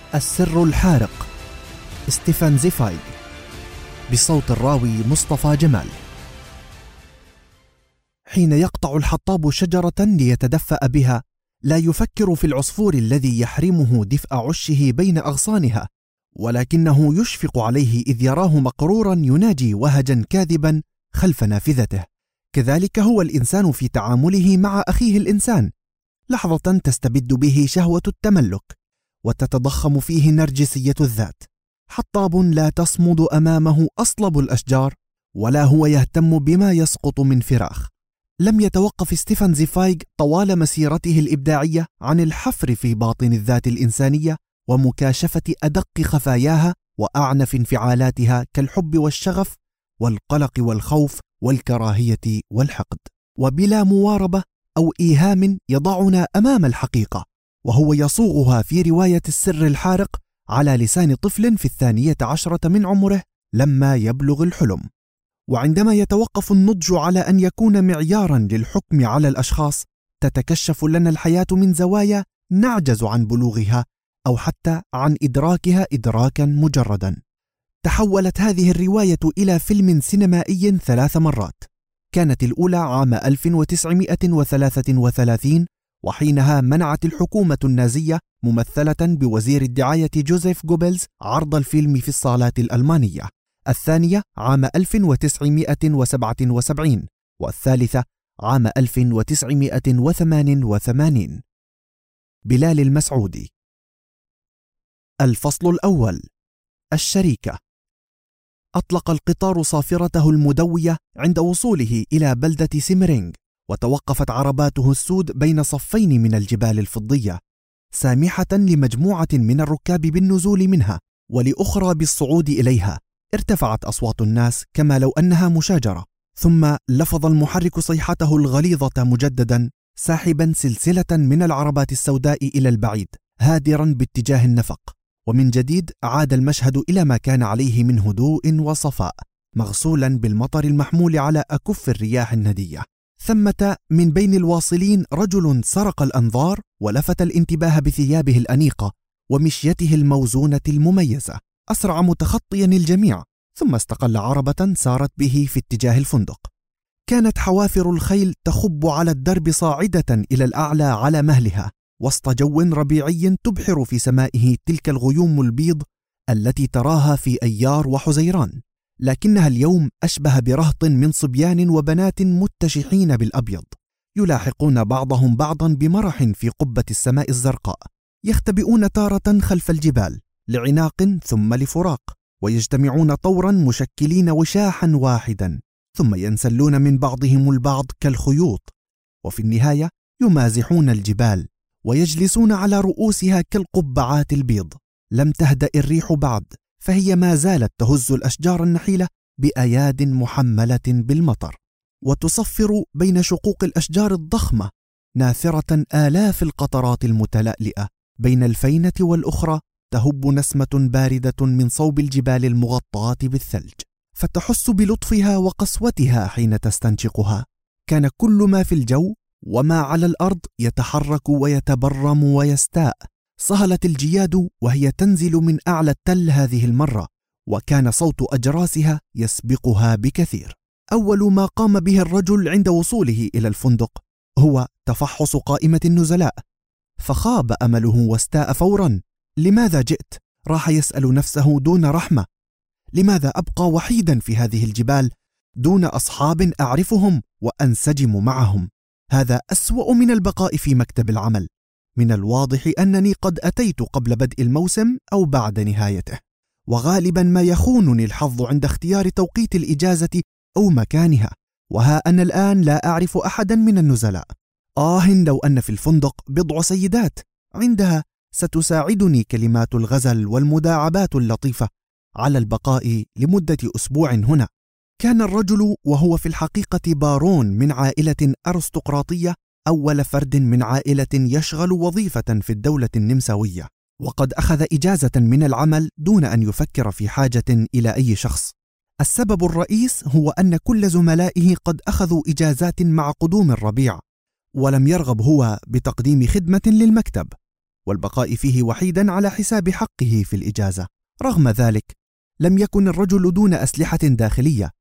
السر الحارق، ستيفان زيفايغ، بصوت الراوي مصطفى جمال. حين يقطع الحطاب شجرة ليتدفأ بها، لا يفكر في العصفور الذي يحرمه دفء عشه بين أغصانها، ولكنه يشفق عليه إذ يراه مقرورا يناجي وهجا كاذبا خلف نافذته. كذلك هو الإنسان في تعامله مع أخيه الإنسان، لحظة تستبد به شهوة التملك وتتضخم فيه نرجسية الذات. حطاب لا تصمد أمامه أصلب الأشجار، ولا هو يهتم بما يسقط من فراخ. لم يتوقف ستيفان زيفايغ طوال مسيرته الإبداعية عن الحفر في باطن الذات الإنسانية ومكاشفة أدق خفاياها وأعنف انفعالاتها كالحب والشغف والقلق والخوف والكراهية والحقد، وبلا مواربة أو إيهام يضعنا أمام الحقيقة، وهو يصوغها في رواية السر الحارق على لسان طفل في 12 من عمره لما يبلغ الحلم. وعندما يتوقف النضج على أن يكون معياراً للحكم على الأشخاص، تتكشف لنا الحياة من زوايا نعجز عن بلوغها أو حتى عن إدراكها إدراكاً مجرداً. تحولت هذه الرواية إلى فيلم سينمائي 3 مرات. كانت الأولى عام 1933، وحينها منعت الحكومة النازية ممثلة بوزير الدعاية جوزيف جوبلز عرض الفيلم في الصالات الألمانية. الثانية عام 1977، والثالثة عام 1988. بلال المسعودي. الفصل الأول: الشريكة. أطلق القطار صافرته المدوية عند وصوله إلى بلدة سيمرينغ، وتوقفت عرباته السود بين صفين من الجبال الفضية، سامحة لمجموعة من الركاب بالنزول منها ولأخرى بالصعود إليها. ارتفعت أصوات الناس كما لو أنها مشاجرة، ثم لفظ المحرك صيحته الغليظة مجددا، ساحبا سلسلة من العربات السوداء إلى البعيد، هادرا باتجاه النفق. ومن جديد عاد المشهد إلى ما كان عليه من هدوء وصفاء، مغسولا بالمطر المحمول على أكف الرياح الندية. ثمة من بين الواصلين رجل سرق الأنظار ولفت الانتباه بثيابه الأنيقة ومشيته الموزونة المميزة. أسرع متخطيا الجميع، ثم استقل عربة سارت به في اتجاه الفندق. كانت حوافر الخيل تخب على الدرب صاعدة إلى الأعلى على مهلها، وسط جو ربيعي تبحر في سمائه تلك الغيوم البيض التي تراها في أيار وحزيران، لكنها اليوم أشبه برهط من صبيان وبنات متشحين بالأبيض، يلاحقون بعضهم بعضا بمرح في قبة السماء الزرقاء، يختبئون تارة خلف الجبال لعناق ثم لفراق، ويجتمعون طورا مشكلين وشاحا واحدا، ثم ينسلون من بعضهم البعض كالخيوط، وفي النهاية يمازحون الجبال ويجلسون على رؤوسها كالقبعات البيض. لم تهدأ الريح بعد، فهي ما زالت تهز الأشجار النحيلة بأياد محملة بالمطر، وتصفر بين شقوق الأشجار الضخمة ناثرة آلاف القطرات المتلألئة. بين الفينة والأخرى تهب نسمة باردة من صوب الجبال المغطاة بالثلج، فتحس بلطفها وقسوتها حين تستنشقها. كان كل ما في الجو وما على الأرض يتحرك ويتبرم ويستاء. صهلت الجياد وهي تنزل من أعلى التل هذه المرة، وكان صوت أجراسها يسبقها بكثير. أول ما قام به الرجل عند وصوله إلى الفندق هو تفحص قائمة النزلاء، فخاب أمله واستاء فورا. لماذا جئت؟ راح يسأل نفسه دون رحمة. لماذا أبقى وحيدا في هذه الجبال دون أصحاب أعرفهم وأنسجم معهم؟ هذا أسوأ من البقاء في مكتب العمل. من الواضح أنني قد أتيت قبل بدء الموسم أو بعد نهايته، وغالبا ما يخونني الحظ عند اختيار توقيت الإجازة أو مكانها، وها أنا الآن لا أعرف أحدا من النزلاء. لو أن في الفندق بضع سيدات، عندها ستساعدني كلمات الغزل والمداعبات اللطيفة على البقاء لمدة أسبوع هنا. كان الرجل وهو في الحقيقة بارون من عائلة أرستقراطية، أول فرد من عائلة يشغل وظيفة في الدولة النمساوية، وقد أخذ إجازة من العمل دون أن يفكر في حاجة إلى أي شخص. السبب الرئيس هو أن كل زملائه قد أخذوا إجازات مع قدوم الربيع، ولم يرغب هو بتقديم خدمة للمكتب، والبقاء فيه وحيدا على حساب حقه في الإجازة. رغم ذلك لم يكن الرجل دون أسلحة داخلية،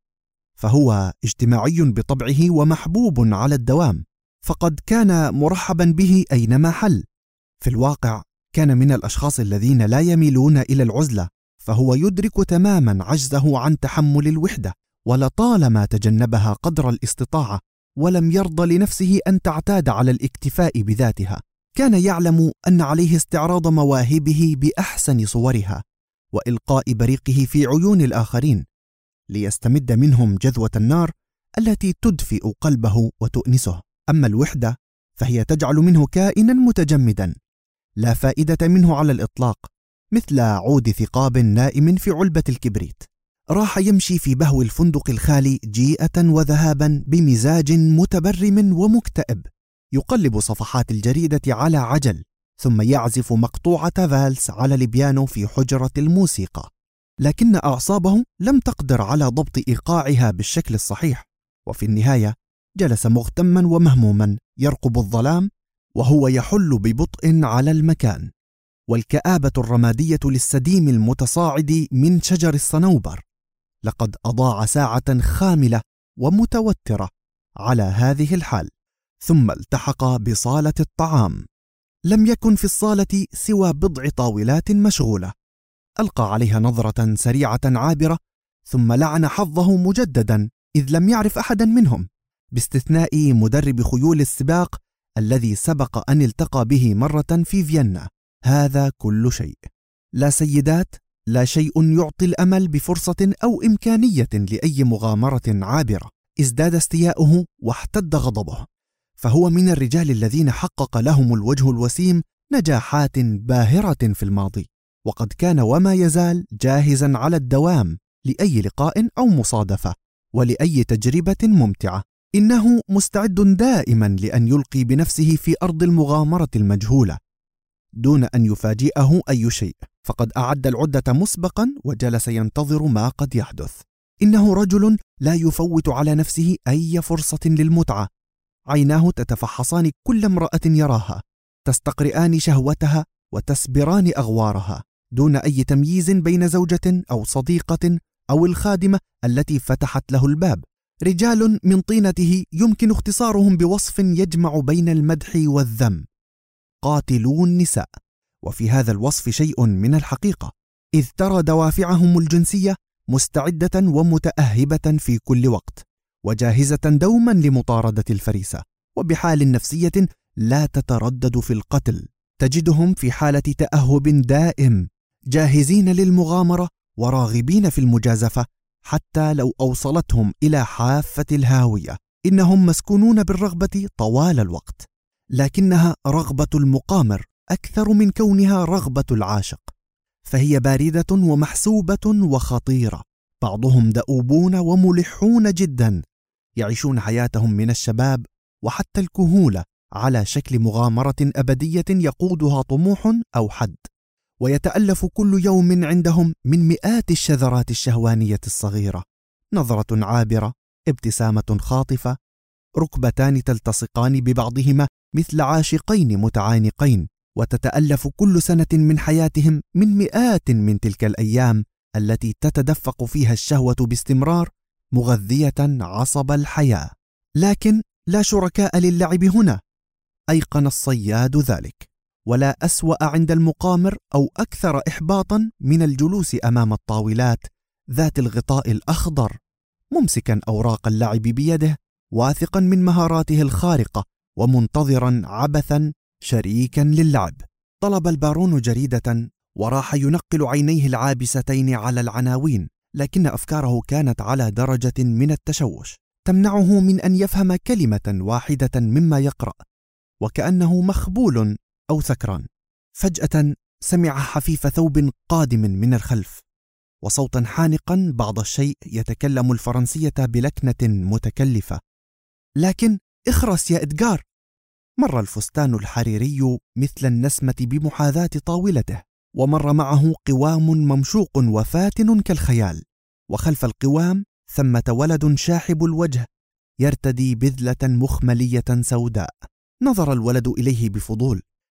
فهو اجتماعي بطبعه ومحبوب على الدوام، فقد كان مرحبا به أينما حل. في الواقع كان من الأشخاص الذين لا يميلون إلى العزلة، فهو يدرك تماما عجزه عن تحمل الوحدة، ولطالما تجنبها قدر الاستطاعة، ولم يرضى لنفسه أن تعتاد على الاكتفاء بذاتها. كان يعلم أن عليه استعراض مواهبه بأحسن صورها، وإلقاء بريقه في عيون الآخرين، ليستمد منهم جذوة النار التي تدفئ قلبه وتؤنسه. أما الوحدة فهي تجعل منه كائنا متجمدا لا فائدة منه على الإطلاق، مثل عود ثقاب نائم في علبة الكبريت. راح يمشي في بهو الفندق الخالي جيئة وذهابا بمزاج متبرم ومكتئب، يقلب صفحات الجريدة على عجل، ثم يعزف مقطوعة فالس على البيانو في حجرة الموسيقى، لكن أعصابه لم تقدر على ضبط إيقاعها بالشكل الصحيح، وفي النهاية جلس مغتما ومهموما يرقب الظلام وهو يحل ببطء على المكان. والكآبة الرمادية للسديم المتصاعد من شجر الصنوبر. لقد أضاع ساعة خاملة ومتوترة على هذه الحال، ثم التحق بصالة الطعام. لم يكن في الصالة سوى بضع طاولات مشغولة. ألقى عليها نظرة سريعة عابرة، ثم لعن حظه مجددا إذ لم يعرف أحدا منهم، باستثناء مدرب خيول السباق الذي سبق أن التقى به مرة في فيينا. هذا كل شيء. لا سيدات، لا شيء يعطي الأمل بفرصة أو إمكانية لأي مغامرة عابرة. ازداد استياؤه واحتد غضبه، فهو من الرجال الذين حقق لهم الوجه الوسيم نجاحات باهرة في الماضي، وقد كان وما يزال جاهزا على الدوام لأي لقاء أو مصادفة ولأي تجربة ممتعة. إنه مستعد دائما لأن يلقي بنفسه في أرض المغامرة المجهولة دون أن يفاجئه أي شيء، فقد أعد العدة مسبقا وجلس ينتظر ما قد يحدث. إنه رجل لا يفوت على نفسه أي فرصة للمتعة. عيناه تتفحصان كل امرأة يراها، تستقرئان شهوتها وتسبران أغوارها، دون أي تمييز بين زوجة أو صديقة أو الخادمة التي فتحت له الباب. رجال من طينته يمكن اختصارهم بوصف يجمع بين المدح والذم: قاتلو النساء. وفي هذا الوصف شيء من الحقيقة، إذ ترى دوافعهم الجنسية مستعدة ومتأهبة في كل وقت، وجاهزة دوما لمطاردة الفريسة، وبحال نفسية لا تتردد في القتل. تجدهم في حالة تأهب دائم، جاهزين للمغامرة وراغبين في المجازفة حتى لو أوصلتهم إلى حافة الهاوية. إنهم مسكونون بالرغبة طوال الوقت، لكنها رغبة المقامر أكثر من كونها رغبة العاشق، فهي باردة ومحسوبة وخطيرة. بعضهم دؤوبون وملحون جدا، يعيشون حياتهم من الشباب وحتى الكهولة على شكل مغامرة أبدية يقودها طموح أو حد، ويتألف كل يوم عندهم من مئات الشذرات الشهوانية الصغيرة: نظرة عابرة، ابتسامة خاطفة، ركبتان تلتصقان ببعضهما مثل عاشقين متعانقين. وتتألف كل سنة من حياتهم من مئات من تلك الأيام التي تتدفق فيها الشهوة باستمرار، مغذية عصب الحياة. لكن لا شركاء للعب هنا، أيقن الصياد ذلك. ولا أسوأ عند المقامر أو أكثر إحباطا من الجلوس أمام الطاولات ذات الغطاء الأخضر، ممسكا أوراق اللعب بيده، واثقا من مهاراته الخارقة، ومنتظرا عبثا شريكا للعب. طلب البارون جريدة وراح ينقل عينيه العابستين على العناوين، لكن أفكاره كانت على درجة من التشوش تمنعه من أن يفهم كلمة واحدة مما يقرأ، وكأنه مخبول أو سكران. فجأة سمع حفيف ثوب قادم من الخلف، وصوتا حانقا بعض الشيء يتكلم الفرنسية بلكنة متكلفة: لكن اخرس يا إدغار. مر الفستان الحريري مثل النسمة بمحاذاة طاولته، ومر معه قوام ممشوق وفاتن كالخيال، وخلف القوام ثمة ولد شاحب الوجه يرتدي بذلة مخملية سوداء. نظر الولد إليه بفضول،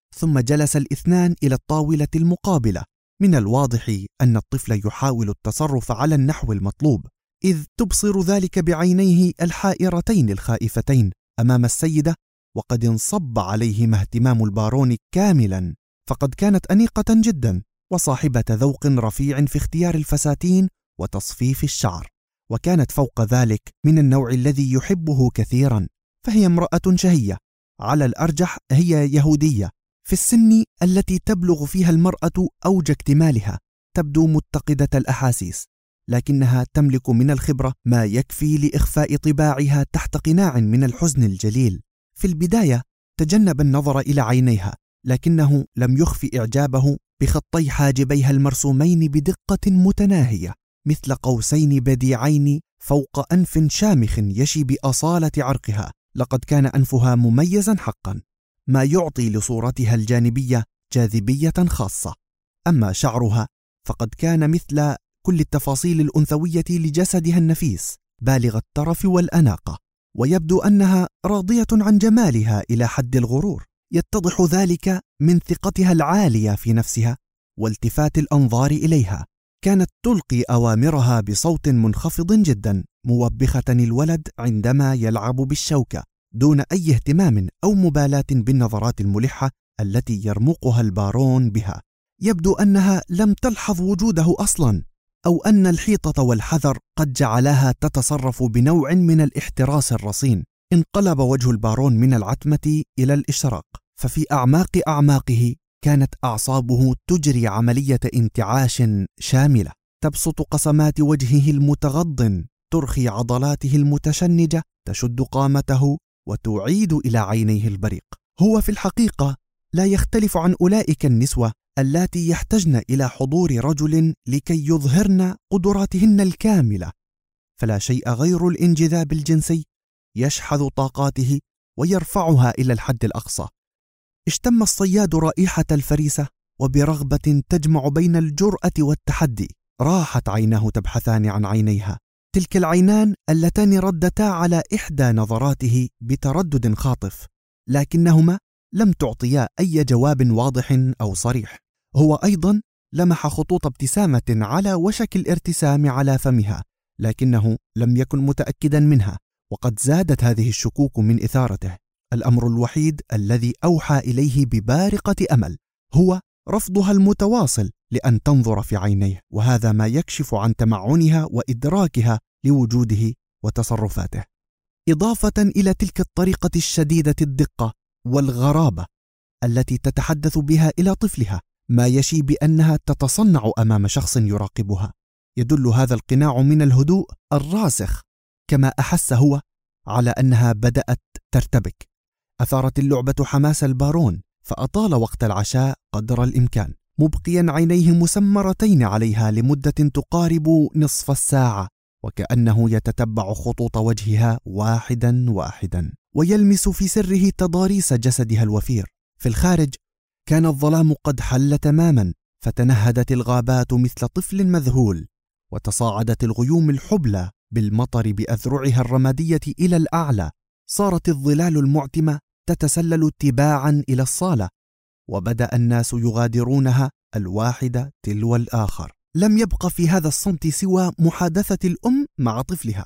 ثم جلس الاثنان إلى الطاولة المقابلة. من الواضح أن الطفل يحاول التصرف على النحو المطلوب، إذ تبصر ذلك بعينيه الحائرتين الخائفتين أمام السيدة، وقد انصب عليهما اهتمام البارون كاملا، فقد كانت أنيقة جدا وصاحبة ذوق رفيع في اختيار الفساتين وتصفيف الشعر، وكانت فوق ذلك من النوع الذي يحبه كثيرا، فهي امرأة شهية، على الأرجح هي يهودية، في السن التي تبلغ فيها المرأة أوج اكتمالها، تبدو متقدة الأحاسيس، لكنها تملك من الخبرة ما يكفي لإخفاء طباعها تحت قناع من الحزن الجليل. في البداية تجنب النظر إلى عينيها، لكنه لم يخفي إعجابه بخطي حاجبيها المرسومين بدقة متناهية مثل قوسين بديعين فوق أنف شامخ يشي بأصالة عرقها. لقد كان أنفها مميزا حقا، ما يعطي لصورتها الجانبية جاذبية خاصة. أما شعرها فقد كان مثل كل التفاصيل الأنثوية لجسدها النفيس، بالغ الترف والأناقة، ويبدو أنها راضية عن جمالها إلى حد الغرور. يتضح ذلك من ثقتها العالية في نفسها والتفات الأنظار إليها. كانت تلقي أوامرها بصوت منخفض جدا، موبخة الولد عندما يلعب بالشوكة دون أي اهتمام أو مبالاة بالنظرات الملحة التي يرمقها البارون بها. يبدو أنها لم تلحظ وجوده أصلا، أو أن الحيطة والحذر قد جعلها تتصرف بنوع من الاحتراس الرصين. انقلب وجه البارون من العتمة إلى الإشراق، ففي أعماق أعماقه كانت أعصابه تجري عملية انتعاش شاملة، تبسط قسمات وجهه المتغضن، ترخي عضلاته المتشنجة، تشد قامته وتعيد إلى عينيه البريق. هو في الحقيقة لا يختلف عن أولئك النسوة اللاتي يحتجن إلى حضور رجل لكي يظهرن قدراتهن الكاملة، فلا شيء غير الانجذاب الجنسي يشحذ طاقاته ويرفعها إلى الحد الأقصى. اشتم الصياد رائحة الفريسة، وبرغبة تجمع بين الجرأة والتحدي راحت عيناه تبحثان عن عينيها، تلك العينان اللتان ردتا على إحدى نظراته بتردد خاطف، لكنهما لم تعطيا أي جواب واضح أو صريح. هو أيضا لمح خطوط ابتسامة على وشك الارتسام على فمها، لكنه لم يكن متأكدا منها، وقد زادت هذه الشكوك من إثارته. الأمر الوحيد الذي أوحى إليه ببارقة أمل هو رفضها المتواصل لأن تنظر في عينيه، وهذا ما يكشف عن تمعنها وإدراكها لوجوده وتصرفاته، إضافة إلى تلك الطريقة الشديدة الدقة والغرابة التي تتحدث بها إلى طفلها، ما يشي بأنها تتصنع أمام شخص يراقبها. يدل هذا القناع من الهدوء الراسخ، كما أحس هو، على أنها بدأت ترتبك. أثارت اللعبة حماس البارون، فأطال وقت العشاء قدر الإمكان، مبقيا عينيه مسمرتين عليها لمدة تقارب نصف الساعة، وكأنه يتتبع خطوط وجهها واحدا واحدا، ويلمس في سره تضاريس جسدها الوفير. في الخارج كان الظلام قد حل تماما، فتنهدت الغابات مثل طفل مذهول، وتصاعدت الغيوم الحبلى بالمطر بأذرعها الرمادية إلى الأعلى. صارت الظلال المعتمة تتسلل تباعا إلى الصالة، وبدأ الناس يغادرونها الواحد تلو الآخر. لم يبق في هذا الصمت سوى محادثة الأم مع طفلها،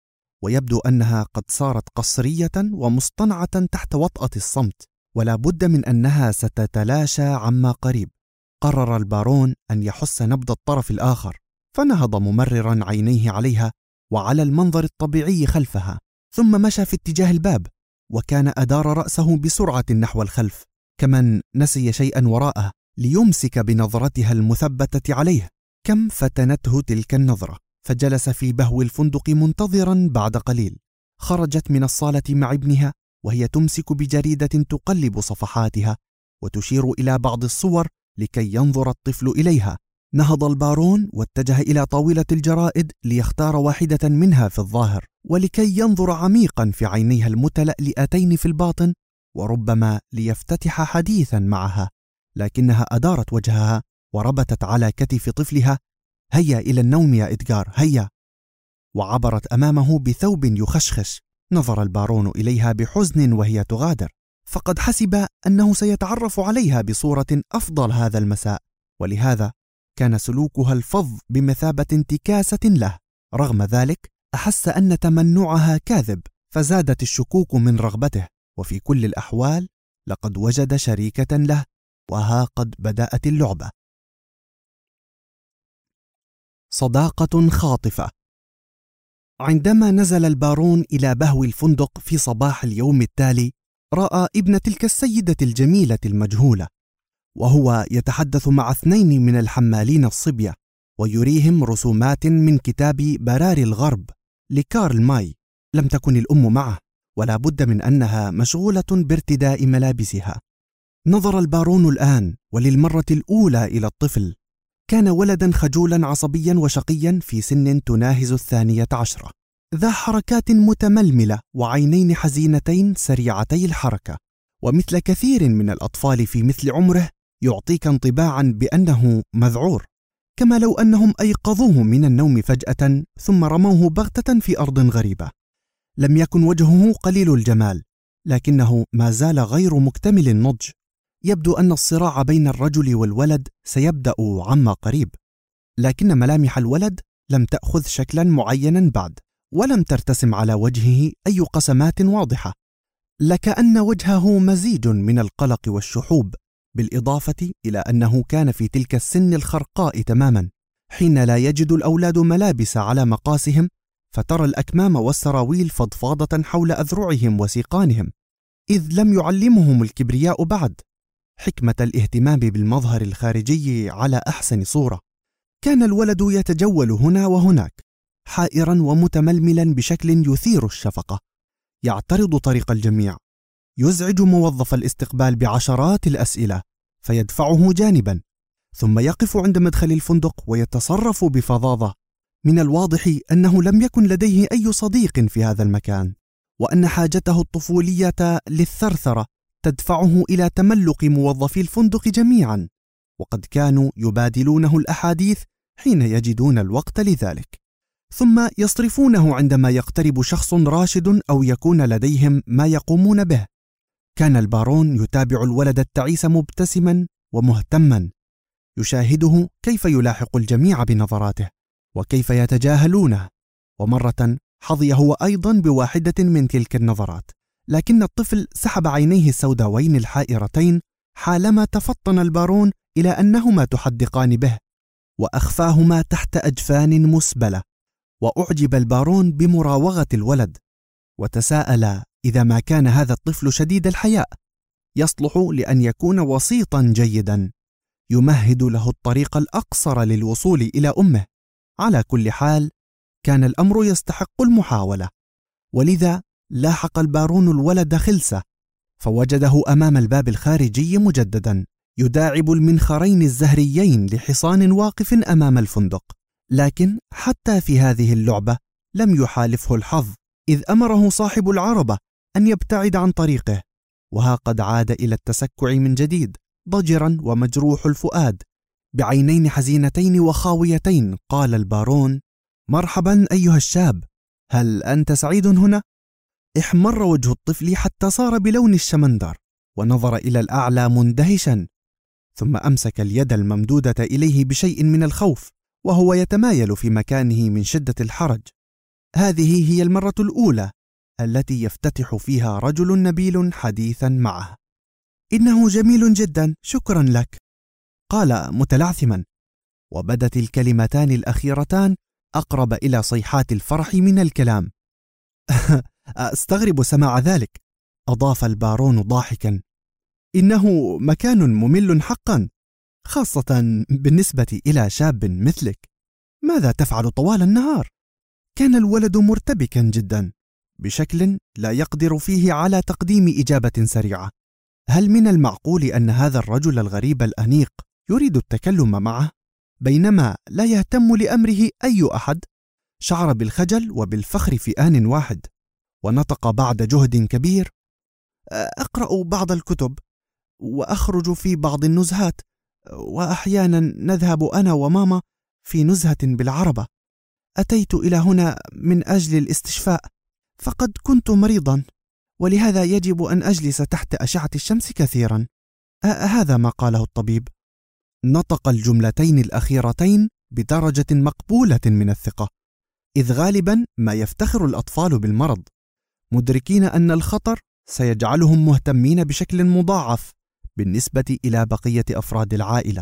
ويبدو أنها قد صارت قصرية ومصطنعة تحت وطأة الصمت، ولا بد من أنها ستتلاشى عما قريب. قرر البارون أن يحس نبض الطرف الآخر، فنهض ممررا عينيه عليها وعلى المنظر الطبيعي خلفها، ثم مشى في اتجاه الباب، وكان أدار رأسه بسرعة نحو الخلف، كمن نسي شيئا وراءه، ليمسك بنظرتها المثبتة عليه. كم فتنته تلك النظرة، فجلس في بهو الفندق منتظرا. بعد قليل خرجت من الصالة مع ابنها، وهي تمسك بجريدة تقلب صفحاتها وتشير إلى بعض الصور لكي ينظر الطفل إليها. نهض البارون واتجه إلى طاولة الجرائد ليختار واحدة منها في الظاهر، ولكي ينظر عميقا في عينيها المتلألئتين في الباطن، وربما ليفتتح حديثا معها، لكنها أدارت وجهها وربتت على كتف طفلها. هيا إلى النوم يا إدغار، هيا. وعبرت أمامه بثوب يخشخش. نظر البارون إليها بحزن وهي تغادر، فقد حسب أنه سيتعرف عليها بصورة أفضل هذا المساء، ولهذا كان سلوكها الفظ بمثابة انتكاسة له. رغم ذلك أحس أن تمنعها كاذب، فزادت الشكوك من رغبته، وفي كل الأحوال لقد وجد شريكة له، وها قد بدأت اللعبة. صداقة خاطفة. عندما نزل البارون إلى بهو الفندق في صباح اليوم التالي، رأى ابن تلك السيدة الجميلة المجهولة وهو يتحدث مع 2 من الحمالين الصبية ويريهم رسومات من كتاب براري الغرب لكارل ماي. لم تكن الأم معه، ولا بد من أنها مشغولة بارتداء ملابسها. نظر البارون الآن وللمرة الأولى إلى الطفل. كان ولدا خجولا عصبيا وشقيا في سن تناهز 12، ذا حركات متململة وعينين حزينتين سريعتي الحركة، ومثل كثير من الأطفال في مثل عمره يعطيك انطباعا بأنه مذعور، كما لو أنهم أيقظوه من النوم فجأة ثم رموه بغتة في أرض غريبة. لم يكن وجهه قليل الجمال، لكنه ما زال غير مكتمل النضج. يبدو أن الصراع بين الرجل والولد سيبدأ عما قريب، لكن ملامح الولد لم تأخذ شكلا معينا بعد، ولم ترتسم على وجهه أي قسمات واضحة، لكأن وجهه مزيج من القلق والشحوب، بالإضافة إلى أنه كان في تلك السن الخرقاء تماما، حين لا يجد الأولاد ملابس على مقاسهم، فترى الأكمام والسراويل فضفاضة حول أذرعهم وسيقانهم، إذ لم يعلمهم الكبرياء بعد حكمة الاهتمام بالمظهر الخارجي على أحسن صورة. كان الولد يتجول هنا وهناك، حائرا ومتململا بشكل يثير الشفقة، يعترض طريق الجميع، يزعج موظف الاستقبال بعشرات الأسئلة فيدفعه جانبا، ثم يقف عند مدخل الفندق ويتصرف بفظاظة. من الواضح أنه لم يكن لديه أي صديق في هذا المكان، وأن حاجته الطفولية للثرثرة تدفعه إلى تملق موظفي الفندق جميعا، وقد كانوا يبادلونه الأحاديث حين يجدون الوقت لذلك، ثم يصرفونه عندما يقترب شخص راشد أو يكون لديهم ما يقومون به. كان البارون يتابع الولد التعيس مبتسما ومهتما، يشاهده كيف يلاحق الجميع بنظراته وكيف يتجاهلونه، ومرة حظي هو أيضا بواحدة من تلك النظرات، لكن الطفل سحب عينيه السوداوين الحائرتين حالما تفطن البارون إلى أنهما تحدقان به، وأخفاهما تحت أجفان مسبلة. وأعجب البارون بمراوغة الولد، وتساءل إذا ما كان هذا الطفل شديد الحياء يصلح لأن يكون وسيطا جيدا يمهد له الطريق الأقصر للوصول إلى أمه. على كل حال كان الأمر يستحق المحاولة، ولذا لاحق البارون الولد خلسة، فوجده أمام الباب الخارجي مجددا يداعب المنخرين الزهريين لحصان واقف أمام الفندق. لكن حتى في هذه اللعبة لم يحالفه الحظ، إذ أمره صاحب العربة أن يبتعد عن طريقه، وها قد عاد إلى التسكع من جديد، ضجرا ومجروح الفؤاد بعينين حزينتين وخاويتين. قال البارون: مرحبا أيها الشاب، هل أنت سعيد هنا؟ احمر وجه الطفل حتى صار بلون الشمندر، ونظر إلى الأعلى مندهشا، ثم أمسك اليد الممدودة إليه بشيء من الخوف وهو يتمايل في مكانه من شدة الحرج. هذه هي المرة الأولى التي يفتتح فيها رجل نبيل حديثا معه. إنه جميل جدا، شكرا لك، قال متلعثما، وبدت الكلمتان الأخيرتان أقرب إلى صيحات الفرح من الكلام. أستغرب سماع ذلك، أضاف البارون ضاحكا، إنه مكان ممل حقا، خاصة بالنسبة إلى شاب مثلك. ماذا تفعل طوال النهار؟ كان الولد مرتبكا جدا بشكل لا يقدر فيه على تقديم إجابة سريعة. هل من المعقول أن هذا الرجل الغريب الأنيق يريد التكلم معه بينما لا يهتم لأمره أي أحد؟ شعر بالخجل وبالفخر في آن واحد، ونطق بعد جهد كبير: أقرأ بعض الكتب، وأخرج في بعض النزهات، وأحيانا نذهب أنا وماما في نزهة بالعربة. أتيت إلى هنا من أجل الاستشفاء، فقد كنت مريضا، ولهذا يجب أن أجلس تحت أشعة الشمس كثيرا. هذا ما قاله الطبيب. نطق الجملتين الأخيرتين بدرجة مقبولة من الثقة، إذ غالبا ما يفتخر الأطفال بالمرض، مدركين أن الخطر سيجعلهم مهتمين بشكل مضاعف بالنسبة إلى بقية أفراد العائلة.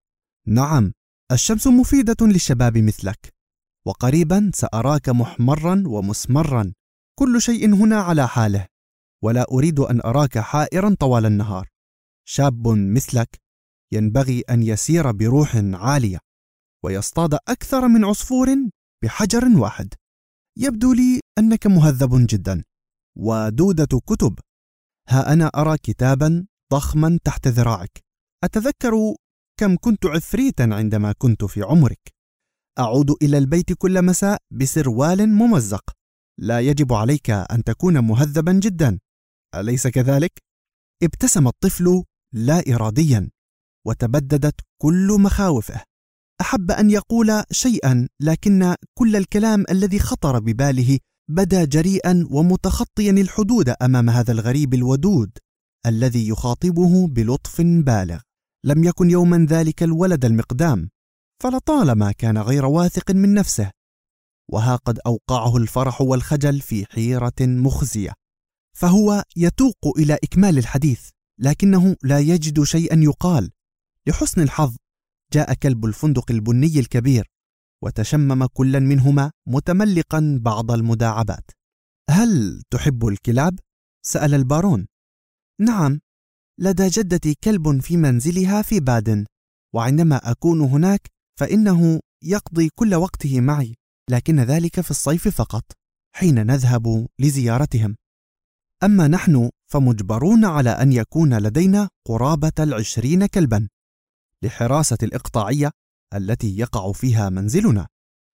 نعم، الشمس مفيدة للشباب مثلك، وقريبا سأراك محمرا ومسمرا، كل شيء هنا على حاله، ولا أريد أن أراك حائرا طوال النهار. شاب مثلك ينبغي أن يسير بروح عالية ويصطاد أكثر من عصفور بحجر واحد. يبدو لي أنك مهذب جدا. ودودة كتب. ها أنا أرى كتابا ضخما تحت ذراعك. أتذكر كم كنت عفريتا عندما كنت في عمرك. أعود إلى البيت كل مساء بسروال ممزق. لا يجب عليك أن تكون مهذبا جدا، أليس كذلك؟ ابتسم الطفل لا إراديا وتبددت كل مخاوفه. أحب أن يقول شيئا، لكن كل الكلام الذي خطر بباله بدا جريئا ومتخطيا الحدود أمام هذا الغريب الودود الذي يخاطبه بلطف بالغ. لم يكن يوما ذلك الولد المقدام، فلطالما كان غير واثق من نفسه، وها قد أوقعه الفرح والخجل في حيرة مخزية. فهو يتوق إلى إكمال الحديث، لكنه لا يجد شيئا يقال. لحسن الحظ جاء كلب الفندق البني الكبير، وتشمم كل منهما متملقا بعض المداعبات. هل تحب الكلاب؟ سأل البارون. نعم، لدى جدتي كلب في منزلها في بادن، وعندما أكون هناك فإنه يقضي كل وقته معي، لكن ذلك في الصيف فقط حين نذهب لزيارتهم. أما نحن فمجبرون على أن يكون لدينا قرابة 20 كلبا لحراسة الإقطاعية التي يقع فيها منزلنا.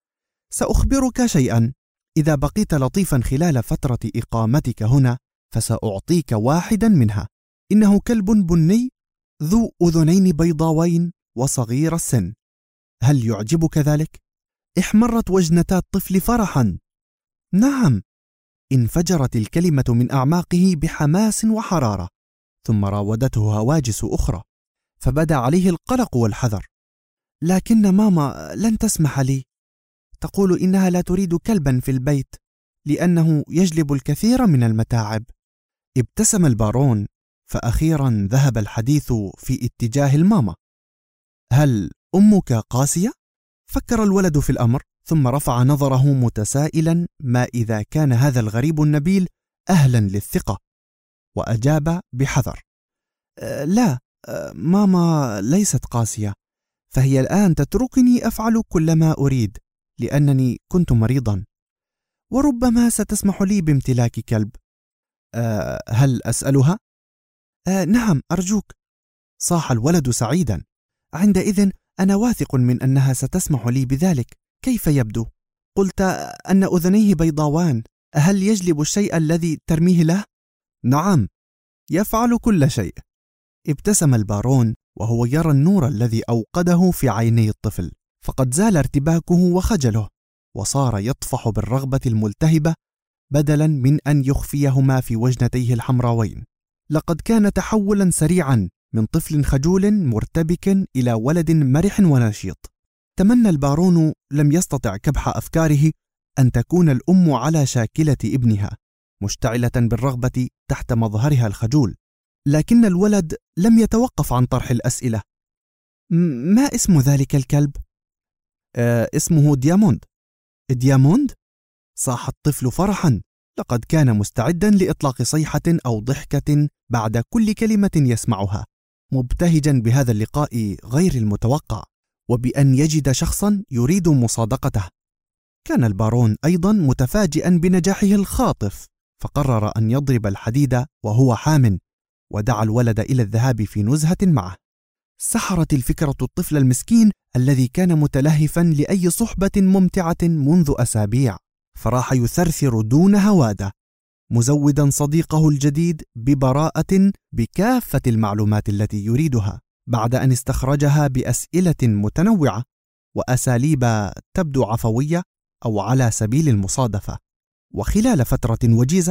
سأخبرك شيئا، إذا بقيت لطيفا خلال فترة إقامتك هنا فسأعطيك واحدا منها. إنه كلب بني ذو أذنين بيضاوين وصغير السن. هل يعجبك ذلك؟ احمرت وجنتا الطفل فرحا. نعم، انفجرت الكلمة من أعماقه بحماس وحرارة، ثم راودته هواجس أخرى، فبدا عليه القلق والحذر. لكن ماما لن تسمح لي، تقول إنها لا تريد كلبا في البيت لأنه يجلب الكثير من المتاعب. ابتسم البارون، فأخيرا ذهب الحديث في اتجاه الماما. هل أمك قاسية؟ فكر الولد في الأمر، ثم رفع نظره متسائلا ما إذا كان هذا الغريب النبيل أهلا للثقة، وأجاب بحذر. لا، ماما ليست قاسية، فهي الآن تتركني أفعل كل ما أريد لأنني كنت مريضا، وربما ستسمح لي بامتلاك كلب. هل أسألها؟ نعم أرجوك، صاح الولد سعيدا. عندئذ أنا واثق من أنها ستسمح لي بذلك. كيف يبدو؟ قلت أن أذنيه بيضاوان. هل يجلب الشيء الذي ترميه له؟ نعم، يفعل كل شيء. ابتسم البارون وهو يرى النور الذي أوقده في عيني الطفل، فقد زال ارتباكه وخجله، وصار يطفح بالرغبة الملتهبة بدلا من أن يخفيهما في وجنتيه الحمراوين. لقد كان تحولا سريعا من طفل خجول مرتبك إلى ولد مرح ونشيط. تمنى البارون لم يستطع كبح أفكاره أن تكون الأم على شاكلة ابنها، مشتعلة بالرغبة تحت مظهرها الخجول. لكن الولد لم يتوقف عن طرح الأسئلة. ما اسم ذلك الكلب؟ اسمه دياموند. دياموند؟ صاح الطفل فرحا، لقد كان مستعدا لإطلاق صيحة أو ضحكة بعد كل كلمة يسمعها، مبتهجا بهذا اللقاء غير المتوقع، وبأن يجد شخصا يريد مصادقته. كان البارون أيضا متفاجئا بنجاحه الخاطف، فقرر أن يضرب الحديد وهو حامٍ، ودعا الولد إلى الذهاب في نزهة معه. سحرت الفكرة الطفل المسكين الذي كان متلهفا لأي صحبة ممتعة منذ أسابيع، فراح يثرثر دون هوادة، مزودا صديقه الجديد ببراءة بكافة المعلومات التي يريدها، بعد أن استخرجها بأسئلة متنوعة وأساليب تبدو عفوية أو على سبيل المصادفة. وخلال فترة وجيزة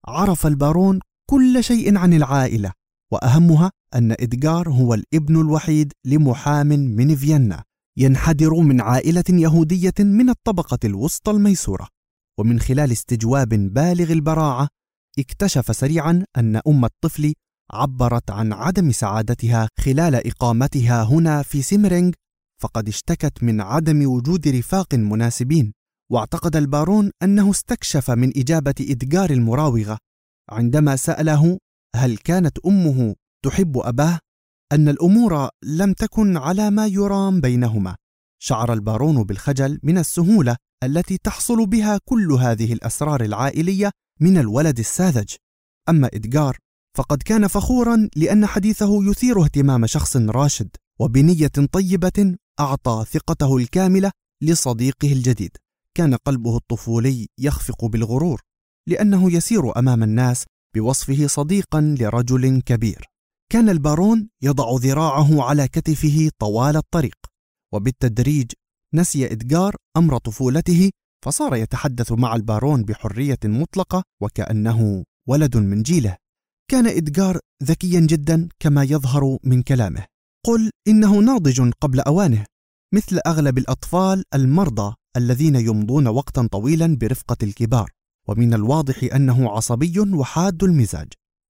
عرف البارون كل شيء عن العائلة، وأهمها أن إدغار هو الابن الوحيد لمحام من فيينا ينحدر من عائلة يهودية من الطبقة الوسطى الميسورة. ومن خلال استجواب بالغ البراعة اكتشف سريعا أن أم الطفل عبرت عن عدم سعادتها خلال إقامتها هنا في سيمرينغ، فقد اشتكت من عدم وجود رفاق مناسبين. واعتقد البارون أنه استكشف من إجابة إدغار المراوغة عندما سأله هل كانت أمه تحب أباه أن الأمور لم تكن على ما يرام بينهما. شعر البارون بالخجل من السهولة التي تحصل بها كل هذه الأسرار العائلية من الولد الساذج. أما إدغار فقد كان فخورا لأن حديثه يثير اهتمام شخص راشد، وبنية طيبة أعطى ثقته الكاملة لصديقه الجديد. كان قلبه الطفولي يخفق بالغرور لأنه يسير أمام الناس بوصفه صديقا لرجل كبير. كان البارون يضع ذراعه على كتفه طوال الطريق، وبالتدريج نسي إدغار أمر طفولته، فصار يتحدث مع البارون بحرية مطلقة وكأنه ولد من جيله. كان إدغار ذكيا جدا كما يظهر من كلامه. قل إنه ناضج قبل أوانه، مثل أغلب الأطفال المرضى الذين يمضون وقتا طويلا برفقة الكبار. ومن الواضح أنه عصبي وحاد المزاج،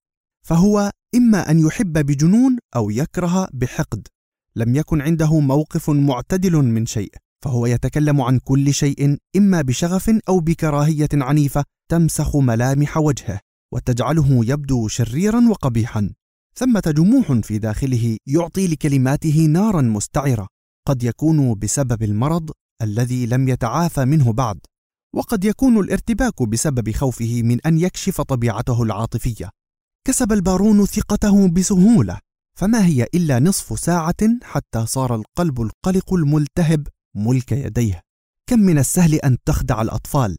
فهو إما أن يحب بجنون أو يكره بحقد. لم يكن عنده موقف معتدل من شيء، فهو يتكلم عن كل شيء إما بشغف أو بكراهية عنيفة تمسخ ملامح وجهه وتجعله يبدو شريرا وقبيحا. ثمة جموح في داخله يعطي لكلماته نارا مستعرة، قد يكون بسبب المرض الذي لم يتعافى منه بعد، وقد يكون الارتباك بسبب خوفه من أن يكشف طبيعته العاطفية. كسب البارون ثقته بسهولة، فما هي إلا نصف ساعة حتى صار القلب القلق الملتهب ملك يديه. كم من السهل أن تخدع الأطفال،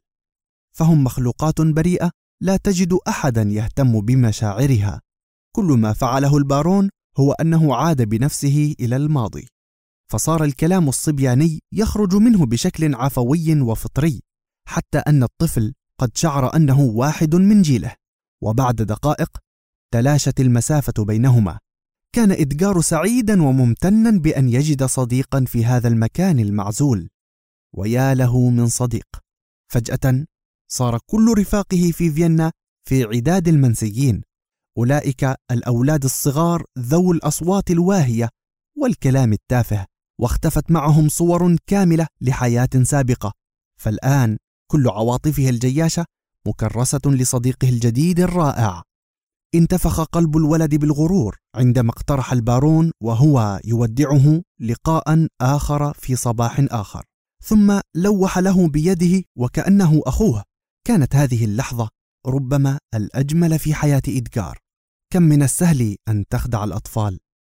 فهم مخلوقات بريئة لا تجد أحدا يهتم بمشاعرها. كل ما فعله البارون هو أنه عاد بنفسه إلى الماضي، فصار الكلام الصبياني يخرج منه بشكل عفوي وفطري، حتى أن الطفل قد شعر أنه واحد من جيله. وبعد دقائق تلاشت المسافة بينهما. كان إدغار سعيدا وممتنا بأن يجد صديقا في هذا المكان المعزول، ويا له من صديق. فجأة صار كل رفاقه في فيينا في عداد المنسيين، أولئك الأولاد الصغار ذو الأصوات الواهية والكلام التافه، واختفت معهم صور كاملة لحياة سابقة. فالآن كل عواطفه الجياشة مكرسة لصديقه الجديد الرائع. انتفخ قلب الولد بالغرور عندما اقترح البارون وهو يودعه لقاء آخر في صباح آخر، ثم لوح له بيده وكأنه أخوه. كانت هذه اللحظة ربما الأجمل في حياة إدغار. كم من السهل أن تخدع الأطفال.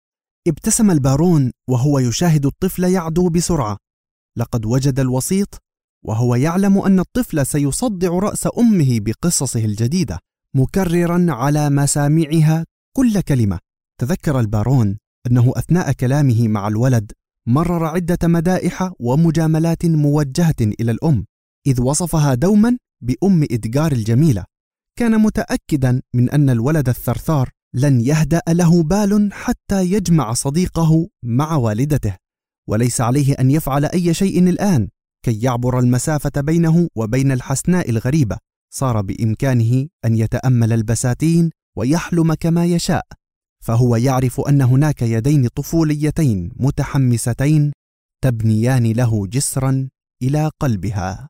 ابتسم البارون وهو يشاهد الطفل يعدو بسرعة. لقد وجد الوسيط، وهو يعلم أن الطفل سيصدع رأس أمه بقصصه الجديدة، مكررا على مسامعها كل كلمة. تذكر البارون أنه أثناء كلامه مع الولد مرر عدة مدائح ومجاملات موجهة إلى الأم، إذ وصفها دوما بأم إدغار الجميلة. كان متأكدا من أن الولد الثرثار لن يهدأ له بال حتى يجمع صديقه مع والدته، وليس عليه أن يفعل أي شيء الآن كي يعبر المسافة بينه وبين الحسناء الغريبة. صار بإمكانه أن يتأمل البساتين ويحلم كما يشاء، فهو يعرف أن هناك يدين طفوليتين متحمستين تبنيان له جسرا إلى قلبها.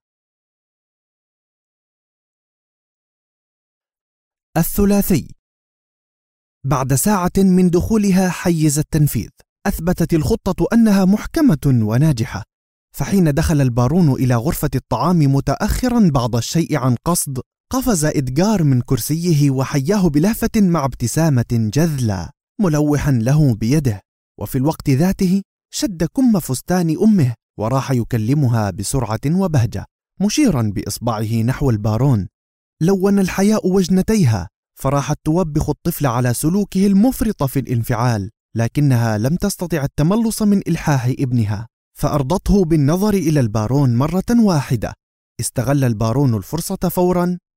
الثلاثي. بعد ساعة من دخولها حيز التنفيذ، أثبتت الخطة أنها محكمة وناجحة. فحين دخل البارون إلى غرفة الطعام متأخرا بعض الشيء عن قصد، قفز إدغار من كرسيه وحياه بلهفة مع ابتسامة جذلة، ملوحا له بيده، وفي الوقت ذاته شد كم فستان أمه وراح يكلمها بسرعة وبهجة، مشيرا بإصبعه نحو البارون. لون الحياء وجنتيها، فراحت توبخ الطفل على سلوكه المفرط في الانفعال، لكنها لم تستطع التملص من إلحاح ابنها، فأرضته بالنظر إلى البارون مرة واحدة. استغل البارون الفرصة فورا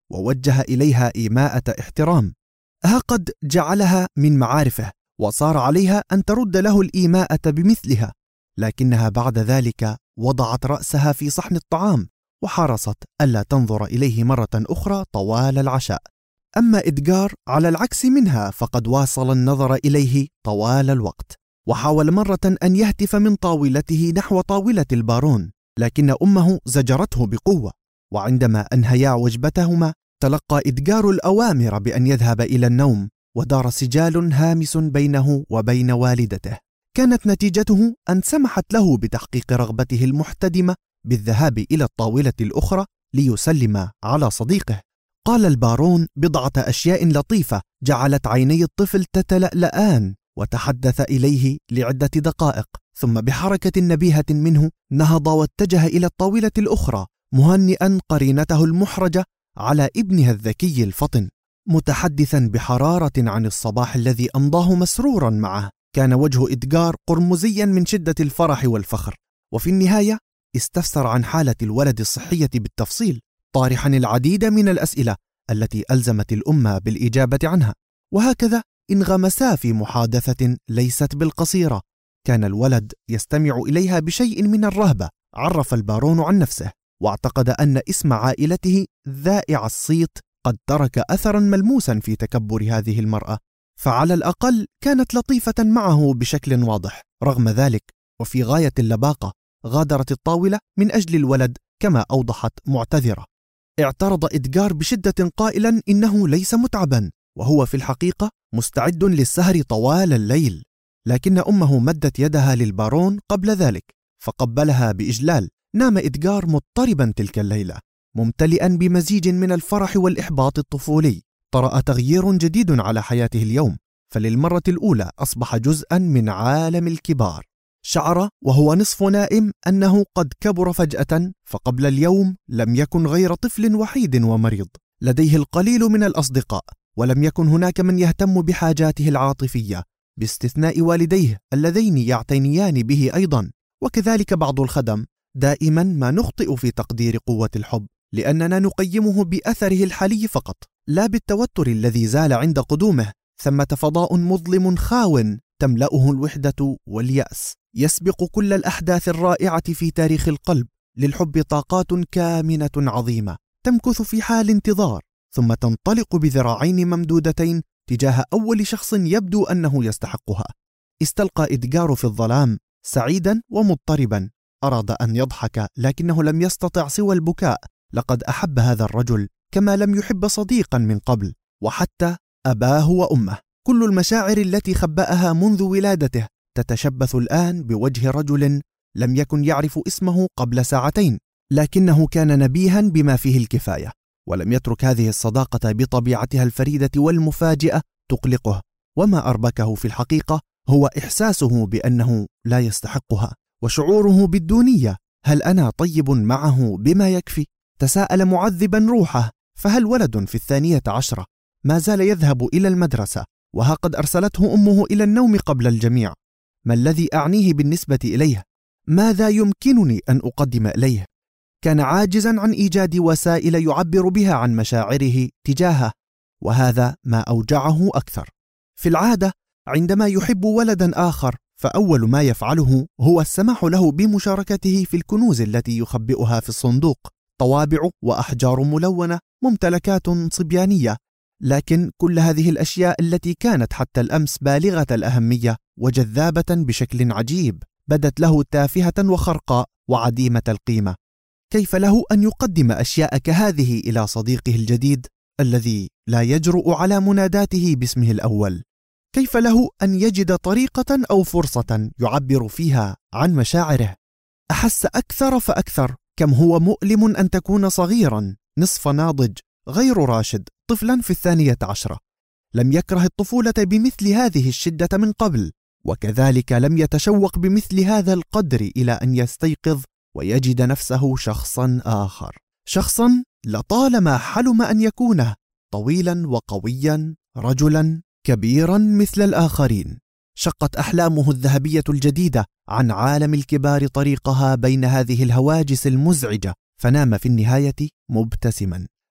ووجه إليها إيماءة احترام. ها قد جعلها من معارفه، وصار عليها أن ترد له الإيماءة بمثلها، لكنها بعد ذلك وضعت رأسها في صحن الطعام وحرصت ألا تنظر إليه مرة أخرى طوال العشاء. أما إدغار على العكس منها، فقد واصل النظر إليه طوال الوقت، وحاول مرة أن يهتف من طاولته نحو طاولة البارون، لكن أمه زجرته بقوة. وعندما أنهيا وجبتهما تلقى إدغار الأوامر بأن يذهب إلى النوم، ودار سجال هامس بينه وبين والدته. كانت نتيجته أن سمحت له بتحقيق رغبته المحتدمة بالذهاب إلى الطاولة الأخرى ليسلم على صديقه. قال البارون بضعة أشياء لطيفة جعلت عيني الطفل تتلألآن، وتحدث إليه لعدة دقائق، ثم بحركة نبيهة منه نهض واتجه إلى الطاولة الأخرى، مهنئا قرينته المحرجة على ابنها الذكي الفطن، متحدثا بحرارة عن الصباح الذي أمضاه مسرورا معه. كان وجه إدغار قرمزيا من شدة الفرح والفخر، وفي النهاية استفسر عن حالة الولد الصحية بالتفصيل، طارحا العديد من الأسئلة التي ألزمت الأم بالإجابة عنها. وهكذا انغمسا في محادثة ليست بالقصيرة، كان الولد يستمع إليها بشيء من الرهبة. عرف البارون عن نفسه، واعتقد أن اسم عائلته ذائع الصيت قد ترك أثرا ملموسا في تكبر هذه المرأة، فعلى الأقل كانت لطيفة معه بشكل واضح. رغم ذلك وفي غاية اللباقة غادرت الطاولة من أجل الولد، كما أوضحت معتذرة. اعترض إدغار بشدة قائلا إنه ليس متعبا، وهو في الحقيقة مستعد للسهر طوال الليل، لكن أمه مدت يدها للبارون قبل ذلك فقبلها بإجلال. نام إدغار مضطربا تلك الليلة، ممتلئا بمزيج من الفرح والإحباط الطفولي. طرأ تغيير جديد على حياته اليوم، فللمرة الأولى أصبح جزءا من عالم الكبار. شعر وهو نصف نائم أنه قد كبر فجأة، فقبل اليوم لم يكن غير طفل وحيد ومريض، لديه القليل من الأصدقاء، ولم يكن هناك من يهتم بحاجاته العاطفية باستثناء والديه اللذين يعتنيان به أيضا، وكذلك بعض الخدم. دائما ما نخطئ في تقدير قوة الحب، لأننا نقيمه بأثره الحالي فقط، لا بالتوتر الذي زال عند قدومه. ثمة فضاء مظلم خاو تملأه الوحدة واليأس، يسبق كل الأحداث الرائعة في تاريخ القلب. للحب طاقات كامنة عظيمة تمكث في حال انتظار، ثم تنطلق بذراعين ممدودتين تجاه أول شخص يبدو أنه يستحقها. استلقى إدغار في الظلام سعيدا ومضطربا، أراد أن يضحك لكنه لم يستطع سوى البكاء. لقد أحب هذا الرجل كما لم يحب صديقا من قبل، وحتى أباه وأمه. كل المشاعر التي خبأها منذ ولادته تتشبث الآن بوجه رجل لم يكن يعرف اسمه قبل ساعتين، لكنه كان نبيها بما فيه الكفاية، ولم يترك هذه الصداقة بطبيعتها الفريدة والمفاجئة تقلقه. وما أربكه في الحقيقة هو إحساسه بأنه لا يستحقها، وشعوره بالدونية. هل أنا طيب معه بما يكفي؟ تساءل معذبا روحه. فهل ولد في 12 ما زال يذهب إلى المدرسة، وها قد أرسلته أمه إلى النوم قبل الجميع؟ ما الذي أعنيه بالنسبة إليه؟ ماذا يمكنني أن أقدم إليه؟ كان عاجزا عن إيجاد وسائل يعبر بها عن مشاعره تجاهه، وهذا ما أوجعه أكثر. في العادة عندما يحب ولدا آخر فأول ما يفعله هو السماح له بمشاركته في الكنوز التي يخبئها في الصندوق، طوابع وأحجار ملونة، ممتلكات صبيانية. لكن كل هذه الأشياء التي كانت حتى الأمس بالغة الأهمية وجذابة بشكل عجيب بدت له تافهة وخرقاء وعديمة القيمة. كيف له أن يقدم أشياء كهذه إلى صديقه الجديد الذي لا يجرؤ على مناداته باسمه الأول؟ كيف له أن يجد طريقة أو فرصة يعبر فيها عن مشاعره؟ أحس أكثر فأكثر كم هو مؤلم أن تكون صغيرا، نصف ناضج، غير راشد، طفلا في 12. لم يكره الطفولة بمثل هذه الشدة من قبل، وكذلك لم يتشوق بمثل هذا القدر إلى أن يستيقظ ويجد نفسه شخصا آخر، شخصا لطالما حلم أن يكونه، طويلا وقويا، رجلا كبيرا مثل الآخرين. شقت أحلامه الذهبية الجديدة عن عالم الكبار طريقها بين هذه الهواجس المزعجة، فنام في النهاية مبتسما.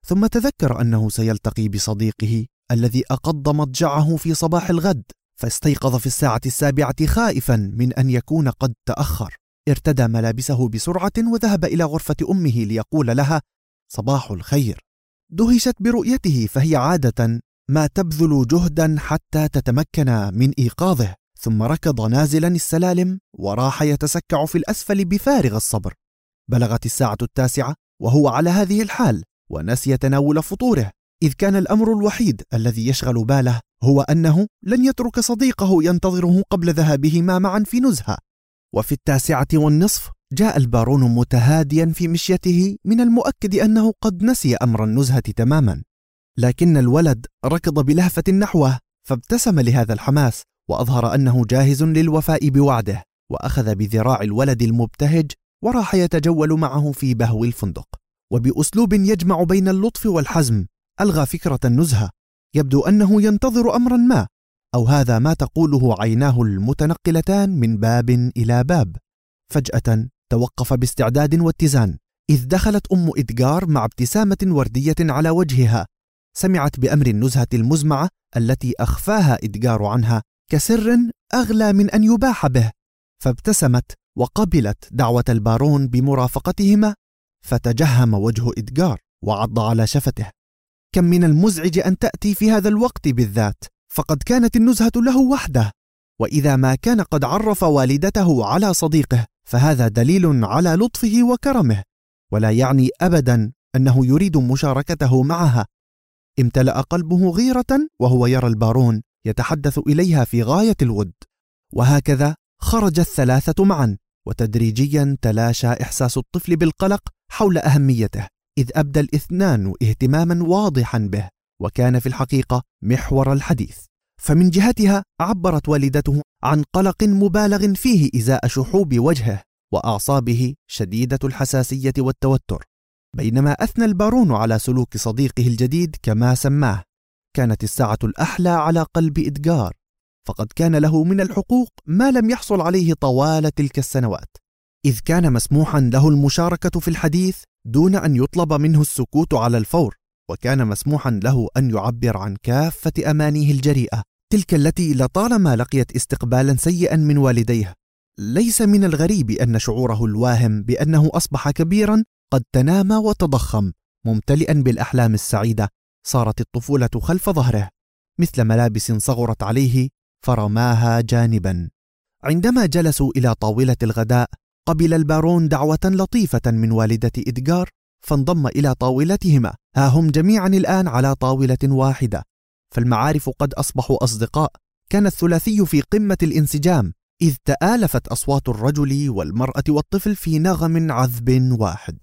ثم تذكر أنه سيلتقي بصديقه الذي أقض مضجعه في صباح الغد، فاستيقظ في 7:00 خائفا من أن يكون قد تأخر. ارتدى ملابسه بسرعة وذهب إلى غرفة أمه ليقول لها صباح الخير. دهشت برؤيته، فهي عادة ما تبذل جهدا حتى تتمكن من إيقاظه، ثم ركض نازلا السلالم وراح يتسكع في الأسفل بفارغ الصبر. بلغت 9:00 وهو على هذه الحال ونسي تناول فطوره، إذ كان الأمر الوحيد الذي يشغل باله هو أنه لن يترك صديقه ينتظره قبل ذهابهما معا في نزهة. وفي 9:30 جاء البارون متهاديا في مشيته، من المؤكد أنه قد نسي أمر النزهة تماما، لكن الولد ركض بلهفة نحوه فابتسم لهذا الحماس وأظهر أنه جاهز للوفاء بوعده، وأخذ بذراع الولد المبتهج وراح يتجول معه في بهو الفندق. وبأسلوب يجمع بين اللطف والحزم ألغى فكرة النزهة. يبدو أنه ينتظر أمرا ما، أو هذا ما تقوله عيناه المتنقلتان من باب إلى باب. فجأة توقف باستعداد واتزان، إذ دخلت أم إدغار مع ابتسامة وردية على وجهها. سمعت بأمر النزهة المزمعة التي أخفاها إدغار عنها كسر أغلى من أن يباح به، فابتسمت وقبلت دعوة البارون بمرافقتهما. فتجهم وجه إدغار وعض على شفته. كم من المزعج أن تأتي في هذا الوقت بالذات، فقد كانت النزهة له وحده، وإذا ما كان قد عرف والدته على صديقه فهذا دليل على لطفه وكرمه، ولا يعني أبدا أنه يريد مشاركته معها. امتلأ قلبه غيرة وهو يرى البارون يتحدث إليها في غاية الود. وهكذا خرج الثلاثة معا، وتدريجيا تلاشى إحساس الطفل بالقلق حول أهميته، إذ أبدى الاثنان اهتماما واضحا به، وكان في الحقيقة محور الحديث. فمن جهتها عبرت والدته عن قلق مبالغ فيه إزاء شحوب وجهه وأعصابه شديدة الحساسية والتوتر، بينما أثنى البارون على سلوك صديقه الجديد كما سماه. كانت الساعة الأحلى على قلب إدغار، فقد كان له من الحقوق ما لم يحصل عليه طوال تلك السنوات، إذ كان مسموحا له المشاركة في الحديث دون أن يطلب منه السكوت على الفور، وكان مسموحا له أن يعبر عن كافة أمانيه الجريئة، تلك التي لطالما لقيت استقبالا سيئا من والديه. ليس من الغريب أن شعوره الواهم بأنه أصبح كبيرا قد تنامى وتضخم، ممتلئا بالأحلام السعيدة. صارت الطفولة خلف ظهره مثل ملابس صغرت عليه فرماها جانبا. عندما جلسوا إلى طاولة الغداء قبل البارون دعوة لطيفة من والدة إدغار، فانضم إلى طاولتهما. ها هم جميعا الآن على طاولة واحدة، فالمعارف قد أصبحوا أصدقاء. كان الثلاثي في قمة الانسجام، إذ تآلفت أصوات الرجل والمرأة والطفل في نغم عذب واحد.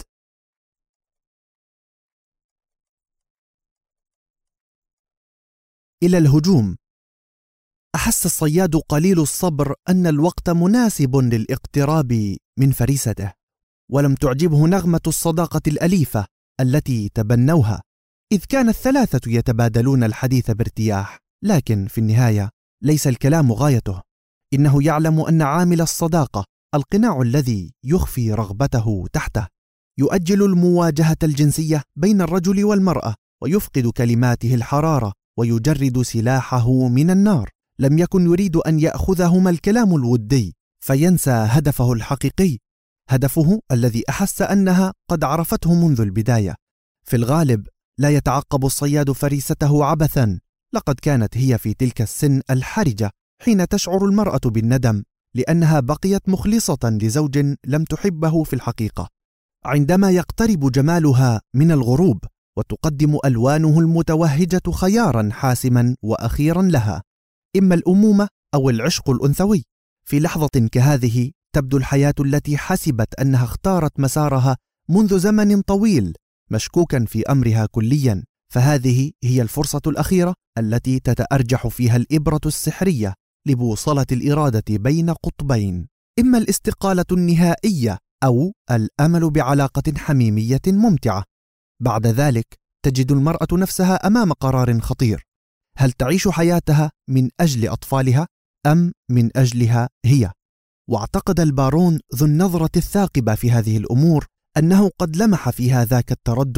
إلى الهجوم. أحس الصياد قليل الصبر أن الوقت مناسب للاقتراب من فريسته، ولم تعجبه نغمة الصداقة الأليفة التي تبنوها، إذ كان الثلاثة يتبادلون الحديث بارتياح. لكن في النهاية ليس الكلام غايته، إنه يعلم أن عامل الصداقة القناع الذي يخفي رغبته تحته، يؤجل المواجهة الجنسية بين الرجل والمرأة، ويفقد كلماته الحرارة، ويجرد سلاحه من النار. لم يكن يريد أن يأخذهما الكلام الودي فينسى هدفه الحقيقي، هدفه الذي أحس أنها قد عرفته منذ البداية. في الغالب لا يتعقب الصياد فريسته عبثا، لقد كانت هي في تلك السن الحرجة حين تشعر المرأة بالندم لأنها بقيت مخلصة لزوج لم تحبه في الحقيقة. عندما يقترب جمالها من الغروب وتقدم ألوانه المتوهجة خيارا حاسما وأخيرا لها، إما الأمومة أو العشق الأنثوي. في لحظة كهذه تبدو الحياة التي حسبت أنها اختارت مسارها منذ زمن طويل مشكوكا في أمرها كليا، فهذه هي الفرصة الأخيرة التي تتأرجح فيها الإبرة السحرية لبوصلة الإرادة بين قطبين، إما الاستقالة النهائية أو الأمل بعلاقة حميمية ممتعة. بعد ذلك تجد المرأة نفسها أمام قرار خطير: هل تعيش حياتها من أجل أطفالها أم من أجلها هي؟ واعتقد البارون ذو النظرة الثاقبة في هذه الأمور أنه قد لمح في هذاك التردد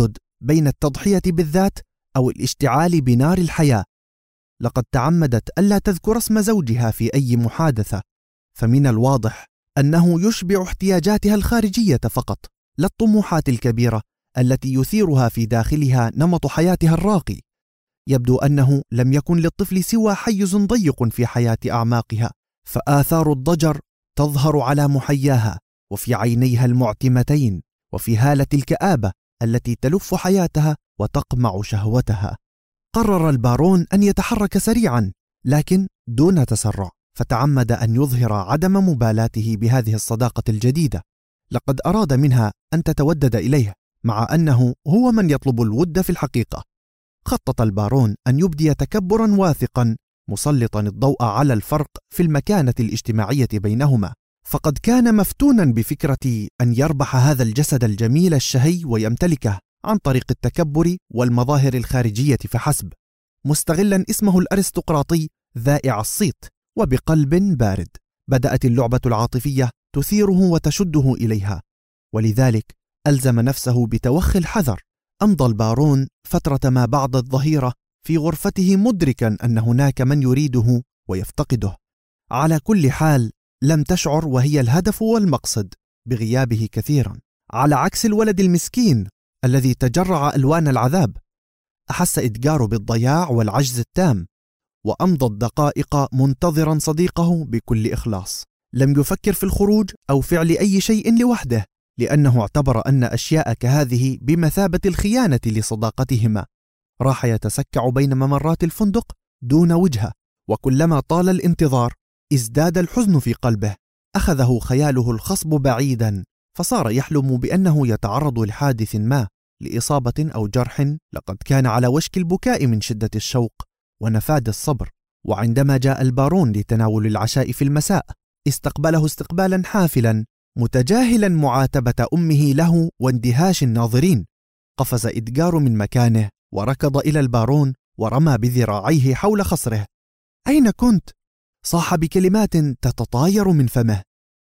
بين التضحية بالذات أو الاشتعال بنار الحياة. لقد تعمدت ألا تذكر اسم زوجها في أي محادثة، فمن الواضح أنه يشبع احتياجاتها الخارجية فقط، لا الطموحات الكبيرة التي يثيرها في داخلها نمط حياتها الراقي. يبدو أنه لم يكن للطفل سوى حيز ضيق في حياة أعماقها، فآثار الضجر تظهر على محياها وفي عينيها المعتمتين وفي هالة الكآبة التي تلف حياتها وتقمع شهوتها. قرر البارون أن يتحرك سريعا لكن دون تسرع، فتعمد أن يظهر عدم مبالاته بهذه الصداقة الجديدة. لقد أراد منها أن تتودد إليه مع أنه هو من يطلب الود في الحقيقة. خطط البارون أن يبدي تكبرا واثقا مسلطا الضوء على الفرق في المكانة الاجتماعية بينهما، فقد كان مفتونا بفكرة أن يربح هذا الجسد الجميل الشهي ويمتلكه عن طريق التكبر والمظاهر الخارجية فحسب، مستغلا اسمه الأرستقراطي ذائع الصيت. وبقلب بارد بدأت اللعبة العاطفية تثيره وتشده إليها، ولذلك ألزم نفسه بتوخي الحذر. أمضى البارون فترة ما بعد الظهيرة في غرفته مدركا أن هناك من يريده ويفتقده. على كل حال لم تشعر وهي الهدف والمقصد بغيابه كثيرا، على عكس الولد المسكين الذي تجرع ألوان العذاب. أحس إدغار بالضياع والعجز التام، وأمضى الدقائق منتظرا صديقه بكل إخلاص. لم يفكر في الخروج أو فعل أي شيء لوحده، لأنه اعتبر أن أشياء كهذه بمثابة الخيانة لصداقتهما. راح يتسكع بين ممرات الفندق دون وجهة، وكلما طال الانتظار ازداد الحزن في قلبه. أخذه خياله الخصب بعيدا، فصار يحلم بأنه يتعرض لحادث ما، لإصابة أو جرح. لقد كان على وشك البكاء من شدة الشوق ونفاد الصبر. وعندما جاء البارون لتناول العشاء في المساء استقبله استقبالا حافلا، متجاهلا معاتبة أمه له واندهاش الناظرين. قفز إدغار من مكانه وركض إلى البارون ورمى بذراعيه حول خصره. أين كنت؟ صاح بكلمات تتطاير من فمه.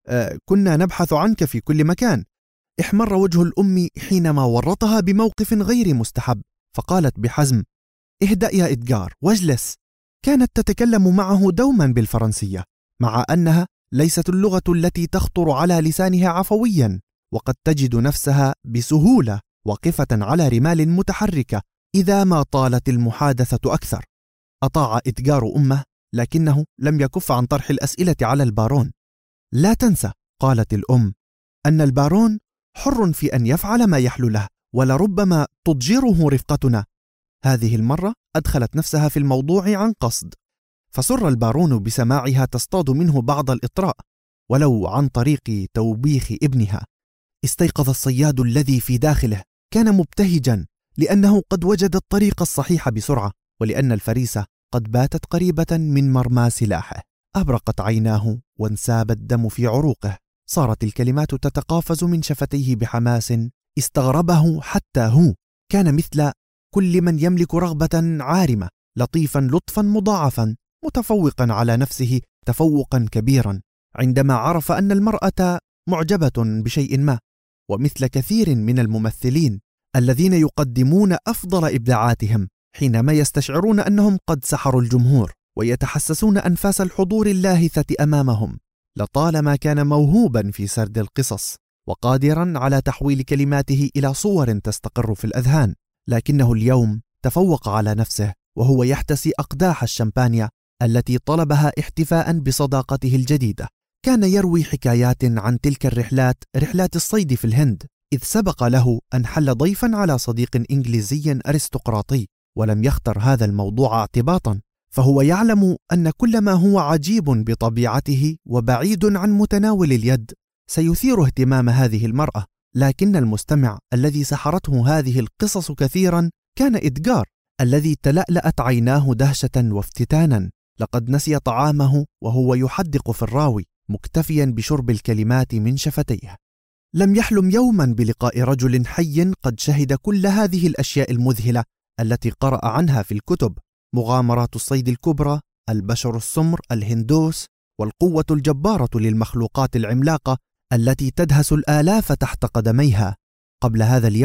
كنا نبحث عنك في كل مكان. احمر وجه الأم حينما ورطها بموقف غير مستحب، فقالت بحزم: اهدأ يا إدغار واجلس. كانت تتكلم معه دوما بالفرنسية، مع أنها ليست اللغة التي تخطر على لسانها عفويا، وقد تجد نفسها بسهولة واقفة على رمال متحركة إذا ما طالت المحادثة أكثر. أطاع إدغار أمه، لكنه لم يكف عن طرح الأسئلة على البارون. لا تنسى، قالت الأم، أن البارون حر في أن يفعل ما يحلو له، ولربما تضجره رفقتنا. هذه المرة أدخلت نفسها في الموضوع عن قصد، فسر البارون بسماعها تصطاد منه بعض الإطراء ولو عن طريق توبيخ ابنها. استيقظ الصياد الذي في داخله، كان مبتهجا لأنه قد وجد الطريق الصحيح بسرعة، ولأن الفريسة قد باتت قريبة من مرمى سلاحه. أبرقت عيناه وانساب الدم في عروقه، صارت الكلمات تتقافز من شفتيه بحماس استغربه حتى هو. كان مثل كل من يملك رغبة عارمة، لطيفا لطفا مضاعفا، متفوقا على نفسه تفوقا كبيرا عندما عرف أن المرأة معجبة بشيء ما. ومثل كثير من الممثلين الذين يقدمون أفضل إبداعاتهم حينما يستشعرون أنهم قد سحروا الجمهور ويتحسسون أنفاس الحضور اللاهثة أمامهم، لطالما كان موهوبا في سرد القصص وقادرا على تحويل كلماته إلى صور تستقر في الأذهان. لكنه اليوم تفوق على نفسه وهو يحتسي أقداح الشمبانيا التي طلبها احتفاء بصداقته الجديدة. كان يروي حكايات عن تلك رحلات الصيد في الهند، إذ سبق له أن حل ضيفا على صديق إنجليزي أرستقراطي، ولم يختر هذا الموضوع اعتباطا، فهو يعلم أن كل ما هو عجيب بطبيعته وبعيد عن متناول اليد سيثير اهتمام هذه المرأة. لكن المستمع الذي سحرته هذه القصص كثيرا كان إدغار، الذي تلألأت عيناه دهشة وافتتانا. لقد نسي طعامه وهو يحدق في الراوي، مكتفيا بشرب الكلمات من شفتيه. لم يحلم يوما بلقاء رجل حي قد شهد كل هذه الأشياء المذهلة التي قرأ عنها في الكتب: مغامرات الصيد الكبرى، البشر السمر، الهندوس، والقوة الجبارة للمخلوقات العملاقة التي تدهس الآلاف تحت قدميها. قبل هذا اليوم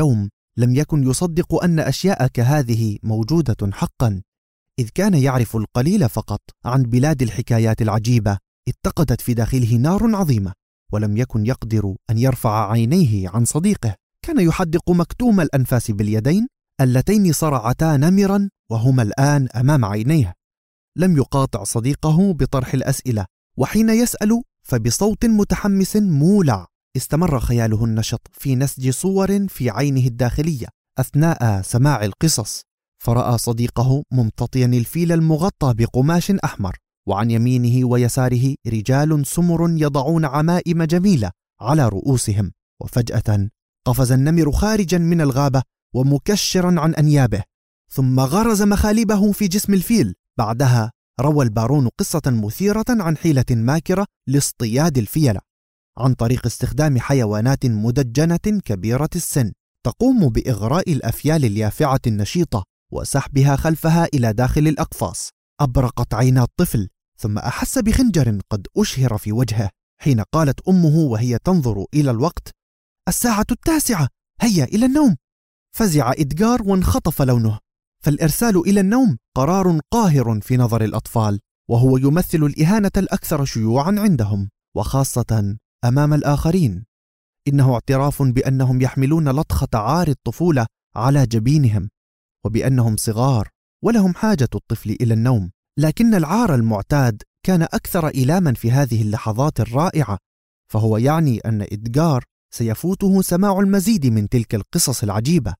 لم يكن يصدق أن أشياء كهذه موجودة حقا، إذ كان يعرف القليل فقط عن بلاد الحكايات العجيبة اتقدت في داخله نار عظيمة، ولم يكن يقدر أن يرفع عينيه عن صديقه. كان يحدق مكتوم الأنفاس باليدين اللتين صرعتا نمرا وهما الآن أمام عينيه. لم يقاطع صديقه بطرح الأسئلة، وحين يسأل فبصوت متحمس مولع. استمر خياله النشط في نسج صور في عينه الداخلية أثناء سماع القصص، فرأى صديقه ممتطيا الفيل المغطى بقماش أحمر، وعن يمينه ويساره رجال سمر يضعون عمائم جميلة على رؤوسهم. وفجأة قفز النمر خارجا من الغابة ومكشرا عن أنيابه، ثم غرز مخالبه في جسم الفيل. بعدها روى البارون قصة مثيرة عن حيلة ماكرة لاصطياد الفيلة عن طريق استخدام حيوانات مدجنة كبيرة السن تقوم بإغراء الأفيال اليافعة النشيطة وسحبها خلفها إلى داخل الأقفاص. أبرقت عينا الطفل، ثم أحس بخنجر قد أشهر في وجهه حين قالت أمه وهي تنظر إلى الوقت: 9:00، هيا إلى النوم. فزع إدغار وانخطف لونه، فالإرسال إلى النوم قرار قاهر في نظر الأطفال، وهو يمثل الإهانة الأكثر شيوعا عندهم، وخاصة أمام الآخرين. إنه اعتراف بأنهم يحملون لطخة عار الطفولة على جبينهم، وبأنهم صغار ولهم حاجة الطفل إلى النوم. لكن العار المعتاد كان أكثر إيلاما في هذه اللحظات الرائعة، فهو يعني أن إدغار سيفوته سماع المزيد من تلك القصص العجيبة.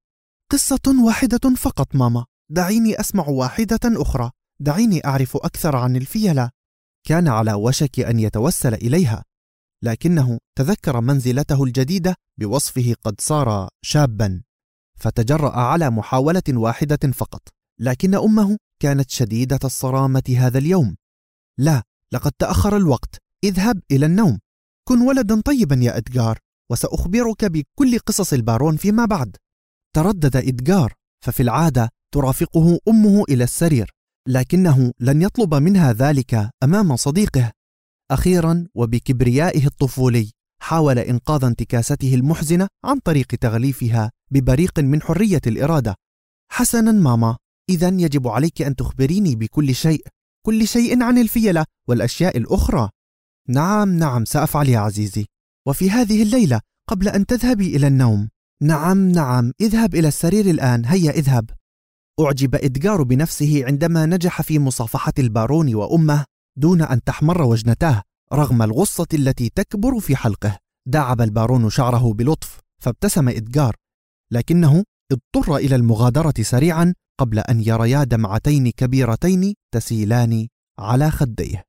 1 فقط ماما، دعيني أسمع واحدة أخرى، دعيني أعرف أكثر عن الفيلة. كان على وشك أن يتوسل إليها، لكنه تذكر منزلته الجديدة بوصفه قد صار شابا، فتجرأ على محاولة واحدة فقط. لكن أمه كانت شديدة الصرامة هذا اليوم. لا، لقد تأخر الوقت، اذهب إلى النوم. كن ولدا طيبا يا إدغار، وسأخبرك بكل قصص البارون فيما بعد. تردد إدغار، ففي العادة ترافقه أمه إلى السرير، لكنه لن يطلب منها ذلك أمام صديقه. أخيرا وبكبريائه الطفولي حاول إنقاذ انتكاسته المحزنة عن طريق تغليفها ببريق من حرية الإرادة. حسنا ماما، إذن يجب عليك أن تخبريني بكل شيء، كل شيء عن الفيلة والأشياء الأخرى. نعم سأفعل يا عزيزي، وفي هذه الليلة قبل أن تذهبي إلى النوم. نعم، اذهب إلى السرير الآن، هيا اذهب. أعجب إدغار بنفسه عندما نجح في مصافحة البارون وأمه دون أن تحمر وجنتاه رغم الغصة التي تكبر في حلقه. داعب البارون شعره بلطف، فابتسم إدغار، لكنه اضطر إلى المغادرة سريعا قبل أن يريا دمعتين كبيرتين تسيلان على خديه.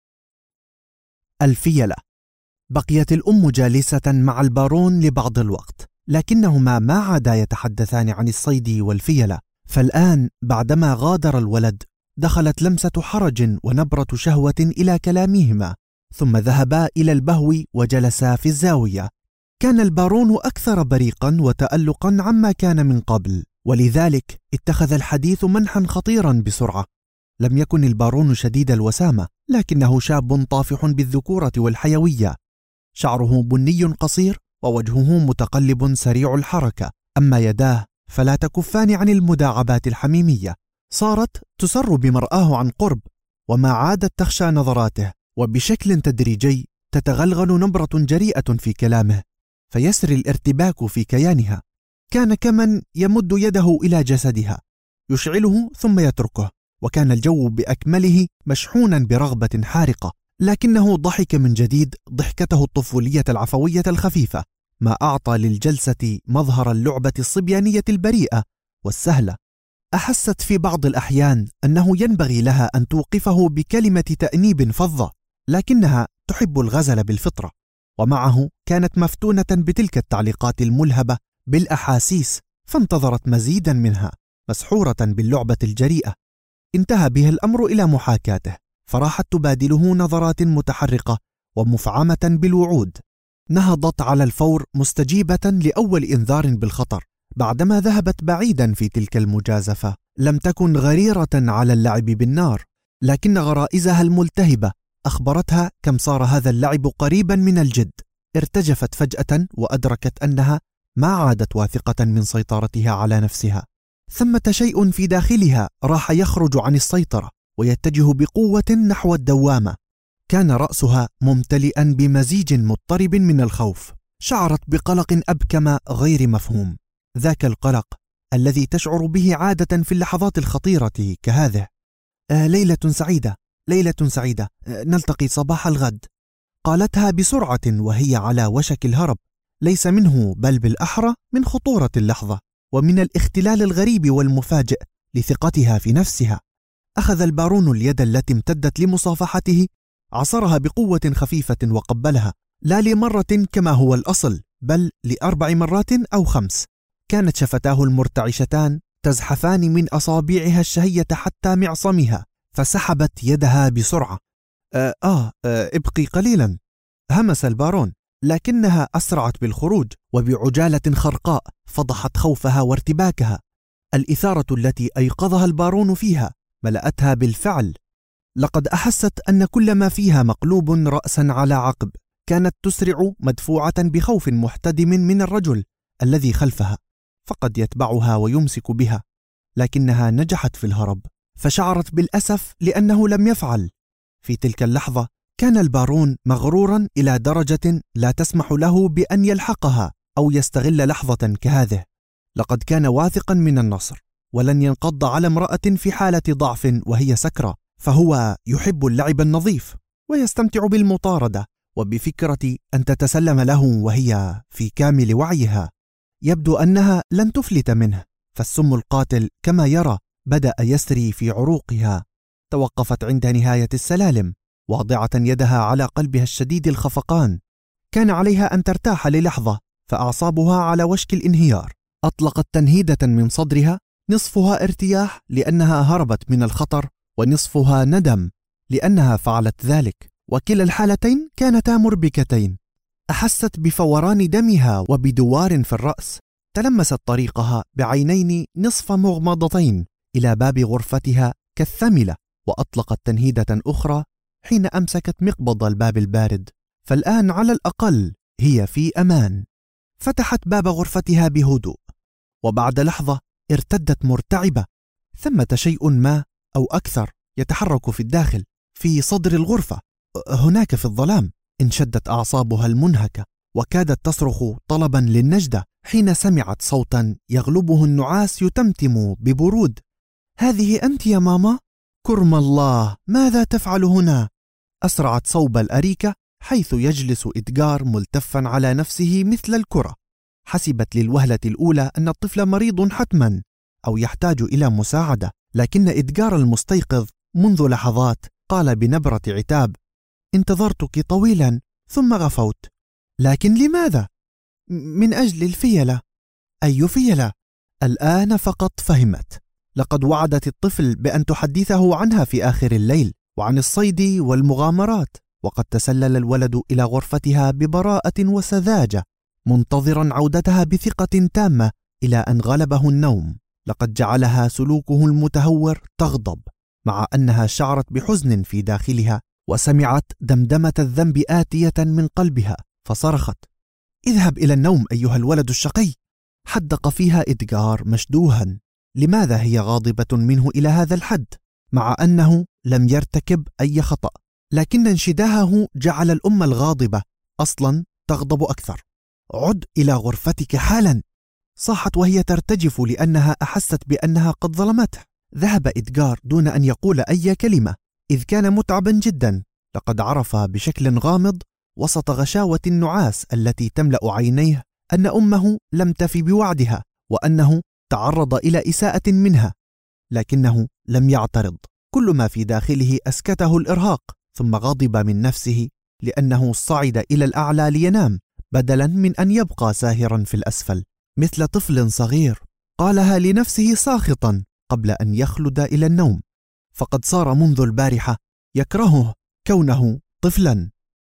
الفيلة. بقيت الأم جالسة مع البارون لبعض الوقت، لكنهما ما عادا يتحدثان عن الصيد والفيلة. فالآن بعدما غادر الولد دخلت لمسة حرج ونبرة شهوة إلى كلامهما، ثم ذهبا إلى البهو وجلسا في الزاوية. كان البارون أكثر بريقا وتألقا عما كان من قبل، ولذلك اتخذ الحديث منحا خطيرا بسرعة. لم يكن البارون شديد الوسامة، لكنه شاب طافح بالذكورة والحيوية. شعره بني قصير، ووجهه متقلب سريع الحركة، أما يداه فلا تكفان عن المداعبات الحميمية. صارت تسر بمرآه عن قرب، وما عادت تخشى نظراته، وبشكل تدريجي تتغلغل نبرة جريئة في كلامه، فيسري الارتباك في كيانها. كان كمن يمد يده إلى جسدها يشعله ثم يتركه، وكان الجو بأكمله مشحونا برغبة حارقة. لكنه ضحك من جديد ضحكته الطفولية العفوية الخفيفة، ما أعطى للجلسة مظهر اللعبة الصبيانية البريئة والسهلة. أحست في بعض الأحيان أنه ينبغي لها أن توقفه بكلمة تأنيب فظة، لكنها تحب الغزل بالفطرة، ومعه كانت مفتونة بتلك التعليقات الملهبة بالأحاسيس، فانتظرت مزيدا منها مسحورة باللعبة الجريئة. انتهى به الأمر إلى محاكاته، فراحت تبادله نظرات متحرقة ومفعمة بالوعود. نهضت على الفور مستجيبة لأول إنذار بالخطر. بعدما ذهبت بعيدا في تلك المجازفة لم تكن غريرة على اللعب بالنار، لكن غرائزها الملتهبة أخبرتها كم صار هذا اللعب قريبا من الجد. ارتجفت فجأة وأدركت أنها ما عادت واثقة من سيطرتها على نفسها. ثمة شيء في داخلها راح يخرج عن السيطرة ويتجه بقوة نحو الدوامة. كان رأسها ممتلئا بمزيج مضطرب من الخوف. شعرت بقلق أبكم غير مفهوم، ذاك القلق الذي تشعر به عادة في اللحظات الخطيرة كهذه. ليلة سعيدة، ليلة سعيدة، نلتقي صباح الغد، قالتها بسرعة وهي على وشك الهرب، ليس منه بل بالأحرى من خطورة اللحظة ومن الاختلال الغريب والمفاجئ لثقتها في نفسها. أخذ البارون اليد التي امتدت لمصافحته، عصرها بقوة خفيفة وقبلها، لا لمرة كما هو الأصل، بل ل4 مرات أو 5. كانت شفتاه المرتعشتان تزحفان من أصابعها الشهية حتى معصمها، فسحبت يدها بسرعة. ابقي قليلا، همس البارون، لكنها أسرعت بالخروج وبعجالة خرقاء فضحت خوفها وارتباكها. الإثارة التي أيقظها البارون فيها ملأتها بالفعل. لقد أحست أن كل ما فيها مقلوب رأسا على عقب. كانت تسرع مدفوعة بخوف محتدم من الرجل الذي خلفها، فقد يتبعها ويمسك بها، لكنها نجحت في الهرب، فشعرت بالأسف لأنه لم يفعل. في تلك اللحظة كان البارون مغرورا إلى درجة لا تسمح له بأن يلحقها أو يستغل لحظة كهذه. لقد كان واثقا من النصر، ولن ينقض على امرأة في حالة ضعف وهي سكرة، فهو يحب اللعب النظيف ويستمتع بالمطاردة وبفكرة أن تتسلم له وهي في كامل وعيها. يبدو أنها لن تفلت منه، فالسم القاتل كما يرى بدأ يسري في عروقها. توقفت عند نهاية السلالم واضعة يدها على قلبها الشديد الخفقان. كان عليها أن ترتاح للحظة، فأعصابها على وشك الانهيار. أطلقت تنهيدة من صدرها، نصفها ارتياح لأنها هربت من الخطر، ونصفها ندم لأنها فعلت ذلك، وكلا الحالتين كانتا مربكتين. أحست بفوران دمها وبدوار في الرأس. تلمست طريقها بعينين نصف مغمضتين إلى باب غرفتها كالثملة، وأطلقت تنهيدة أخرى حين أمسكت مقبض الباب البارد، فالآن على الأقل هي في أمان. فتحت باب غرفتها بهدوء، وبعد لحظة ارتدت مرتعبة. ثمة شيء ما أو أكثر يتحرك في الداخل، في صدر الغرفة، هناك في الظلام. انشدت أعصابها المنهكة، وكادت تصرخ طلبا للنجدة حين سمعت صوتا يغلبه النعاس يتمتم ببرود. هذه أنت يا ماما؟ كرم الله، ماذا تفعل هنا؟ أسرعت صوب الأريكة حيث يجلس إدغار ملتفا على نفسه مثل الكرة. حسبت للوهلة الأولى أن الطفل مريض حتما أو يحتاج إلى مساعدة، لكن إدغار المستيقظ منذ لحظات قال بنبرة عتاب: انتظرتك طويلا ثم غفوت. لكن لماذا؟ من أجل الفيلة. أي فيلة؟ الآن فقط فهمت. لقد وعدت الطفل بأن تحدثه عنها في آخر الليل، وعن الصيد والمغامرات. وقد تسلل الولد إلى غرفتها ببراءة وسذاجة، منتظرا عودتها بثقة تامة، إلى أن غلبه النوم. لقد جعلها سلوكه المتهور تغضب، مع أنها شعرت بحزن في داخلها، وسمعت دمدمة الذنب آتية من قلبها، فصرخت: اذهب إلى النوم أيها الولد الشقي. حدق فيها إدغار مشدوها. لماذا هي غاضبة منه إلى هذا الحد، مع أنه لم يرتكب أي خطأ؟ لكن انشداهه جعل الأم الغاضبة أصلا تغضب أكثر. عد إلى غرفتك حالا، صاحت وهي ترتجف لأنها أحست بأنها قد ظلمته. ذهب إدغار دون أن يقول أي كلمة، إذ كان متعبا جدا. لقد عرف بشكل غامض وسط غشاوة النعاس التي تملأ عينيه أن أمه لم تفي بوعدها، وأنه تعرض إلى إساءة منها، لكنه لم يعترض. كل ما في داخله أسكته الإرهاق، ثم غضب من نفسه لأنه صعد إلى الأعلى لينام بدلا من أن يبقى ساهرا في الأسفل مثل طفل صغير. قالها لنفسه ساخطا قبل أن يخلد إلى النوم، فقد صار منذ البارحة يكرهه كونه طفلا.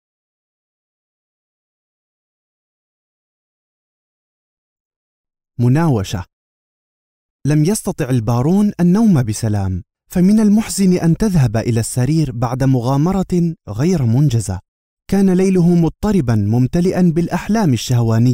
مناوشة. لم يستطع البارون النوم بسلام، فمن المحزن أن تذهب إلى السرير بعد مغامرة غير منجزة. كان ليله مضطربا ممتلئا بالأحلام الشهوانية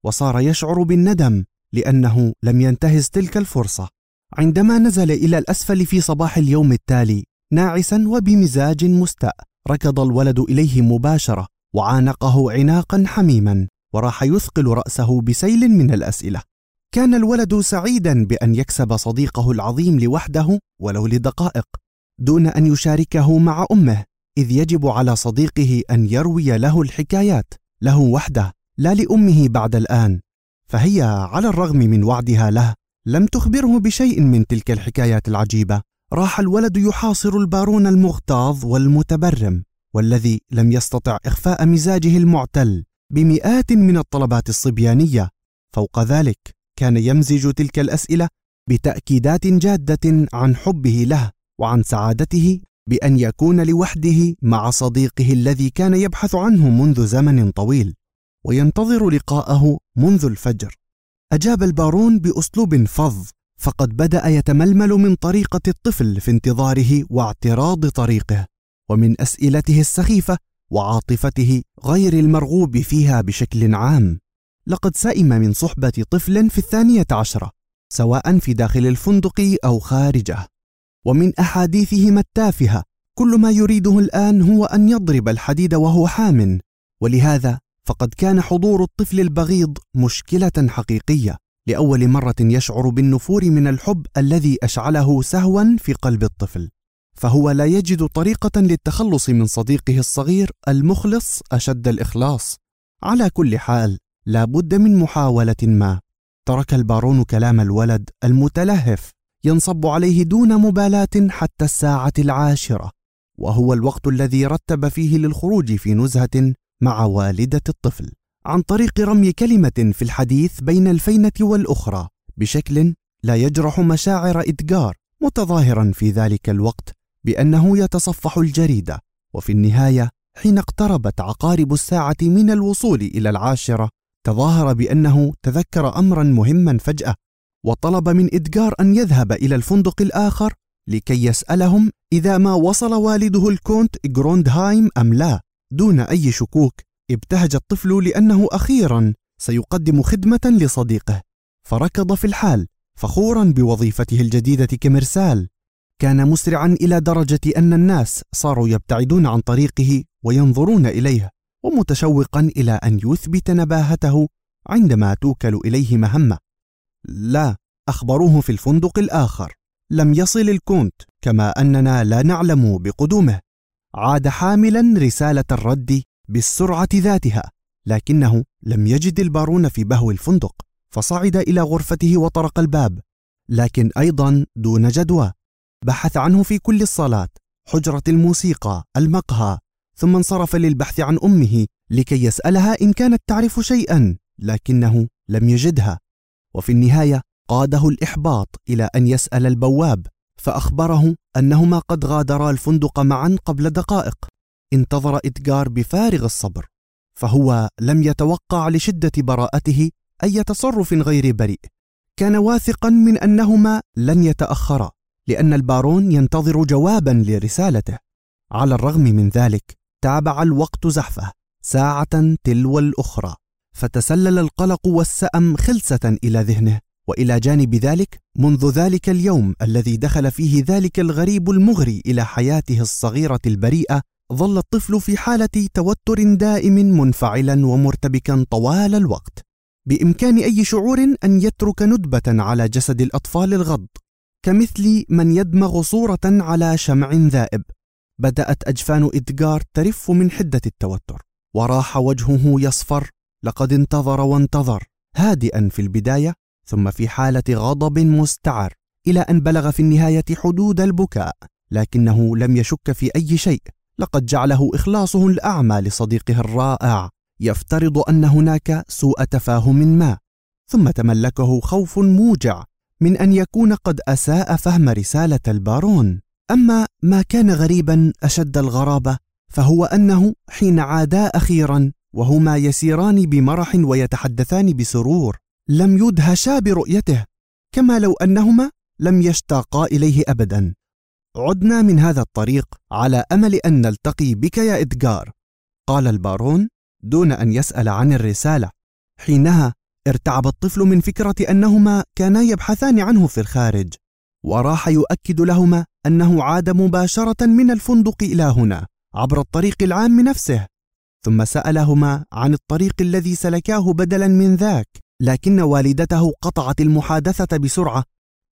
وصار يشعر بالندم لأنه لم ينتهز تلك الفرصة. عندما نزل إلى الأسفل في صباح اليوم التالي ناعسا وبمزاج مستاء، ركض الولد إليه مباشرة وعانقه عناقا حميما، وراح يثقل رأسه بسيل من الأسئلة. كان الولد سعيدا بأن يكسب صديقه العظيم لوحده ولو لدقائق دون أن يشاركه مع أمه، إذ يجب على صديقه أن يروي له الحكايات له وحده لا لأمه بعد الآن، فهي على الرغم من وعدها له لم تخبره بشيء من تلك الحكايات العجيبة. راح الولد يحاصر البارون المغتاظ والمتبرم، والذي لم يستطع إخفاء مزاجه المعتل بمئات من الطلبات الصبيانية. فوق ذلك كان يمزج تلك الأسئلة بتأكيدات جادة عن حبه له وعن سعادته بأن يكون لوحده مع صديقه الذي كان يبحث عنه منذ زمن طويل وينتظر لقاءه منذ الفجر. أجاب البارون بأسلوب فظ، فقد بدأ يتململ من طريقة الطفل في انتظاره واعتراض طريقه، ومن أسئلته السخيفة وعاطفته غير المرغوب فيها بشكل عام. لقد سئم من صحبة طفل في 12، سواء في داخل الفندق أو خارجه، ومن أحاديثهما التافهة كل ما يريده الآن هو أن يضرب الحديد وهو حامٍ، ولهذا فقد كان حضور الطفل البغيض مشكلة حقيقية. لأول مرة يشعر بالنفور من الحب الذي أشعله سهوا في قلب الطفل، فهو لا يجد طريقة للتخلص من صديقه الصغير المخلص أشد الإخلاص. على كل حال لا بد من محاولة ما. ترك البارون كلام الولد المتلهف ينصب عليه دون مبالاة حتى 10:00، وهو الوقت الذي رتب فيه للخروج في نزهة مع والدة الطفل، عن طريق رمي كلمة في الحديث بين الفينة والأخرى بشكل لا يجرح مشاعر إدغار، متظاهرا في ذلك الوقت بأنه يتصفح الجريدة. وفي النهاية حين اقتربت عقارب الساعة من الوصول إلى 10، تظاهر بأنه تذكر أمرا مهما فجأة، وطلب من إدغار أن يذهب إلى الفندق الآخر لكي يسألهم إذا ما وصل والده الكونت غروندهايم أم لا. دون أي شكوك ابتهج الطفل لأنه أخيرا سيقدم خدمة لصديقه، فركض في الحال فخورا بوظيفته الجديدة كمرسال. كان مسرعا إلى درجة أن الناس صاروا يبتعدون عن طريقه وينظرون إليه، ومتشوقا إلى أن يثبت نباهته عندما توكل إليه مهمة. لا، أخبروه في الفندق الآخر لم يصل الكونت، كما أننا لا نعلم بقدومه. عاد حاملا رسالة الرد بالسرعة ذاتها، لكنه لم يجد البارون في بهو الفندق، فصعد إلى غرفته وطرق الباب، لكن أيضا دون جدوى. بحث عنه في كل الصالات، حجرة الموسيقى، المقهى، ثم انصرف للبحث عن أمه لكي يسألها إن كانت تعرف شيئا، لكنه لم يجدها. وفي النهاية قاده الإحباط إلى أن يسأل البواب، فأخبره أنهما قد غادرا الفندق معا قبل دقائق. انتظر إدغار بفارغ الصبر، فهو لم يتوقع لشدة براءته أي تصرف غير بريء. كان واثقا من أنهما لن يتأخرا، لأن البارون ينتظر جوابا لرسالته. على الرغم من ذلك تابع الوقت زحفه ساعة تلو الأخرى، فتسلل القلق والسأم خلسة إلى ذهنه. وإلى جانب ذلك، منذ ذلك اليوم الذي دخل فيه ذلك الغريب المغري إلى حياته الصغيرة البريئة، ظل الطفل في حالة توتر دائم منفعلا ومرتبكا طوال الوقت. بإمكان أي شعور أن يترك ندبة على جسد الأطفال الغض، كمثل من يدمغ صورة على شمع ذائب. بدأت أجفان إدغار ترف من حدة التوتر، وراح وجهه يصفر. لقد انتظر وانتظر، هادئا في البداية، ثم في حالة غضب مستعر، إلى أن بلغ في النهاية حدود البكاء، لكنه لم يشك في أي شيء. لقد جعله إخلاصه الأعمى لصديقه الرائع يفترض أن هناك سوء تفاهم ما، ثم تملكه خوف موجع من أن يكون قد أساء فهم رسالة البارون. أما ما كان غريبا أشد الغرابة، فهو أنه حين عادا أخيرا وهما يسيران بمرح ويتحدثان بسرور، لم يدهشا برؤيته، كما لو أنهما لم يشتاقا إليه أبدا. عدنا من هذا الطريق على أمل أن نلتقي بك يا إدغار، قال البارون دون أن يسأل عن الرسالة. حينها ارتعب الطفل من فكرة أنهما كانا يبحثان عنه في الخارج، وراح يؤكد لهما أنه عاد مباشرة من الفندق إلى هنا عبر الطريق العام نفسه، ثم سألهما عن الطريق الذي سلكاه بدلا من ذاك، لكن والدته قطعت المحادثة بسرعة.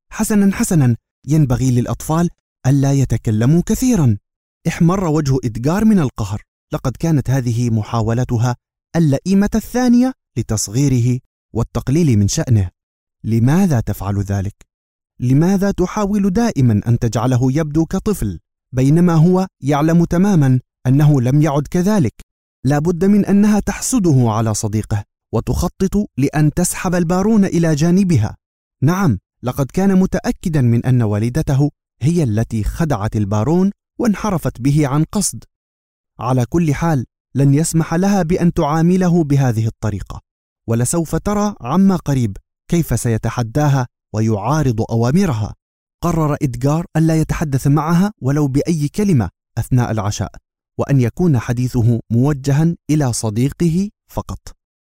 حسنا، ينبغي للأطفال ألا يتكلموا كثيرا. احمر وجه إدغار من القهر، لقد كانت هذه محاولتها اللئيمة الثانية لتصغيره والتقليل من شأنه. لماذا تفعل ذلك؟ لماذا تحاول دائما أن تجعله يبدو كطفل بينما هو يعلم تماما أنه لم يعد كذلك؟ لا بد من أنها تحسده على صديقه وتخطط لأن تسحب البارون إلى جانبها. نعم، لقد كان متأكدا من أن والدته هي التي خدعت البارون وانحرفت به عن قصد. على كل حال لن يسمح لها بأن تعامله بهذه الطريقة، ولسوف ترى عما قريب كيف سيتحداها ويعارض أوامرها. قرر إدغار ألا يتحدث معها ولو بأي كلمة أثناء العشاء، وأن يكون حديثه موجها إلى صديقه فقط.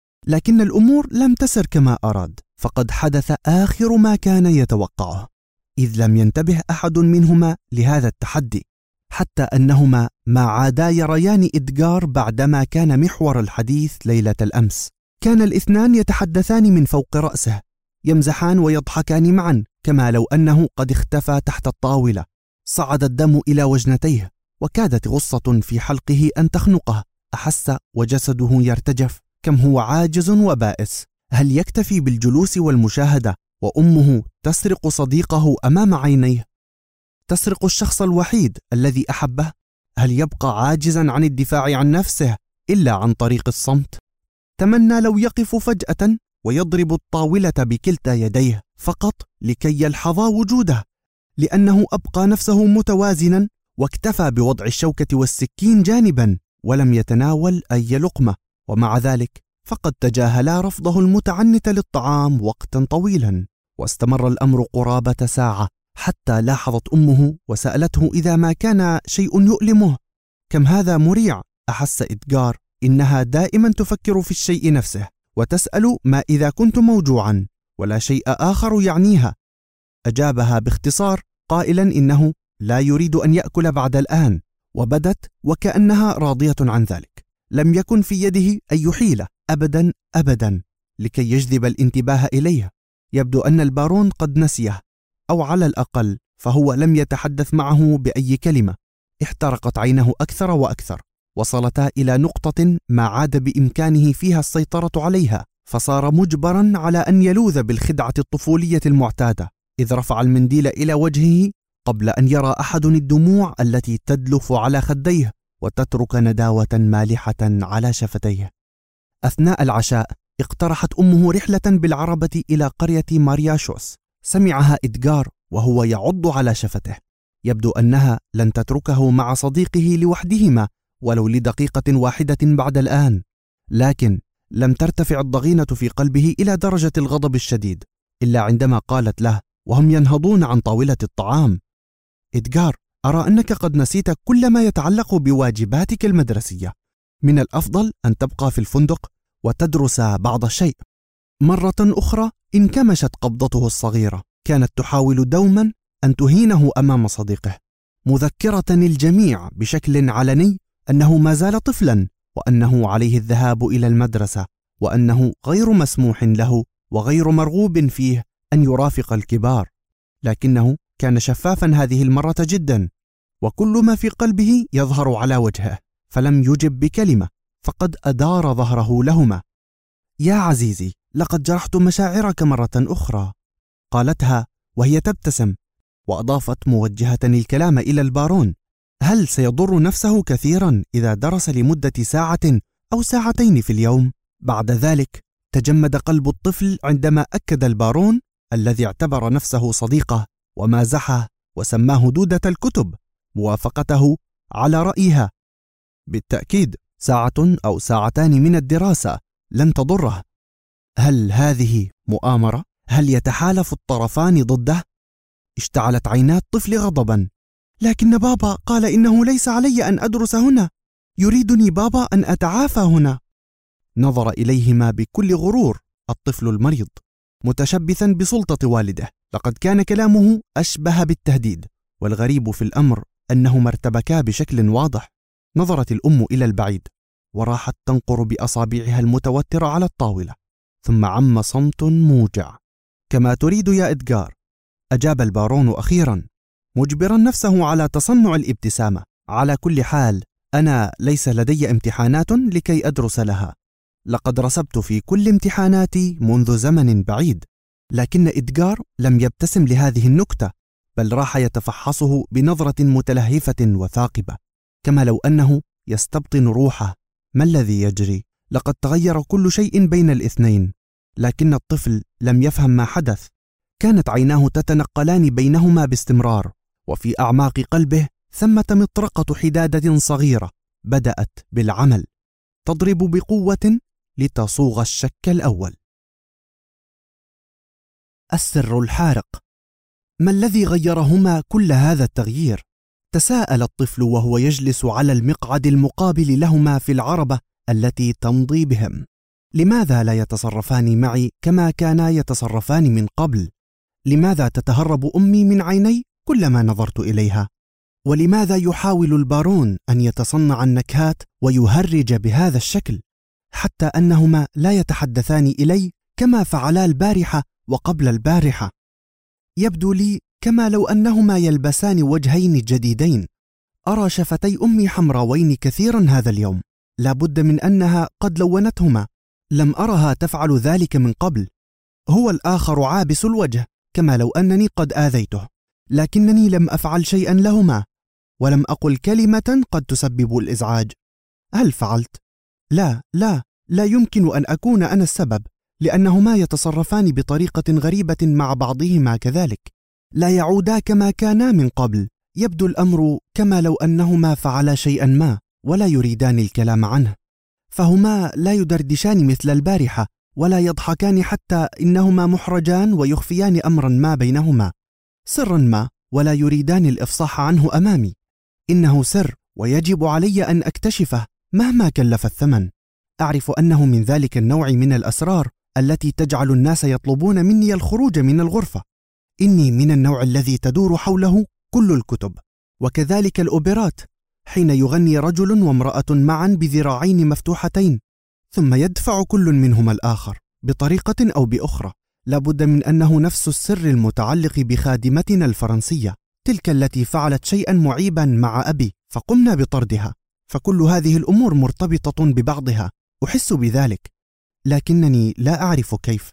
لكن الأمور لم تسر كما أراد، فقد حدث آخر ما كان يتوقعه، إذ لم ينتبه أحد منهما لهذا التحدي، حتى أنهما ما عادا يريان إدغار بعدما كان محور الحديث ليلة الأمس. كان الاثنان يتحدثان من فوق رأسه، يمزحان ويضحكان معا كما لو أنه قد اختفى تحت الطاولة. صعد الدم إلى وجنتيه، وكادت غصة في حلقه أن تخنقه. أحس وجسده يرتجف. كم هو عاجز وبائس. هل يكتفي بالجلوس والمشاهدة وأمه تسرق صديقه أمام عينيه؟ تسرق الشخص الوحيد الذي أحبه؟ هل يبقى عاجزا عن الدفاع عن نفسه إلا عن طريق الصمت؟ تمنى لو يقف فجأة ويضرب الطاولة بكلتا يديه فقط لكي يلحظا وجوده، لأنه أبقى نفسه متوازنا واكتفى بوضع الشوكة والسكين جانبا ولم يتناول أي لقمة. ومع ذلك فقد تجاهلا رفضه المتعنت للطعام وقتا طويلا، واستمر الأمر قرابة ساعة حتى لاحظت أمه وسألته إذا ما كان شيء يؤلمه. كم هذا مريع، أحس إدغار. إنها دائما تفكر في الشيء نفسه وتسأل ما إذا كنت موجوعا، ولا شيء آخر يعنيها. أجابها باختصار قائلا إنه لا يريد أن يأكل بعد الآن، وبدت وكأنها راضية عن ذلك. لم يكن في يده أي حيلة أبدا لكي يجذب الانتباه إليه. يبدو أن البارون قد نسيه، أو على الأقل فهو لم يتحدث معه بأي كلمة. احترقت عينه أكثر وأكثر، وصلتا إلى نقطة ما عاد بإمكانه فيها السيطرة عليها، فصار مجبرا على أن يلوذ بالخدعة الطفولية المعتادة، إذ رفع المنديل إلى وجهه قبل أن يرى أحد الدموع التي تدلف على خديه وتترك نداوة مالحة على شفتيه. أثناء العشاء اقترحت أمه رحلة بالعربة إلى قرية مارياشوس. سمعها إدغار وهو يعض على شفته. يبدو أنها لن تتركه مع صديقه لوحدهما ولو لدقيقة واحدة بعد الآن، لكن لم ترتفع الضغينة في قلبه إلى درجة الغضب الشديد إلا عندما قالت له وهم ينهضون عن طاولة الطعام: إدغار، أرى أنك قد نسيت كل ما يتعلق بواجباتك المدرسية. من الأفضل أن تبقى في الفندق وتدرس بعض الشيء. مرة أخرى انكمشت قبضته الصغيرة. كانت تحاول دوما أن تهينه أمام صديقه، مذكرة الجميع بشكل علني أنه ما زال طفلا، وأنه عليه الذهاب إلى المدرسة، وأنه غير مسموح له وغير مرغوب فيه أن يرافق الكبار. لكنه كان شفافا هذه المرة جدا، وكل ما في قلبه يظهر على وجهه، فلم يجب بكلمة، فقد أدار ظهره لهما. يا عزيزي، لقد جرحت مشاعرك مرة أخرى، قالتها وهي تبتسم، وأضافت موجهة الكلام إلى البارون: هل سيضر نفسه كثيرا إذا درس لمدة ساعة أو ساعتين في اليوم؟ بعد ذلك تجمد قلب الطفل عندما أكد البارون الذي اعتبر نفسه صديقه ومازحه وسماه دودة الكتب موافقته على رأيها. بالتأكيد ساعة أو ساعتان من الدراسة لن تضره. هل هذه مؤامرة؟ هل يتحالف الطرفان ضده؟ اشتعلت عينا الطفل غضبا. لكن بابا قال إنه ليس علي أن أدرس هنا، يريدني بابا أن أتعافى هنا. نظر إليهما بكل غرور. الطفل المريض، متشبثا بسلطة والده. لقد كان كلامه أشبه بالتهديد، والغريب في الأمر أنهما ارتبكا بشكل واضح. نظرت الأم إلى البعيد وراحت تنقر بأصابعها المتوترة على الطاولة، ثم عم صمت موجع. كما تريد يا إدغار، أجاب البارون أخيرا، مجبرا نفسه على تصنع الابتسامة. على كل حال، أنا ليس لدي امتحانات لكي أدرس لها. لقد رسبت في كل امتحاناتي منذ زمن بعيد. لكن إدغار لم يبتسم لهذه النكتة، بل راح يتفحصه بنظرة متلهفة وثاقبة، كما لو أنه يستبطن روحه. ما الذي يجري؟ لقد تغير كل شيء بين الاثنين. لكن الطفل لم يفهم ما حدث. كانت عيناه تتنقلان بينهما باستمرار، وفي أعماق قلبه ثمة مطرقة حدادة صغيرة بدأت بالعمل، تضرب بقوة لتصوغ الشك الأول. السر الحارق. ما الذي غيرهما كل هذا التغيير؟ تساءل الطفل وهو يجلس على المقعد المقابل لهما في العربة التي تمضي بهم. لماذا لا يتصرفان معي كما كانا يتصرفان من قبل؟ لماذا تتهرب أمي من عيني كلما نظرت إليها؟ ولماذا يحاول البارون أن يتصنع النكهات ويهرج بهذا الشكل، حتى أنهما لا يتحدثان إلي كما فعلا البارحة وقبل البارحة؟ يبدو لي كما لو أنهما يلبسان وجهين جديدين. أرى شفتي أمي حمراوين كثيرا هذا اليوم، لا بد من أنها قد لونتهما. لم أرها تفعل ذلك من قبل. هو الآخر عابس الوجه، كما لو أنني قد آذيته، لكنني لم أفعل شيئا لهما، ولم أقل كلمة قد تسبب الإزعاج. هل فعلت؟ لا يمكن أن أكون أنا السبب، لأنهما يتصرفان بطريقة غريبة مع بعضهما كذلك، لا يعودا كما كانا من قبل. يبدو الأمر كما لو أنهما فعلا شيئا ما ولا يريدان الكلام عنه، فهما لا يدردشان مثل البارحة، ولا يضحكان، حتى إنهما محرجان ويخفيان أمرا ما بينهما، سرا ما، ولا يريدان الإفصاح عنه أمامي. إنه سر ويجب علي أن أكتشفه مهما كلف الثمن. أعرف أنه من ذلك النوع من الأسرار التي تجعل الناس يطلبون مني الخروج من الغرفة. إني من النوع الذي تدور حوله كل الكتب، وكذلك الأوبرات، حين يغني رجل وامرأة معا بذراعين مفتوحتين، ثم يدفع كل منهما الآخر بطريقة أو بأخرى. لابد من أنه نفس السر المتعلق بخادمتنا الفرنسية، تلك التي فعلت شيئا معيبا مع أبي فقمنا بطردها. فكل هذه الأمور مرتبطة ببعضها، أحس بذلك، لكنني لا أعرف كيف.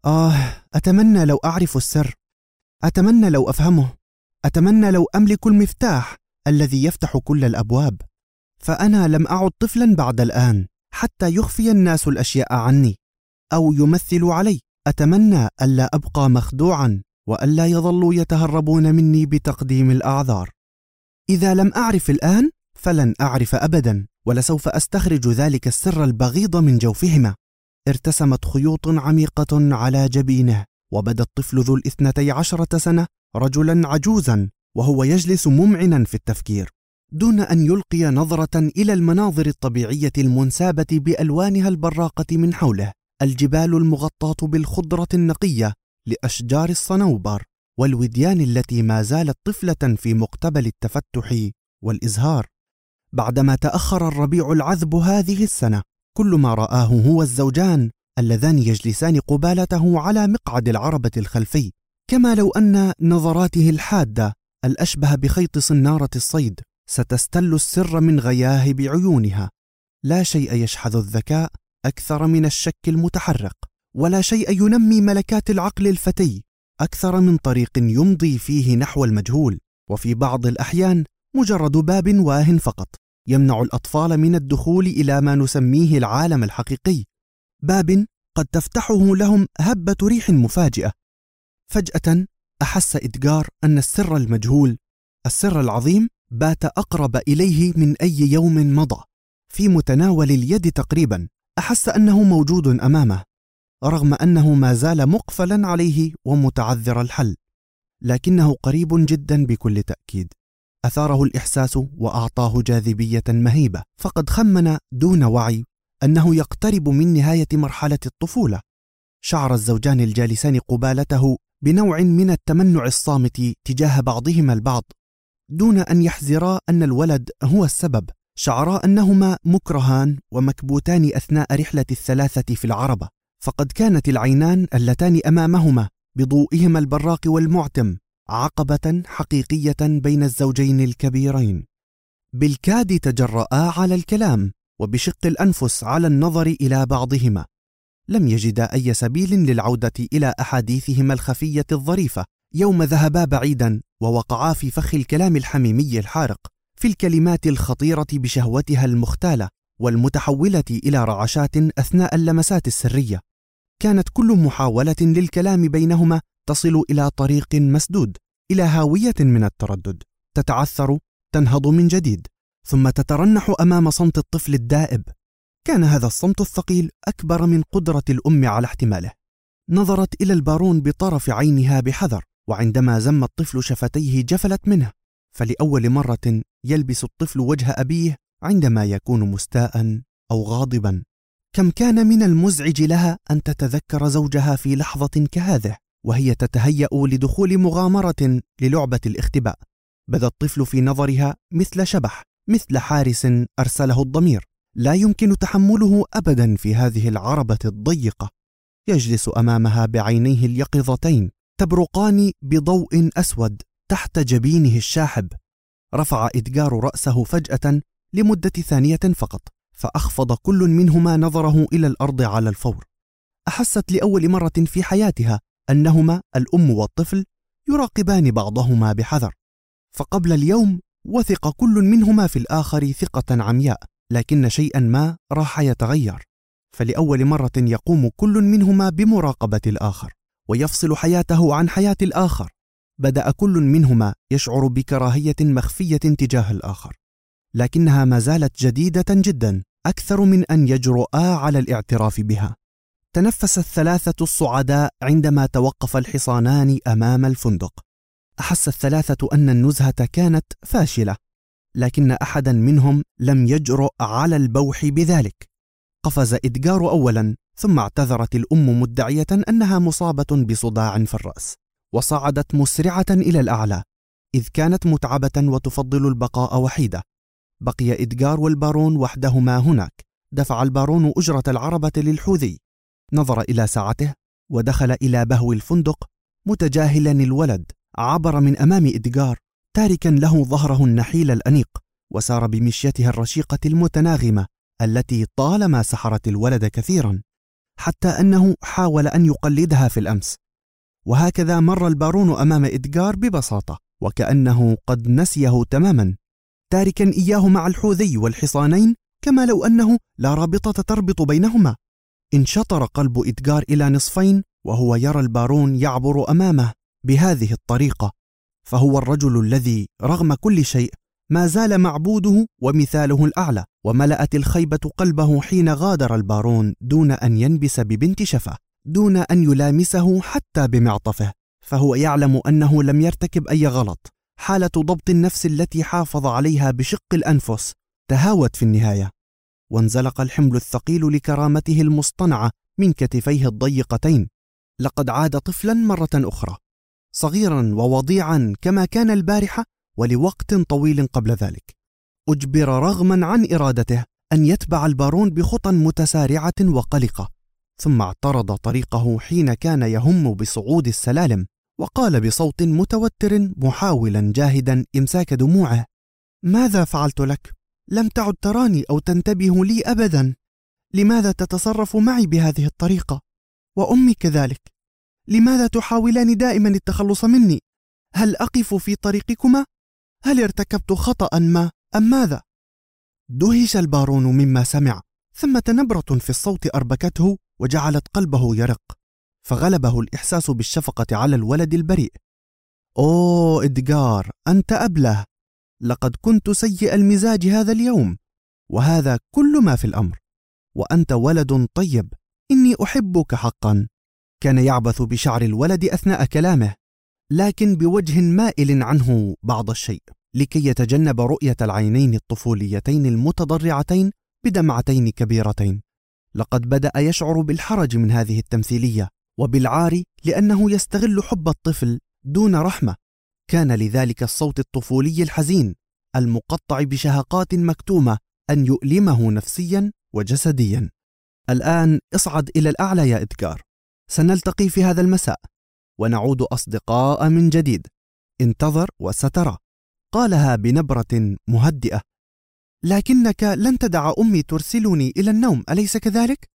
أتمنى لو أعرف السر، أتمنى لو أفهمه، أتمنى لو أملك المفتاح الذي يفتح كل الأبواب. فأنا لم أعد طفلا بعد الآن حتى يخفي الناس الأشياء عني أو يمثلوا علي. أتمنى ألا أبقى مخدوعا، وألا يظلوا يتهربون مني بتقديم الأعذار. إذا لم أعرف الآن فلن أعرف أبدا، ولسوف أستخرج ذلك السر البغيض من جوفهما. ارتسمت خيوط عميقة على جبينه، وبدا الطفل ذو 12 سنة رجلا عجوزا، وهو يجلس ممعنا في التفكير دون أن يلقي نظرة إلى المناظر الطبيعية المنسابة بألوانها البراقة من حوله، الجبال المغطاة بالخضرة النقية لأشجار الصنوبر، والوديان التي ما زالت طفلة في مقتبل التفتح والإزهار. بعدما تأخر الربيع العذب هذه السنة، كل ما رآه هو الزوجان اللذان يجلسان قبالته على مقعد العربة الخلفي، كما لو أن نظراته الحادة الأشبه بخيط صنارة الصيد ستستل السر من غياهب عيونها. لا شيء يشحذ الذكاء أكثر من الشك المتحرق، ولا شيء ينمي ملكات العقل الفتي أكثر من طريق يمضي فيه نحو المجهول، وفي بعض الأحيان مجرد باب واه فقط يمنع الأطفال من الدخول إلى ما نسميه العالم الحقيقي، باب قد تفتحه لهم هبة ريح مفاجئة. فجأة أحس إدغار أن السر المجهول، السر العظيم، بات أقرب إليه من أي يوم مضى، في متناول اليد تقريبا. أحس أنه موجود أمامه، رغم أنه ما زال مقفلا عليه ومتعذر الحل، لكنه قريب جدا بكل تأكيد. أثاره الإحساس وأعطاه جاذبية مهيبة، فقد خمن دون وعي أنه يقترب من نهاية مرحلة الطفولة. شعر الزوجان الجالسان قبالته بنوع من التمنع الصامت تجاه بعضهما البعض، دون أن يحزرا أن الولد هو السبب. شعرا أنهما مكرهان ومكبوتان أثناء رحلة الثلاثة في العربة، فقد كانت العينان اللتان أمامهما بضوئهما البراق والمعتم عقبة حقيقية بين الزوجين الكبيرين. بالكاد تجرآ على الكلام وبشق الأنفس على النظر إلى بعضهما. لم يجدا أي سبيل للعودة إلى أحاديثهما الخفية الظريفة يوم ذهبا بعيدا ووقعا في فخ الكلام الحميمي الحارق، في الكلمات الخطيرة بشهوتها المختالة والمتحولة إلى رعشات أثناء اللمسات السرية. كانت كل محاولة للكلام بينهما تصل إلى طريق مسدود، إلى هاوية من التردد، تتعثر، تنهض من جديد، ثم تترنح أمام صمت الطفل الدائب. كان هذا الصمت الثقيل أكبر من قدرة الأم على احتماله. نظرت إلى البارون بطرف عينها بحذر، وعندما زم الطفل شفتيه جفلت منه، فلأول مرة يلبس الطفل وجه أبيه عندما يكون مستاء أو غاضبا. كم كان من المزعج لها أن تتذكر زوجها في لحظة كهذه وهي تتهيأ لدخول مغامرة للعبة الاختباء. بدا الطفل في نظرها مثل شبح، مثل حارس أرسله الضمير، لا يمكن تحمله أبدا في هذه العربة الضيقة. يجلس أمامها بعينيه اليقظتين تبرقان بضوء أسود تحت جبينه الشاحب. رفع إدغار رأسه فجأة لمدة ثانية فقط، فأخفض كل منهما نظره إلى الأرض على الفور. أحست لأول مرة في حياتها أنهما الأم والطفل يراقبان بعضهما بحذر. فقبل اليوم وثق كل منهما في الآخر ثقة عمياء، لكن شيئا ما راح يتغير، فلأول مرة يقوم كل منهما بمراقبة الآخر ويفصل حياته عن حياة الآخر. بدأ كل منهما يشعر بكراهية مخفية تجاه الآخر، لكنها ما زالت جديدة جدا، أكثر من أن يجرؤا على الاعتراف بها. تنفس الثلاثة الصعداء عندما توقف الحصانان أمام الفندق. أحس الثلاثة أن النزهة كانت فاشلة، لكن أحدا منهم لم يجرؤ على البوح بذلك. قفز إدغار أولا، ثم اعتذرت الأم مدعية أنها مصابة بصداع في الرأس، وصعدت مسرعة إلى الأعلى، إذ كانت متعبة وتفضل البقاء وحيدة. بقي إدغار والبارون وحدهما هناك. دفع البارون أجرة العربة للحوذي، نظر إلى ساعته ودخل إلى بهو الفندق متجاهلا الولد. عبر من أمام إدغار تاركا له ظهره النحيل الأنيق، وسار بمشيته الرشيقة المتناغمة التي طالما سحرت الولد كثيرا، حتى أنه حاول أن يقلدها في الأمس. وهكذا مر البارون أمام إدغار ببساطة، وكأنه قد نسيه تماما، تاركا إياه مع الحوذي والحصانين كما لو أنه لا رابطة تربط بينهما. انشطر قلب إدغار إلى نصفين وهو يرى البارون يعبر أمامه بهذه الطريقة، فهو الرجل الذي رغم كل شيء ما زال معبوده ومثاله الأعلى. وملأت الخيبة قلبه حين غادر البارون دون أن ينبس ببنت شفة، دون أن يلامسه حتى بمعطفه، فهو يعلم أنه لم يرتكب أي غلط. حالة ضبط النفس التي حافظ عليها بشق الأنفس تهاوت في النهاية، وانزلق الحمل الثقيل لكرامته المصطنعة من كتفيه الضيقتين. لقد عاد طفلا مرة أخرى، صغيرا ووضيعا كما كان البارحة ولوقت طويل قبل ذلك. أجبر رغما عن إرادته أن يتبع البارون بخطى متسارعة وقلقة، ثم اعترض طريقه حين كان يهم بصعود السلالم، وقال بصوت متوتر محاولا جاهدا إمساك دموعه: ماذا فعلت لك؟ لم تعد تراني أو تنتبه لي أبدا. لماذا تتصرف معي بهذه الطريقة؟ وأمي كذلك. لماذا تحاولان دائما التخلص مني؟ هل أقف في طريقكما؟ هل ارتكبت خطأ ما أم ماذا؟ دهش البارون مما سمع، ثمة نبرة في الصوت أربكته وجعلت قلبه يرق، فغلبه الإحساس بالشفقة على الولد البريء. أوه إدغار، أنت أبله. لقد كنت سيء المزاج هذا اليوم، وهذا كل ما في الأمر، وأنت ولد طيب، إني أحبك حقا. كان يعبث بشعر الولد أثناء كلامه، لكن بوجه مائل عنه بعض الشيء، لكي يتجنب رؤية العينين الطفوليتين المتضرعتين بدمعتين كبيرتين. لقد بدأ يشعر بالحرج من هذه التمثيلية وبالعار لأنه يستغل حب الطفل دون رحمة. كان لذلك الصوت الطفولي الحزين المقطع بشهقات مكتومة أن يؤلمه نفسيا وجسديا. الآن اصعد إلى الأعلى يا إدغار، سنلتقي في هذا المساء ونعود أصدقاء من جديد. انتظر وسترى، قالها بنبرة مهدئة. لكنك لن تدع أمي ترسلني إلى النوم، أليس كذلك؟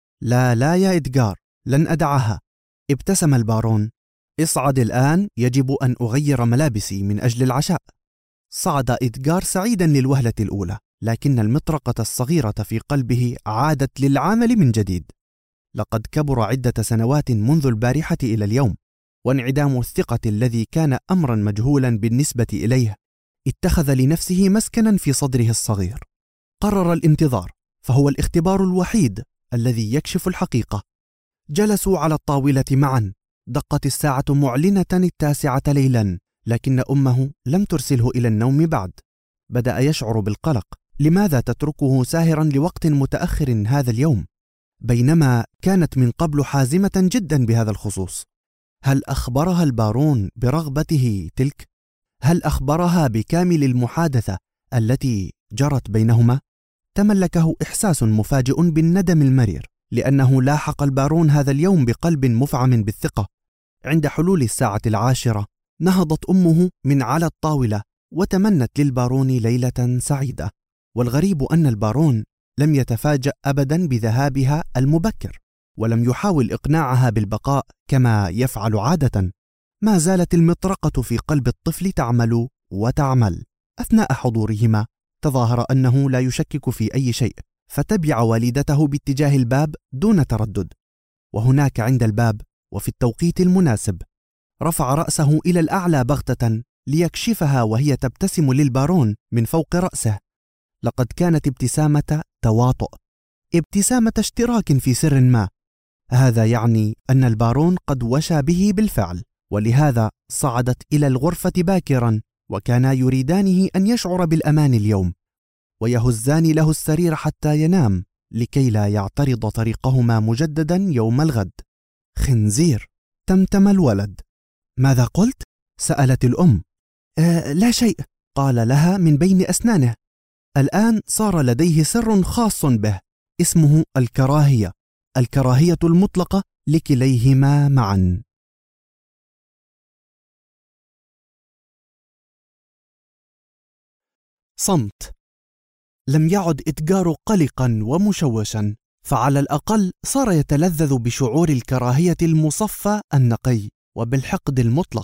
لا يا إدغار، لن أدعها. ابتسم البارون. اصعد الآن، يجب أن أغير ملابسي من أجل العشاء. صعد إدغار سعيدا للوهلة الأولى، لكن المطرقة الصغيرة في قلبه عادت للعمل من جديد. لقد كبر عدة سنوات منذ البارحة إلى اليوم، وانعدام الثقة الذي كان أمرا مجهولا بالنسبة إليه اتخذ لنفسه مسكنا في صدره الصغير. قرر الانتظار، فهو الاختبار الوحيد الذي يكشف الحقيقة. جلسوا على الطاولة معا. دقت الساعة معلنة 9 ليلا، لكن أمه لم ترسله إلى النوم بعد. بدأ يشعر بالقلق. لماذا تتركه ساهرا لوقت متأخر هذا اليوم، بينما كانت من قبل حازمة جدا بهذا الخصوص؟ هل أخبرها البارون برغبته تلك؟ هل أخبرها بكامل المحادثة التي جرت بينهما؟ تملكه إحساس مفاجئ بالندم المرير، لأنه لاحق البارون هذا اليوم بقلب مفعم بالثقة. عند حلول 10 نهضت أمه من على الطاولة وتمنت للبارون ليلة سعيدة. والغريب أن البارون لم يتفاجأ أبدا بذهابها المبكر، ولم يحاول إقناعها بالبقاء كما يفعل عادة. ما زالت المطرقة في قلب الطفل تعمل وتعمل. أثناء حضورهما تظاهر أنه لا يشكك في أي شيء، فتبع والدته باتجاه الباب دون تردد. وهناك عند الباب وفي التوقيت المناسب رفع رأسه إلى الأعلى بغتة ليكشفها وهي تبتسم للبارون من فوق رأسه. لقد كانت ابتسامة تواطؤ، ابتسامة اشتراك في سر ما. هذا يعني أن البارون قد وشى به بالفعل، ولهذا صعدت إلى الغرفة باكرا، وكانا يريدانه أن يشعر بالأمان اليوم، ويهزان له السرير حتى ينام لكي لا يعترض طريقهما مجددا يوم الغد. خنزير، تمتم الولد. ماذا قلت؟ سألت الأم. لا شيء، قال لها من بين أسنانه. الآن صار لديه سر خاص به، اسمه الكراهية، الكراهية المطلقة لكليهما معا. صمت. لم يعد إدغار قلقا ومشوشا، فعلى الأقل صار يتلذذ بشعور الكراهية المصفى النقي وبالحقد المطلق.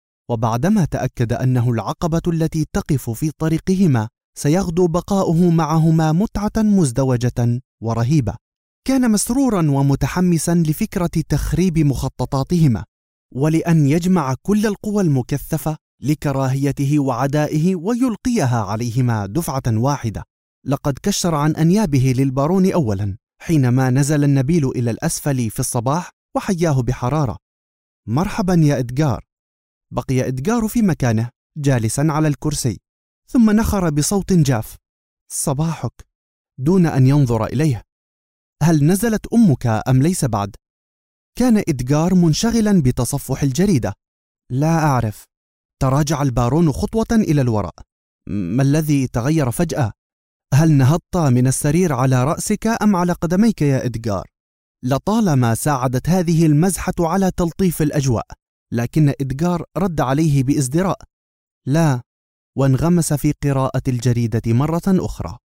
وبعدما تأكد أنه العقبة التي تقف في طريقهما سيغدو بقاؤه معهما متعة مزدوجة ورهيبة، كان مسرورا ومتحمسا لفكرة تخريب مخططاتهما، ولأن يجمع كل القوى المكثفة لكراهيته وعدائه ويلقيها عليهما دفعة واحدة. لقد كشر عن أنيابه للبارون أولا حينما نزل النبيل إلى الأسفل في الصباح وحياه بحرارة. مرحبا يا إدغار. بقي إدغار في مكانه جالسا على الكرسي، ثم نخر بصوت جاف: صباحك، دون أن ينظر إليه. هل نزلت أمك أم ليس بعد؟ كان إدغار منشغلا بتصفح الجريدة. لا أعرف. تراجع البارون خطوة إلى الوراء. ما الذي تغير فجأة؟ هل نهضت من السرير على رأسك أم على قدميك يا إدغار؟ لطالما ساعدت هذه المزحة على تلطيف الأجواء، لكن إدغار رد عليه بازدراء: لا، وانغمس في قراءة الجريدة مرة أخرى.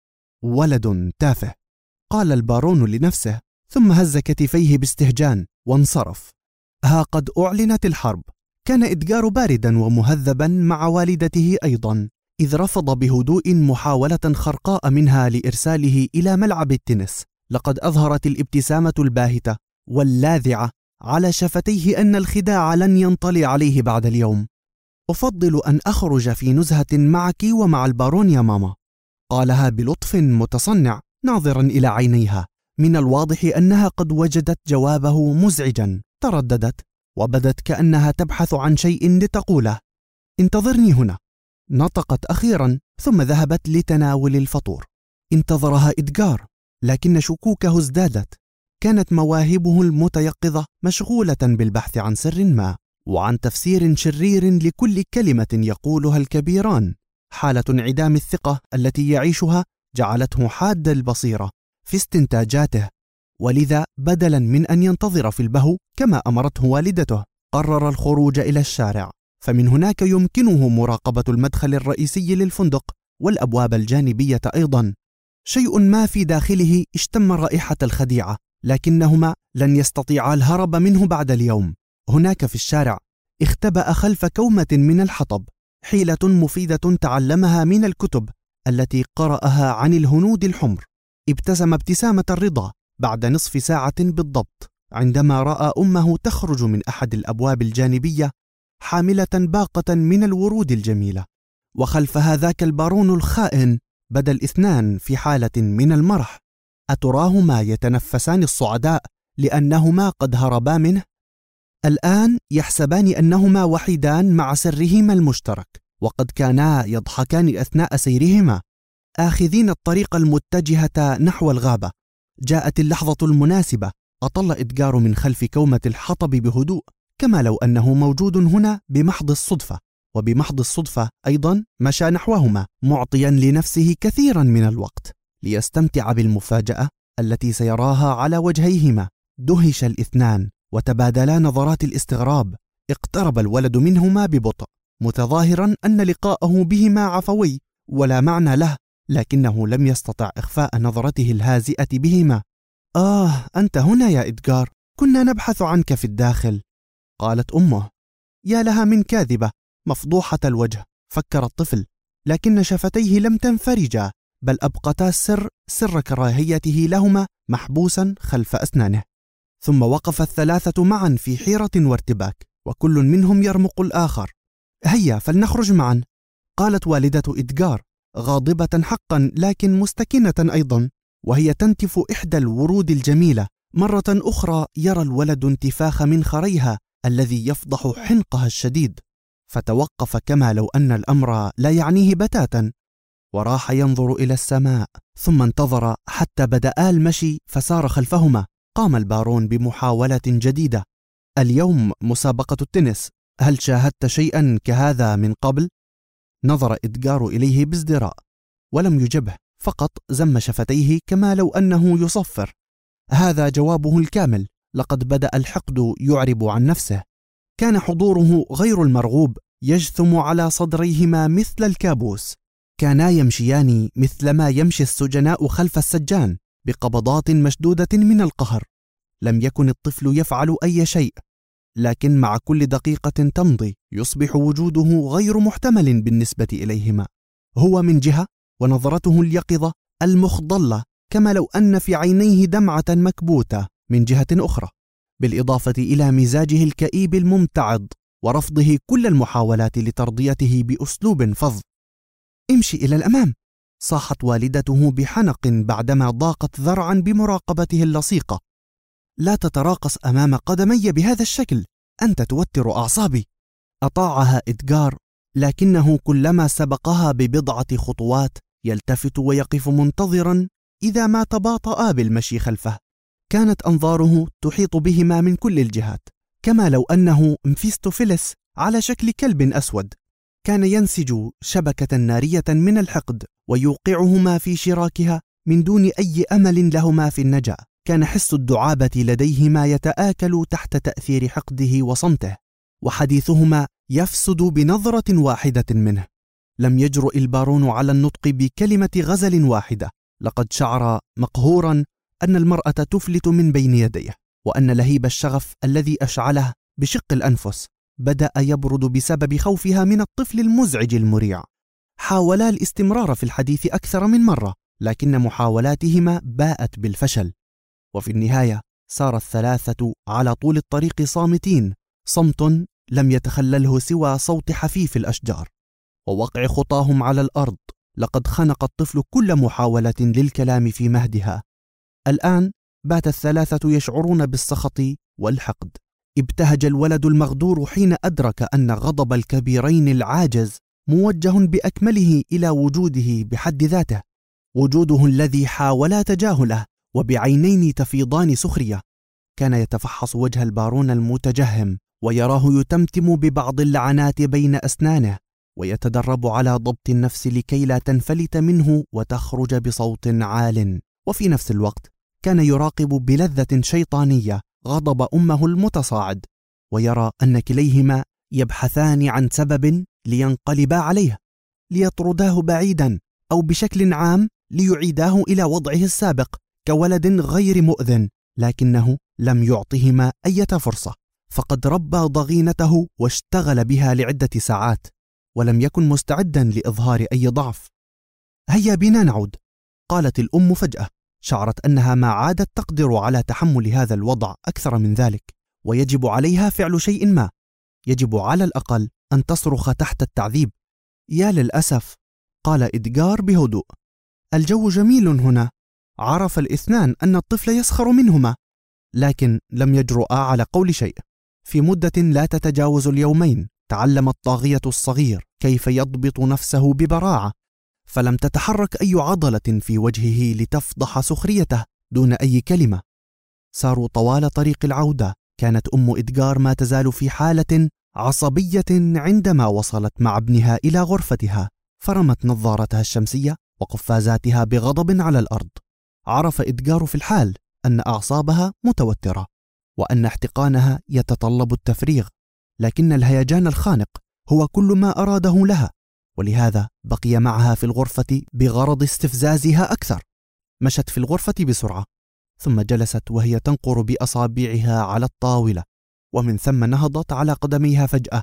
ولد تافه، قال البارون لنفسه، ثم هز كتفيه باستهجان وانصرف. ها قد أعلنت الحرب. كان إدغار باردا ومهذبا مع والدته أيضا، إذ رفض بهدوء محاولة خرقاء منها لإرساله إلى ملعب التنس. لقد أظهرت الابتسامة الباهتة واللاذعة على شفتيه أن الخداع لن ينطلي عليه بعد اليوم. أفضل أن أخرج في نزهة معك ومع البارون يا ماما، قالها بلطف متصنع ناظرا إلى عينيها. من الواضح أنها قد وجدت جوابه مزعجا. ترددت وبدت كأنها تبحث عن شيء لتقوله. انتظرني هنا، نطقت أخيرا، ثم ذهبت لتناول الفطور. انتظرها إدغار. لكن شكوكه ازدادت. كانت مواهبه المتيقظة مشغولة بالبحث عن سر ما وعن تفسير شرير لكل كلمة يقولها الكبيران. حالة انعدام الثقة التي يعيشها جعلته حاد البصيرة في استنتاجاته، ولذا بدلا من أن ينتظر في البهو كما أمرته والدته قرر الخروج إلى الشارع، فمن هناك يمكنه مراقبة المدخل الرئيسي للفندق والأبواب الجانبية أيضا. شيء ما في داخله اشتم رائحة الخديعة، لكنهما لن يستطيعا الهرب منه بعد اليوم. هناك في الشارع اختبأ خلف كومة من الحطب، حيلة مفيدة تعلمها من الكتب التي قرأها عن الهنود الحمر. ابتسم ابتسامة الرضا بعد نصف ساعة بالضبط عندما رأى أمه تخرج من أحد الأبواب الجانبية حاملة باقة من الورود الجميلة، وخلفها ذاك البارون الخائن بدا الاثنان في حالة من المرح. أتراهما يتنفسان الصعداء لأنهما قد هربا منه؟ الآن يحسبان أنهما وحيدان مع سرهما المشترك، وقد كانا يضحكان أثناء سيرهما آخذين الطريق المتجهة نحو الغابة. جاءت اللحظة المناسبة، أطل إدغار من خلف كومة الحطب بهدوء، كما لو أنه موجود هنا بمحض الصدفة، وبمحض الصدفة أيضا مشى نحوهما معطيا لنفسه كثيرا من الوقت ليستمتع بالمفاجأة التي سيراها على وجهيهما. دهش الاثنان وتبادلا نظرات الاستغراب. اقترب الولد منهما ببطء متظاهرا أن لقاءه بهما عفوي ولا معنى له، لكنه لم يستطع إخفاء نظرته الهازئة بهما. أنت هنا يا إدغار، كنا نبحث عنك في الداخل، قالت أمه. يا لها من كاذبة مفضوحة الوجه، فكر الطفل، لكن شفتيه لم تنفرجا، بل أبقتا سر كراهيته لهما محبوسا خلف أسنانه. ثم وقف الثلاثة معا في حيرة وارتباك، وكل منهم يرمق الآخر. هيا فلنخرج معا، قالت والدة إدغار غاضبة حقا لكن مستكنة أيضا، وهي تنتف إحدى الورود الجميلة. مرة أخرى يرى الولد انتفاخ منخريها الذي يفضح حنقها الشديد، فتوقف كما لو أن الأمر لا يعنيه بتاتا، وراح ينظر إلى السماء. ثم انتظر حتى بدأ المشي فسار خلفهما. قام البارون بمحاولة جديدة. اليوم مسابقة التنس، هل شاهدت شيئا كهذا من قبل؟ نظر إدغار إليه بازدراء ولم يجبه، فقط زم شفتيه كما لو أنه يصفر. هذا جوابه الكامل. لقد بدأ الحقد يعرب عن نفسه. كان حضوره غير المرغوب يجثم على صدريهما مثل الكابوس. كانا يمشيان مثلما يمشي السجناء خلف السجان، بقبضات مشدودة من القهر. لم يكن الطفل يفعل أي شيء، لكن مع كل دقيقة تمضي يصبح وجوده غير محتمل بالنسبة إليهما. هو من جهة، ونظرته اليقظة المخضلة كما لو أن في عينيه دمعة مكبوتة من جهة أخرى، بالإضافة إلى مزاجه الكئيب الممتعض ورفضه كل المحاولات لترضيته بأسلوب فظ. امشي إلى الأمام، صاحت والدته بحنق بعدما ضاقت ذرعا بمراقبته اللصيقة. لا تتراقص أمام قدمي بهذا الشكل، أنت توتر أعصابي. أطاعها إدغار، لكنه كلما سبقها ببضعة خطوات يلتفت ويقف منتظرا إذا ما تباطأ بالمشي خلفه. كانت أنظاره تحيط بهما من كل الجهات، كما لو أنه مفيستوفيلس على شكل كلب أسود. كان ينسج شبكة نارية من الحقد ويوقعهما في شراكها من دون أي أمل لهما في النجاة. كان حس الدعابة لديهما يتآكل تحت تأثير حقده وصمته، وحديثهما يفسد بنظرة واحدة منه. لم يجرؤ البارون على النطق بكلمة غزل واحدة. لقد شعر مقهورا أن المرأة تفلت من بين يديه، وأن لهيب الشغف الذي أشعله بشق الأنفس بدأ يبرد بسبب خوفها من الطفل المزعج المريع. حاولا الاستمرار في الحديث أكثر من مرة، لكن محاولاتهما باءت بالفشل، وفي النهاية سار الثلاثة على طول الطريق صامتين، صمت لم يتخلله سوى صوت حفيف الأشجار ووقع خطاهم على الأرض. لقد خنق الطفل كل محاولة للكلام في مهدها. الآن بات الثلاثة يشعرون بالسخط والحقد. ابتهج الولد المغدور حين أدرك أن غضب الكبيرين العاجز موجه بأكمله إلى وجوده بحد ذاته. وجوده الذي حاول تجاهله وبعينين تفيضان سخرية. كان يتفحص وجه البارون المتجهم ويراه يتمتم ببعض اللعنات بين أسنانه، ويتدرب على ضبط النفس لكي لا تنفلت منه وتخرج بصوت عال. وفي نفس الوقت كان يراقب بلذة شيطانية غضب أمه المتصاعد، ويرى أن كليهما يبحثان عن سبب لينقلبا عليه، ليطرداه بعيدا، أو بشكل عام ليعيداه إلى وضعه السابق كولد غير مؤذن. لكنه لم يعطهما أي فرصة، فقد ربى ضغينته واشتغل بها لعدة ساعات، ولم يكن مستعدا لإظهار أي ضعف. هيا بنا نعود، قالت الأم فجأة. شعرت أنها ما عادت تقدر على تحمل هذا الوضع أكثر من ذلك، ويجب عليها فعل شيء ما. يجب على الأقل أن تصرخ تحت التعذيب. يا للأسف، قال إدغار بهدوء، الجو جميل هنا. عرف الاثنان أن الطفل يسخر منهما، لكن لم يجرؤا على قول شيء. في مدة لا تتجاوز اليومين تعلم الطاغية الصغير كيف يضبط نفسه ببراعة، فلم تتحرك أي عضلة في وجهه لتفضح سخريته دون أي كلمة. ساروا طوال طريق العودة. كانت أم إدغار ما تزال في حالة عصبية عندما وصلت مع ابنها إلى غرفتها، فرمت نظارتها الشمسية وقفازاتها بغضب على الأرض. عرف إدغار في الحال أن أعصابها متوترة، وأن احتقانها يتطلب التفريغ، لكن الهيجان الخانق هو كل ما أراده لها، ولهذا بقي معها في الغرفة بغرض استفزازها أكثر. مشت في الغرفة بسرعة، ثم جلست وهي تنقر بأصابعها على الطاولة، ومن ثم نهضت على قدميها فجأة.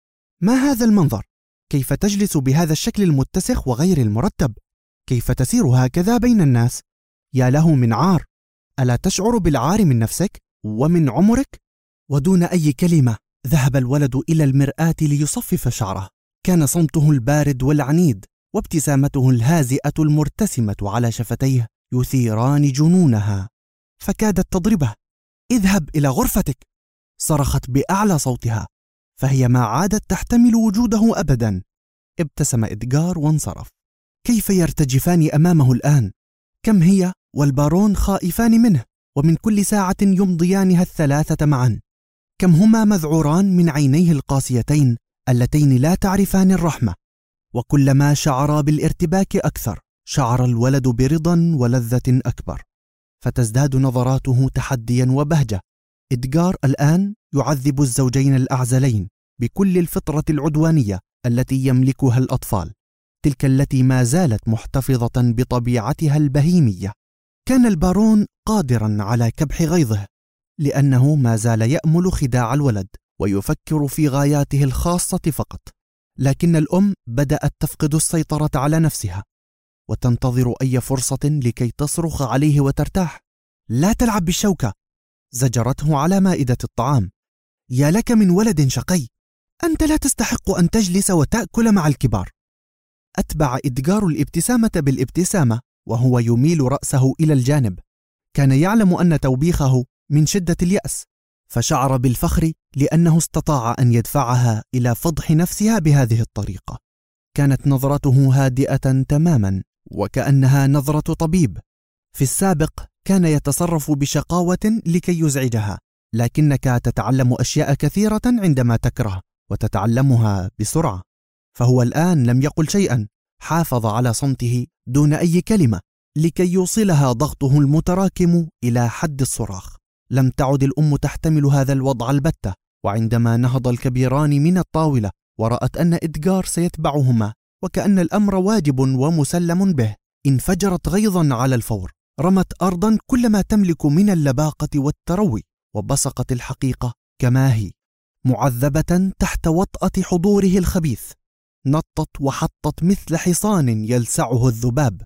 ما هذا المنظر؟ كيف تجلس بهذا الشكل المتسخ وغير المرتب؟ كيف تسير هكذا بين الناس؟ يا له من عار! ألا تشعر بالعار من نفسك ومن عمرك؟ ودون أي كلمة ذهب الولد إلى المرآة ليصفف شعره. كان صمته البارد والعنيد وابتسامته الهازئة المرتسمة على شفتيه يثيران جنونها، فكادت تضربه. اذهب إلى غرفتك، صرخت بأعلى صوتها، فهي ما عادت تحتمل وجوده أبدا. ابتسم إدغار وانصرف. كيف يرتجفان أمامه الآن؟ كم هي والبارون خائفان منه، ومن كل ساعة يمضيانها الثلاثة معا. كم هما مذعوران من عينيه القاسيتين اللتين لا تعرفان الرحمة. وكلما شعرا بالارتباك أكثر، شعر الولد برضا ولذة أكبر، فتزداد نظراته تحديا وبهجة. إدغار الآن يعذب الزوجين الأعزلين بكل الفطرة العدوانية التي يملكها الأطفال، تلك التي ما زالت محتفظة بطبيعتها البهيمية. كان البارون قادرا على كبح غيظه، لأنه ما زال يأمل خداع الولد ويفكر في غاياته الخاصة فقط. لكن الأم بدأت تفقد السيطرة على نفسها، وتنتظر أي فرصة لكي تصرخ عليه وترتاح. لا تلعب بالشوكة، زجرته على مائدة الطعام. يا لك من ولد شقي، أنت لا تستحق أن تجلس وتأكل مع الكبار. أتبع إدغار الابتسامة بالابتسامة وهو يميل رأسه إلى الجانب. كان يعلم أن توبيخه من شدة اليأس، فشعر بالفخر لأنه استطاع أن يدفعها إلى فضح نفسها بهذه الطريقة. كانت نظرته هادئة تماما، وكأنها نظرة طبيب. في السابق كان يتصرف بشقاوة لكي يزعجها، لكنك تتعلم أشياء كثيرة عندما تكره، وتتعلمها بسرعة. فهو الآن لم يقل شيئا، حافظ على صمته دون أي كلمة لكي يوصلها ضغطه المتراكم إلى حد الصراخ. لم تعد الأم تحتمل هذا الوضع البتة، وعندما نهض الكبيران من الطاولة ورأت أن إدغار سيتبعهما وكأن الأمر واجب ومسلم به، انفجرت غيظا على الفور. رمت أرضا كل ما تملك من اللباقة والتروي، وبصقت الحقيقة كما هي، معذبة تحت وطأة حضوره الخبيث. نطت وحطت مثل حصان يلسعه الذباب.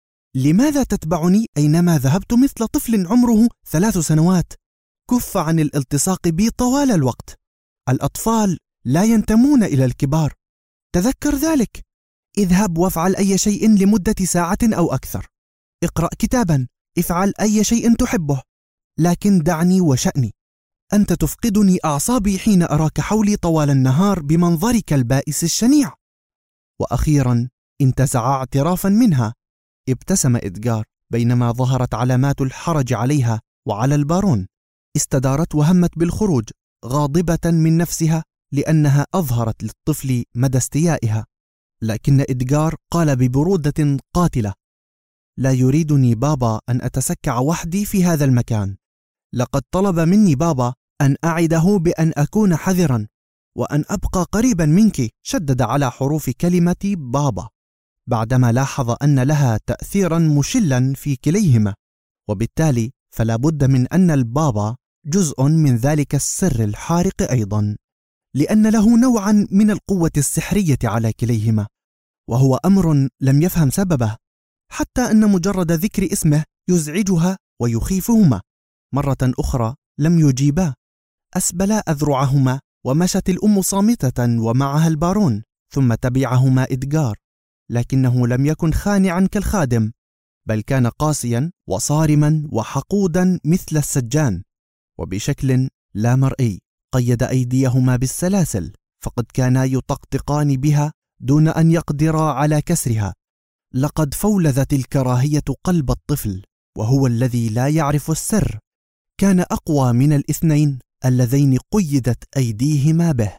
لماذا تتبعني أينما ذهبت مثل طفل عمره 3 سنوات؟ كف عن الالتصاق بي طوال الوقت. الأطفال لا ينتمون إلى الكبار، تذكر ذلك. اذهب وافعل أي شيء لمدة ساعة أو أكثر. اقرأ كتابا، افعل أي شيء تحبه، لكن دعني وشأني. أنت تفقدني أعصابي حين أراك حولي طوال النهار بمنظرك البائس الشنيع. وأخيرا انتزع اعترافا منها. ابتسم إدغار بينما ظهرت علامات الحرج عليها وعلى البارون. استدارت وهمت بالخروج غاضبة من نفسها لأنها أظهرت للطفل مدى استيائها، لكن إدغار قال ببرودة قاتلة: لا يريدني بابا أن أتسكع وحدي في هذا المكان. لقد طلب مني بابا أن أعده بأن أكون حذرا وأن أبقى قريبا منك. شدد على حروف كلمة بابا بعدما لاحظ أن لها تأثيرا مشلا في كليهما، وبالتالي فلا بد من أن البابا جزء من ذلك السر الحارق أيضا، لأن له نوعا من القوة السحرية على كليهما، وهو أمر لم يفهم سببه، حتى أن مجرد ذكر اسمه يزعجها ويخيفهما. مرة أخرى لم يجيبا، أسبلا أذرعهما، ومشت الأم صامتة ومعها البارون، ثم تبعهما إدغار، لكنه لم يكن خانعا كالخادم، بل كان قاسيا وصارما وحقودا مثل السجان، وبشكل لا مرئي قيد أيديهما بالسلاسل، فقد كانا يطقطقان بها دون أن يقدرا على كسرها. لقد فولذت الكراهية قلب الطفل، وهو الذي لا يعرف السر كان أقوى من الاثنين اللذين قيدت أيديهما به.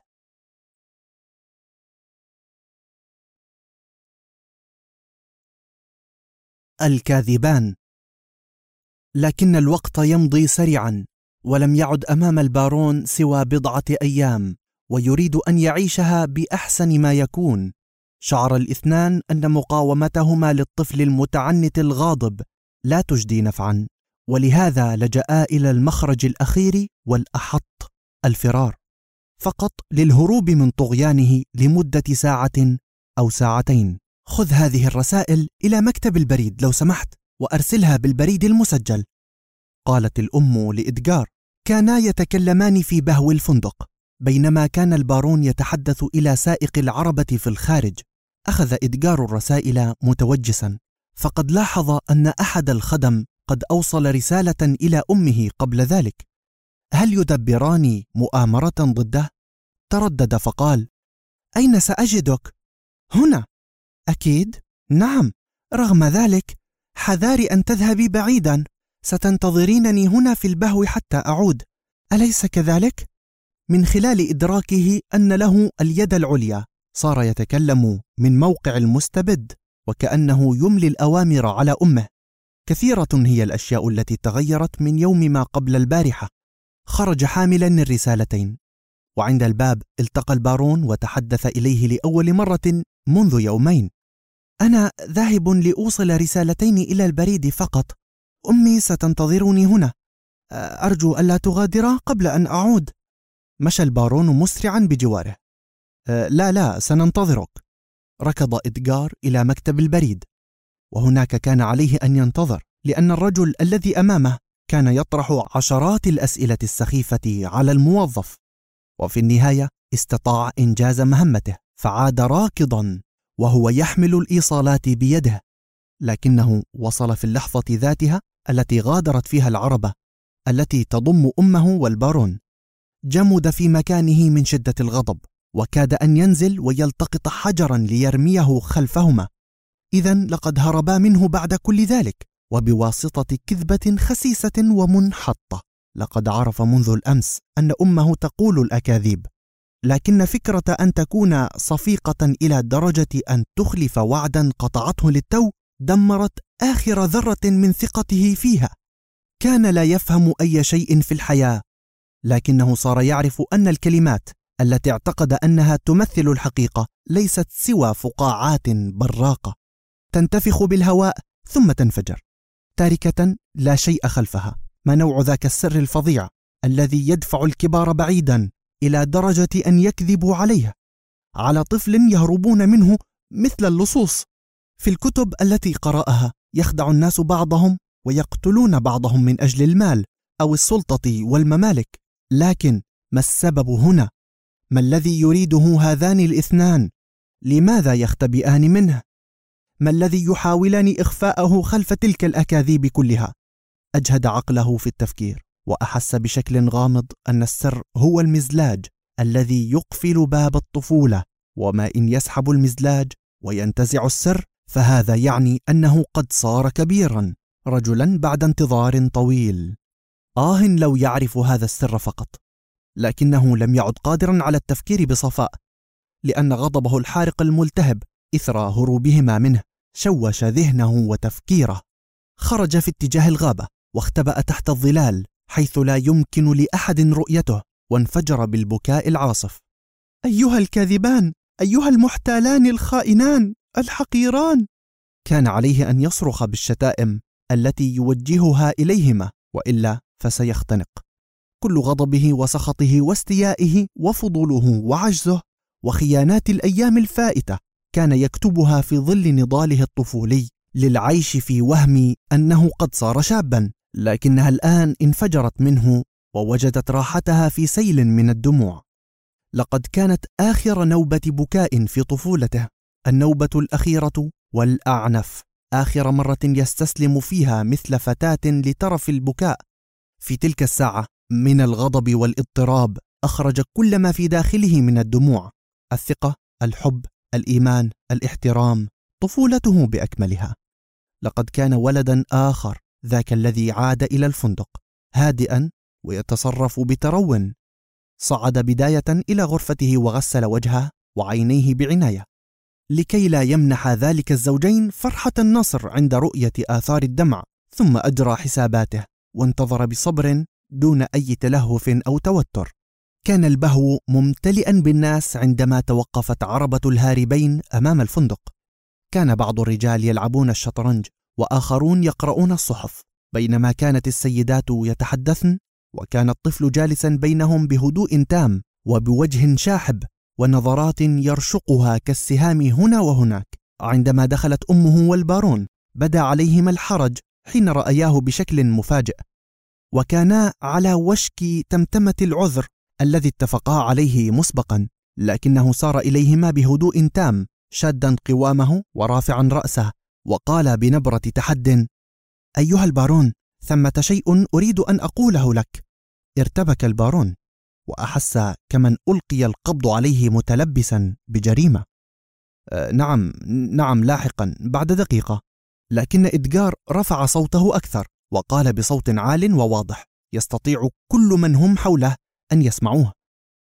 الكاذبان. لكن الوقت يمضي سريعا، ولم يعد أمام البارون سوى بضعة أيام، ويريد أن يعيشها بأحسن ما يكون. شعر الاثنان أن مقاومتهما للطفل المتعنت الغاضب لا تجدي نفعا، ولهذا لجأا إلى المخرج الأخير والأحط: الفرار، فقط للهروب من طغيانه لمدة ساعة أو ساعتين. خذ هذه الرسائل إلى مكتب البريد لو سمحت، وأرسلها بالبريد المسجل، قالت الأم لإدغار. كانا يتكلمان في بهو الفندق بينما كان البارون يتحدث إلى سائق العربة في الخارج. أخذ إدغار الرسائل متوجسا، فقد لاحظ أن أحد الخدم قد أوصل رسالة إلى أمه قبل ذلك. هل يدبران مؤامرة ضده؟ تردد فقال: أين سأجدك؟ هنا. أكيد؟ نعم. رغم ذلك حذاري أن تذهبي بعيدا، ستنتظرينني هنا في البهو حتى أعود، أليس كذلك؟ من خلال إدراكه أن له اليد العليا صار يتكلم من موقع المستبد، وكأنه يملي الأوامر على أمه. كثيرة هي الأشياء التي تغيرت من يوم ما قبل البارحة. خرج حاملا الرسالتين، وعند الباب التقى البارون وتحدث إليه لأول مرة منذ يومين. أنا ذاهب لأوصل رسالتين إلى البريد فقط، أمي ستنتظرني هنا، أرجو ألا تغادر قبل أن أعود. مشى البارون مسرعا بجواره. لا سننتظرك. ركض إدغار إلى مكتب البريد، وهناك كان عليه أن ينتظر، لأن الرجل الذي أمامه كان يطرح عشرات الأسئلة السخيفة على الموظف، وفي النهاية استطاع إنجاز مهمته، فعاد راكضا وهو يحمل الإيصالات بيده. لكنه وصل في اللحظة ذاتها التي غادرت فيها العربة التي تضم أمه والبارون. جمد في مكانه من شدة الغضب، وكاد أن ينزل ويلتقط حجرا ليرميه خلفهما. إذن لقد هربا منه بعد كل ذلك، وبواسطة كذبة خسيسة ومنحطة. لقد عرف منذ الأمس أن أمه تقول الأكاذيب، لكن فكرة أن تكون صفيقة إلى درجة أن تخلف وعدا قطعته للتو دمرت آخر ذرة من ثقته فيها. كان لا يفهم أي شيء في الحياة، لكنه صار يعرف أن الكلمات التي اعتقد أنها تمثل الحقيقة ليست سوى فقاعات براقة تنتفخ بالهواء ثم تنفجر، تاركة لا شيء خلفها. ما نوع ذاك السر الفظيع الذي يدفع الكبار بعيدا إلى درجة أن يكذبوا عليه، على طفل يهربون منه مثل اللصوص؟ في الكتب التي قرأها يخدع الناس بعضهم ويقتلون بعضهم من أجل المال أو السلطة والممالك، لكن ما السبب هنا؟ ما الذي يريده هذان الاثنان؟ لماذا يختبئان منه؟ ما الذي يحاولان إخفاءه خلف تلك الأكاذيب كلها؟ أجهد عقله في التفكير، وأحس بشكل غامض أن السر هو المزلاج الذي يقفل باب الطفولة، وما إن يسحب المزلاج وينتزع السر فهذا يعني أنه قد صار كبيرا، رجلا بعد انتظار طويل. لو يعرف هذا السر فقط. لكنه لم يعد قادرا على التفكير بصفاء، لأن غضبه الحارق الملتهب إثر هروبهما منه شوش ذهنه وتفكيره. خرج في اتجاه الغابة واختبأ تحت الظلال حيث لا يمكن لأحد رؤيته، وانفجر بالبكاء العاصف. أيها الكاذبان، أيها المحتالان الخائنان الحقيران! كان عليه أن يصرخ بالشتائم التي يوجهها إليهما، وإلا فسيختنق. كل غضبه وسخطه واستيائه وفضوله وعجزه وخيانات الأيام الفائتة كان يكتبها في ظل نضاله الطفولي للعيش في وهم أنه قد صار شابا، لكنها الآن انفجرت منه ووجدت راحتها في سيل من الدموع. لقد كانت آخر نوبة بكاء في طفولته، النوبة الأخيرة والأعنف، آخر مرة يستسلم فيها مثل فتاة لترف البكاء. في تلك الساعة من الغضب والاضطراب أخرج كل ما في داخله من الدموع: الثقة، الحب، الإيمان، الاحترام، طفولته بأكملها. لقد كان ولدا آخر، ذاك الذي عاد إلى الفندق هادئا ويتصرف بترو. صعد بداية إلى غرفته وغسل وجهه وعينيه بعناية، لكي لا يمنح ذلك الزوجين فرحة النصر عند رؤية آثار الدمع. ثم أجرى حساباته وانتظر بصبر دون أي تلهف أو توتر. كان البهو ممتلئا بالناس عندما توقفت عربة الهاربين أمام الفندق. كان بعض الرجال يلعبون الشطرنج وآخرون يقرؤون الصحف، بينما كانت السيدات يتحدثن، وكان الطفل جالسا بينهم بهدوء تام وبوجه شاحب ونظرات يرشقها كالسهام هنا وهناك. عندما دخلت أمه والبارون بدا عليهما الحرج حين رأياه بشكل مفاجئ، وكانا على وشك تمتمة العذر الذي اتفقا عليه مسبقا، لكنه سار إليهما بهدوء تام شادا قوامه ورافعا رأسه، وقال بنبرة تحد: أيها البارون، ثمة شيء أريد أن أقوله لك. ارتبك البارون وأحس كمن ألقي القبض عليه متلبسا بجريمة. نعم لاحقا بعد دقيقة. لكن إدغار رفع صوته أكثر وقال بصوت عال وواضح يستطيع كل من هم حوله أن يسمعوه: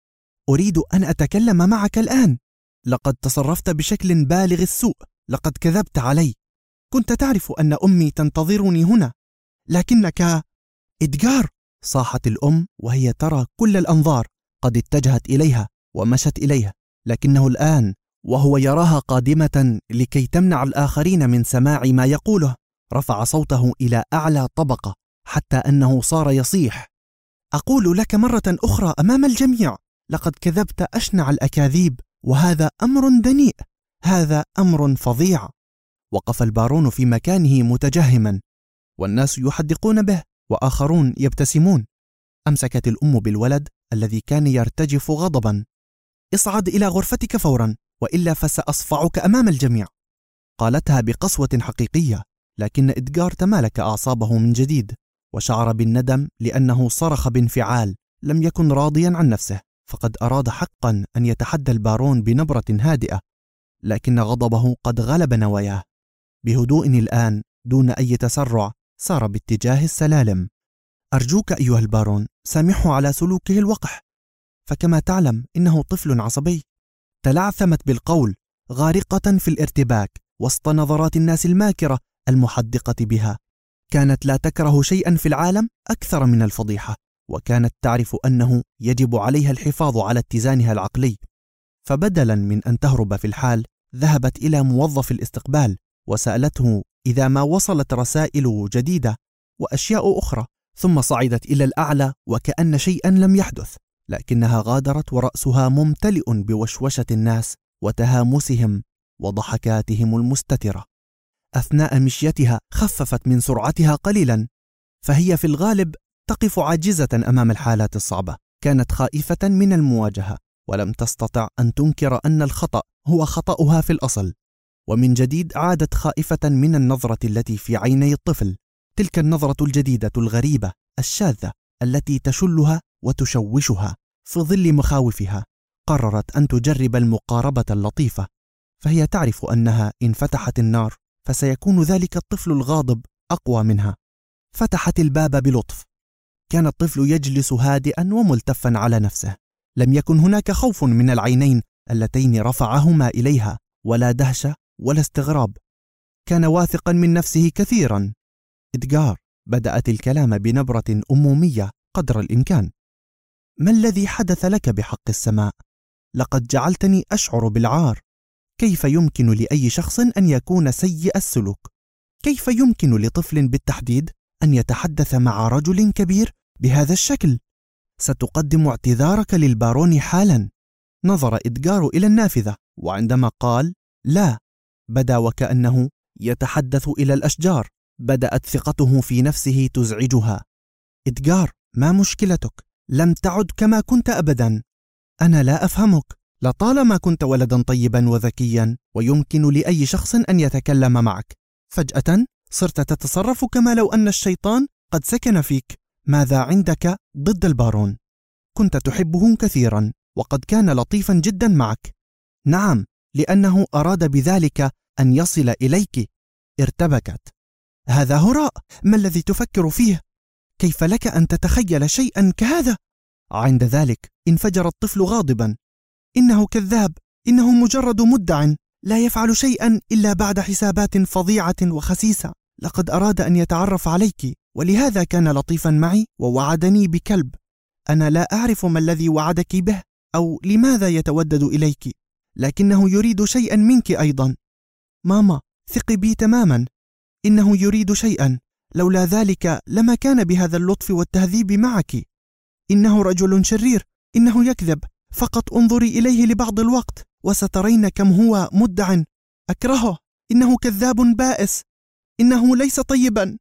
أريد أن أتكلم معك الآن. لقد تصرفت بشكل بالغ السوء، لقد كذبت علي. كنت تعرف أن أمي تنتظرني هنا، لكنك... إدغار! صاحت الأم وهي ترى كل الأنظار قد اتجهت إليها ومشت إليها، لكنه الآن وهو يراها قادمة لكي تمنع الآخرين من سماع ما يقوله، رفع صوته إلى أعلى طبقة حتى أنه صار يصيح: أقول لك مرة أخرى أمام الجميع، لقد كذبت أشنع الأكاذيب، وهذا أمر دنيء، هذا أمر فظيع. وقف البارون في مكانه متجهما، والناس يحدقون به وآخرون يبتسمون. أمسكت الأم بالولد الذي كان يرتجف غضبا: اصعد إلى غرفتك فورا، وإلا فسأصفعك أمام الجميع. قالتها بقسوة حقيقية، لكن إدغار تمالك أعصابه من جديد وشعر بالندم لأنه صرخ بانفعال، لم يكن راضيا عن نفسه، فقد أراد حقا أن يتحدى البارون بنبرة هادئة، لكن غضبه قد غلب نواياه. بهدوء الآن دون أي تسرع سار باتجاه السلالم. أرجوك أيها البارون، سامحه على سلوكه الوقح، فكما تعلم إنه طفل عصبي. تلعثمت بالقول غارقة في الارتباك وسط نظرات الناس الماكرة المحدقة بها. كانت لا تكره شيئا في العالم أكثر من الفضيحة، وكانت تعرف أنه يجب عليها الحفاظ على اتزانها العقلي. فبدلا من أن تهرب في الحال، ذهبت إلى موظف الاستقبال وسألته إذا ما وصلت رسائل جديدة وأشياء أخرى، ثم صعدت إلى الأعلى وكأن شيئا لم يحدث، لكنها غادرت ورأسها ممتلئ بوشوشة الناس وتهامسهم وضحكاتهم المستترة. أثناء مشيتها خففت من سرعتها قليلا، فهي في الغالب تقف عاجزة أمام الحالات الصعبة. كانت خائفة من المواجهة، ولم تستطع أن تنكر أن الخطأ هو خطأها في الأصل. ومن جديد عادت خائفة من النظرة التي في عيني الطفل، تلك النظرة الجديدة الغريبة الشاذة التي تشلها وتشوشها. في ظل مخاوفها قررت أن تجرب المقاربة اللطيفة، فهي تعرف أنها إن فتحت النار فسيكون ذلك الطفل الغاضب أقوى منها. فتحت الباب بلطف. كان الطفل يجلس هادئا وملتفا على نفسه. لم يكن هناك خوف من العينين اللتين رفعهما إليها، ولا دهشة ولا استغراب. كان واثقا من نفسه كثيرا. إدغار بدأت الكلام بنبرة أمومية قدر الإمكان. ما الذي حدث لك بحق السماء؟ لقد جعلتني أشعر بالعار. كيف يمكن لأي شخص أن يكون سيء السلوك؟ كيف يمكن لطفل بالتحديد أن يتحدث مع رجل كبير بهذا الشكل؟ ستقدم اعتذارك للبارون حالا. نظر إدغار إلى النافذة، وعندما قال لا بدا وكأنه يتحدث إلى الأشجار. بدأت ثقته في نفسه تزعجها. إدغار، ما مشكلتك؟ لم تعد كما كنت أبدا. أنا لا أفهمك. لطالما كنت ولدا طيبا وذكيا ويمكن لأي شخص أن يتكلم معك، فجأة صرت تتصرف كما لو أن الشيطان قد سكن فيك. ماذا عندك ضد البارون؟ كنت تحبه كثيرا وقد كان لطيفا جدا معك. نعم، لأنه أراد بذلك أن يصل إليك. ارتبكت. هذا هراء. ما الذي تفكر فيه؟ كيف لك أن تتخيل شيئا كهذا؟ عند ذلك انفجر الطفل غاضبا. إنه كذاب. إنه مجرد مدع لا يفعل شيئا إلا بعد حسابات فظيعة وخسيسة. لقد أراد أن يتعرف عليك، ولهذا كان لطيفا معي ووعدني بكلب. أنا لا أعرف ما الذي وعدك به أو لماذا يتودد إليك، لكنه يريد شيئا منك أيضا. ماما، ثقي بي تماما. إنه يريد شيئا، لولا ذلك لما كان بهذا اللطف والتهذيب معك. إنه رجل شرير. إنه يكذب. فقط انظري إليه لبعض الوقت وسترين كم هو مدع. أكرهه. إنه كذاب بائس. إنه ليس طيبا.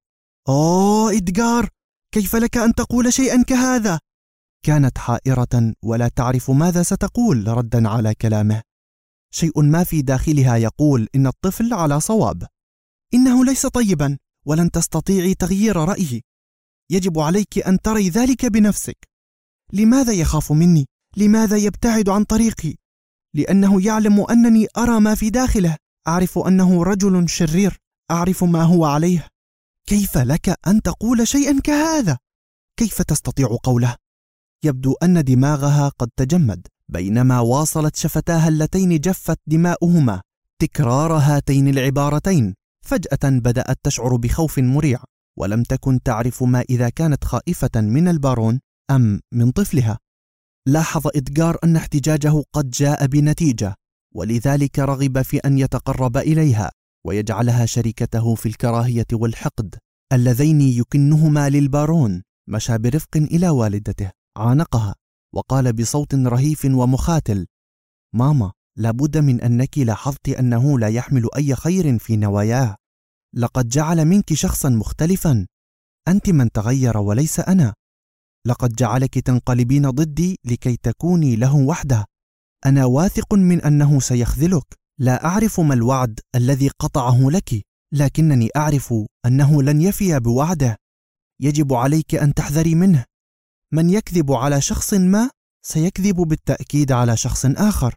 أوه إدغار، كيف لك أن تقول شيئا كهذا؟ كانت حائرة ولا تعرف ماذا ستقول ردا على كلامه. شيء ما في داخلها يقول إن الطفل على صواب. إنه ليس طيبا، ولن تستطيعي تغيير رأيه. يجب عليك أن تري ذلك بنفسك. لماذا يخاف مني؟ لماذا يبتعد عن طريقي؟ لأنه يعلم أنني أرى ما في داخله. أعرف أنه رجل شرير. أعرف ما هو عليه. كيف لك أن تقول شيئا كهذا؟ كيف تستطيع قوله؟ يبدو أن دماغها قد تجمد، بينما واصلت شفتاها اللتين جفت دماؤهما تكرار هاتين العبارتين. فجأة بدأت تشعر بخوف مريع، ولم تكن تعرف ما إذا كانت خائفة من البارون أم من طفلها. لاحظ إدغار أن احتجاجه قد جاء بنتيجة، ولذلك رغب في أن يتقرب إليها ويجعلها شريكته في الكراهية والحقد اللذين يكنهما للبارون. مشى برفق إلى والدته، عانقها وقال بصوت رهيف ومخاتل: ماما، لابد من أنك لاحظت أنه لا يحمل أي خير في نواياه. لقد جعل منك شخصا مختلفا. أنت من تغير وليس أنا. لقد جعلك تنقلبين ضدي لكي تكوني له وحده. أنا واثق من أنه سيخذلك. لا أعرف ما الوعد الذي قطعه لك، لكنني أعرف أنه لن يفي بوعده. يجب عليك أن تحذري منه. من يكذب على شخص ما سيكذب بالتأكيد على شخص آخر.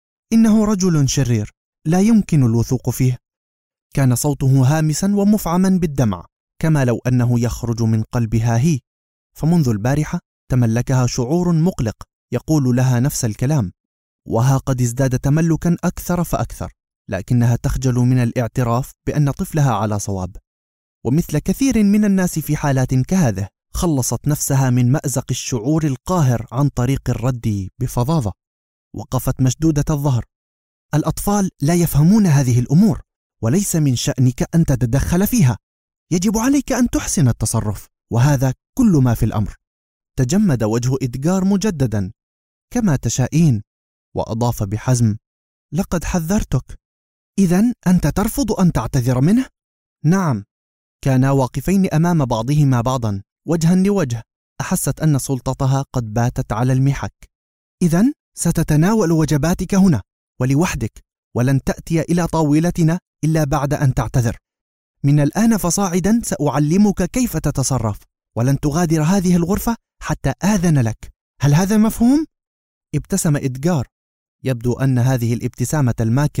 إنه رجل شرير لا يمكن الوثوق فيه. كان صوته هامسا ومفعما بالدمع، كما لو أنه يخرج من قلبها هي. فمنذ البارحة تملكها شعور مقلق يقول لها نفس الكلام، وها قد ازداد تملكا أكثر فأكثر، لكنها تخجل من الاعتراف بأن طفلها على صواب. ومثل كثير من الناس في حالات كهذه، خلصت نفسها من مأزق الشعور القاهر عن طريق الرد بفظاظة. وقفت مشدودة الظهر. الأطفال لا يفهمون هذه الأمور، وليس من شأنك أن تتدخل فيها. يجب عليك أن تحسن التصرف، وهذا كل ما في الأمر. تجمد وجه إدغار مجددا. كما تشائين. وأضاف بحزم: لقد حذرتك. إذن أنت ترفض أن تعتذر منه؟ نعم. كانا واقفين أمام بعضهما بعضا وجها لوجه. أحست أن سلطتها قد باتت على المحك. إذن ستتناول وجباتك هنا ولوحدك، ولن تأتي إلى طاولتنا إلا بعد أن تعتذر. من الآن فصاعدا سأعلمك كيف تتصرف، ولن تغادر هذه الغرفة حتى آذن لك. هل هذا مفهوم؟ ابتسم إدغار. يبدو أن هذه الابتسامة الماكرة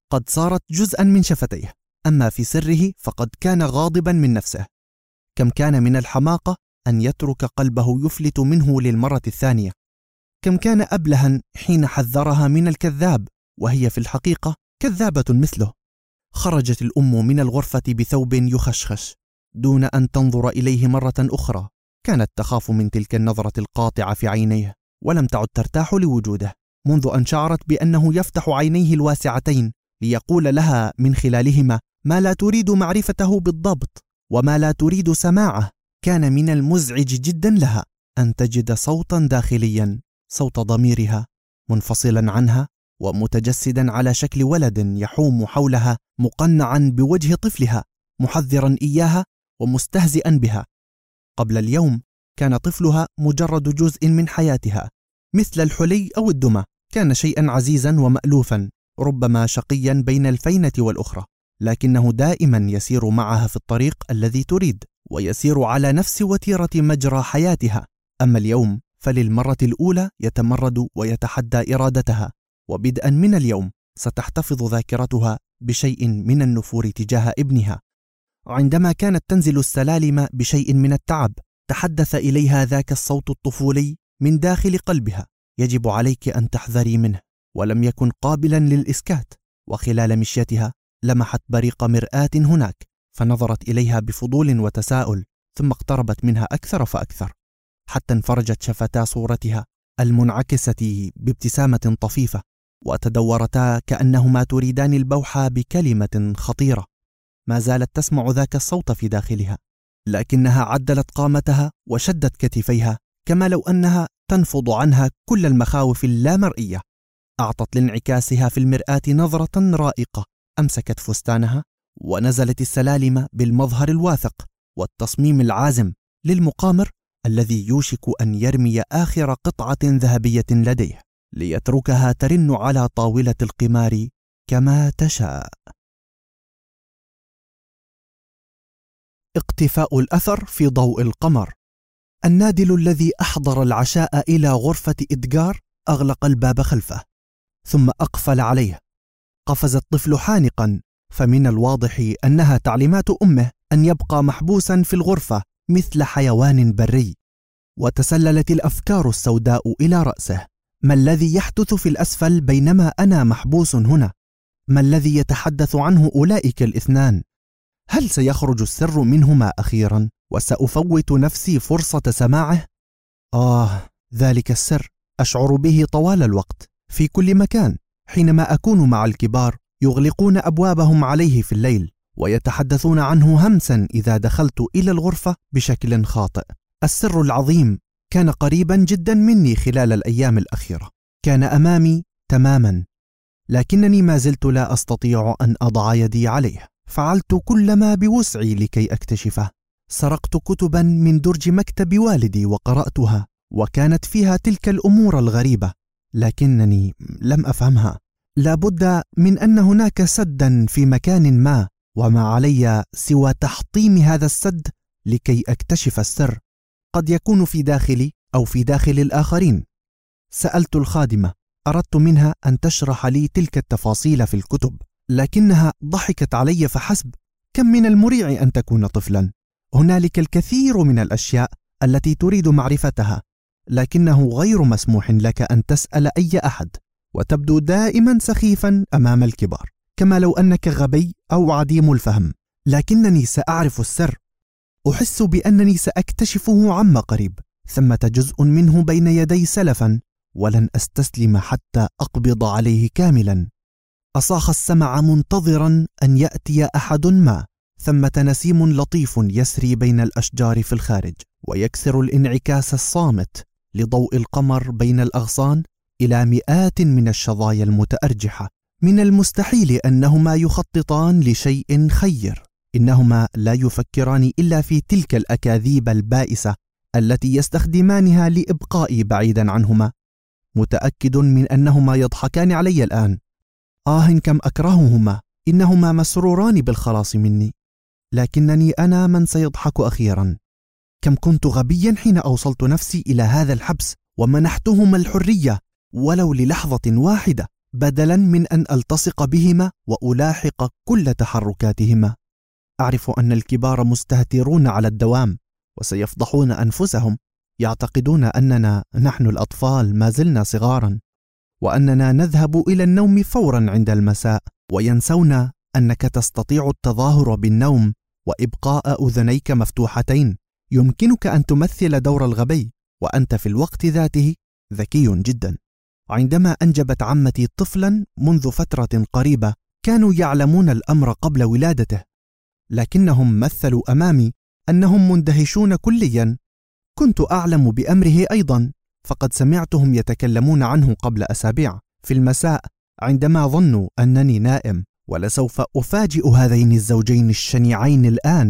قد صارت جزءا من شفتيه، أما في سره فقد كان غاضبا من نفسه. كم كان من الحماقة أن يترك قلبه يفلت منه للمرة الثانية. كم كان أبلها حين حذرها من الكذاب، وهي في الحقيقة كذابة مثله. خرجت الأم من الغرفة بثوب يخشخش دون أن تنظر إليه مرة أخرى. كانت تخاف من تلك النظرة القاطعة في عينيه، ولم تعد ترتاح لوجوده منذ أن شعرت بأنه يفتح عينيه الواسعتين ليقول لها من خلالهما ما لا تريد معرفته بالضبط وما لا تريد سماعه. كان من المزعج جدا لها أن تجد صوتا داخليا، صوت ضميرها، منفصلا عنها ومتجسدا على شكل ولد يحوم حولها مقنعا بوجه طفلها، محذرا إياها ومستهزئا بها. قبل اليوم كان طفلها مجرد جزء من حياتها، مثل الحلي أو الدمى. كان شيئا عزيزا ومألوفا، ربما شقيا بين الفينة والأخرى، لكنه دائما يسير معها في الطريق الذي تريد، ويسير على نفس وتيرة مجرى حياتها. أما اليوم فللمرة الأولى يتمرد ويتحدى إرادتها، وبدءا من اليوم ستحتفظ ذاكرتها بشيء من النفور تجاه ابنها. عندما كانت تنزل السلالم بشيء من التعب، تحدث إليها ذاك الصوت الطفولي من داخل قلبها: يجب عليك أن تحذري منه. ولم يكن قابلا للإسكات، وخلال مشيتها لمحت بريق مرآة هناك، فنظرت إليها بفضول وتساؤل، ثم اقتربت منها أكثر فأكثر حتى انفرجت شفتا صورتها المنعكسة بابتسامة طفيفة، وتدورتا كأنهما تريدان البوح بكلمة خطيرة. ما زالت تسمع ذاك الصوت في داخلها، لكنها عدلت قامتها وشدت كتفيها كما لو أنها تنفض عنها كل المخاوف اللامرئية. أعطت لانعكاسها في المرآة نظرة رائقة، أمسكت فستانها ونزلت السلالم بالمظهر الواثق والتصميم العازم للمقامر الذي يوشك أن يرمي آخر قطعة ذهبية لديه ليتركها ترن على طاولة القمار كما تشاء. اقتفاء الأثر في ضوء القمر. النادل الذي أحضر العشاء إلى غرفة إدغار أغلق الباب خلفه ثم أقفل عليه. قفز الطفل حانقا، فمن الواضح أنها تعليمات أمه أن يبقى محبوسا في الغرفة مثل حيوان بري. وتسللت الأفكار السوداء إلى رأسه: ما الذي يحدث في الأسفل بينما أنا محبوس هنا؟ ما الذي يتحدث عنه أولئك الاثنان؟ هل سيخرج السر منهما أخيرا وسأفوت نفسي فرصة سماعه؟ ذلك السر أشعر به طوال الوقت في كل مكان. حينما أكون مع الكبار يغلقون أبوابهم عليه في الليل ويتحدثون عنه همسا إذا دخلت إلى الغرفة بشكل خاطئ. السر العظيم كان قريبا جدا مني خلال الأيام الأخيرة، كان أمامي تماما، لكنني ما زلت لا أستطيع أن أضع يدي عليه. فعلت كل ما بوسعي لكي أكتشفه. سرقت كتبا من درج مكتب والدي وقرأتها، وكانت فيها تلك الأمور الغريبة، لكنني لم أفهمها. لابد من أن هناك سدا في مكان ما، وما علي سوى تحطيم هذا السد لكي أكتشف السر. قد يكون في داخلي أو في داخل الآخرين. سألت الخادمة، أردت منها أن تشرح لي تلك التفاصيل في الكتب، لكنها ضحكت علي فحسب. كم من المريع أن تكون طفلا، هنالك الكثير من الأشياء التي تريد معرفتها، لكنه غير مسموح لك أن تسأل أي أحد، وتبدو دائما سخيفا أمام الكبار، كما لو أنك غبي أو عديم الفهم. لكنني سأعرف السر، أحس بأنني سأكتشفه عما قريب. ثمة جزء منه بين يدي سلفا، ولن أستسلم حتى أقبض عليه كاملا. أصاخ السمع منتظرا أن يأتي أحد ما. ثمة نسيم لطيف يسري بين الأشجار في الخارج، ويكسر الانعكاس الصامت لضوء القمر بين الأغصان إلى مئات من الشظايا المتأرجحة. من المستحيل أنهما يخططان لشيء خير. إنهما لا يفكران إلا في تلك الأكاذيب البائسة التي يستخدمانها لإبقائي بعيدا عنهما. متأكد من أنهما يضحكان علي الآن. كم أكرههما، إنهما مسروران بالخلاص مني، لكنني أنا من سيضحك أخيرا. كم كنت غبيا حين أوصلت نفسي إلى هذا الحبس ومنحتهما الحرية ولو للحظة واحدة. بدلا من أن ألتصق بهما وألاحق كل تحركاتهما. أعرف أن الكبار مستهترون على الدوام وسيفضحون أنفسهم، يعتقدون أننا نحن الأطفال ما زلنا صغارا، وأننا نذهب إلى النوم فورا عند المساء، وينسون أنك تستطيع التظاهر بالنوم وإبقاء أذنيك مفتوحتين. يمكنك أن تمثل دور الغبي وأنت في الوقت ذاته ذكي جدا. عندما أنجبت عمتي طفلا منذ فترة قريبة، كانوا يعلمون الأمر قبل ولادته، لكنهم مثلوا أمامي أنهم مندهشون كليا. كنت أعلم بأمره أيضا، فقد سمعتهم يتكلمون عنه قبل أسابيع في المساء عندما ظنوا أنني نائم، ولسوف أفاجئ هذين الزوجين الشنيعين الآن.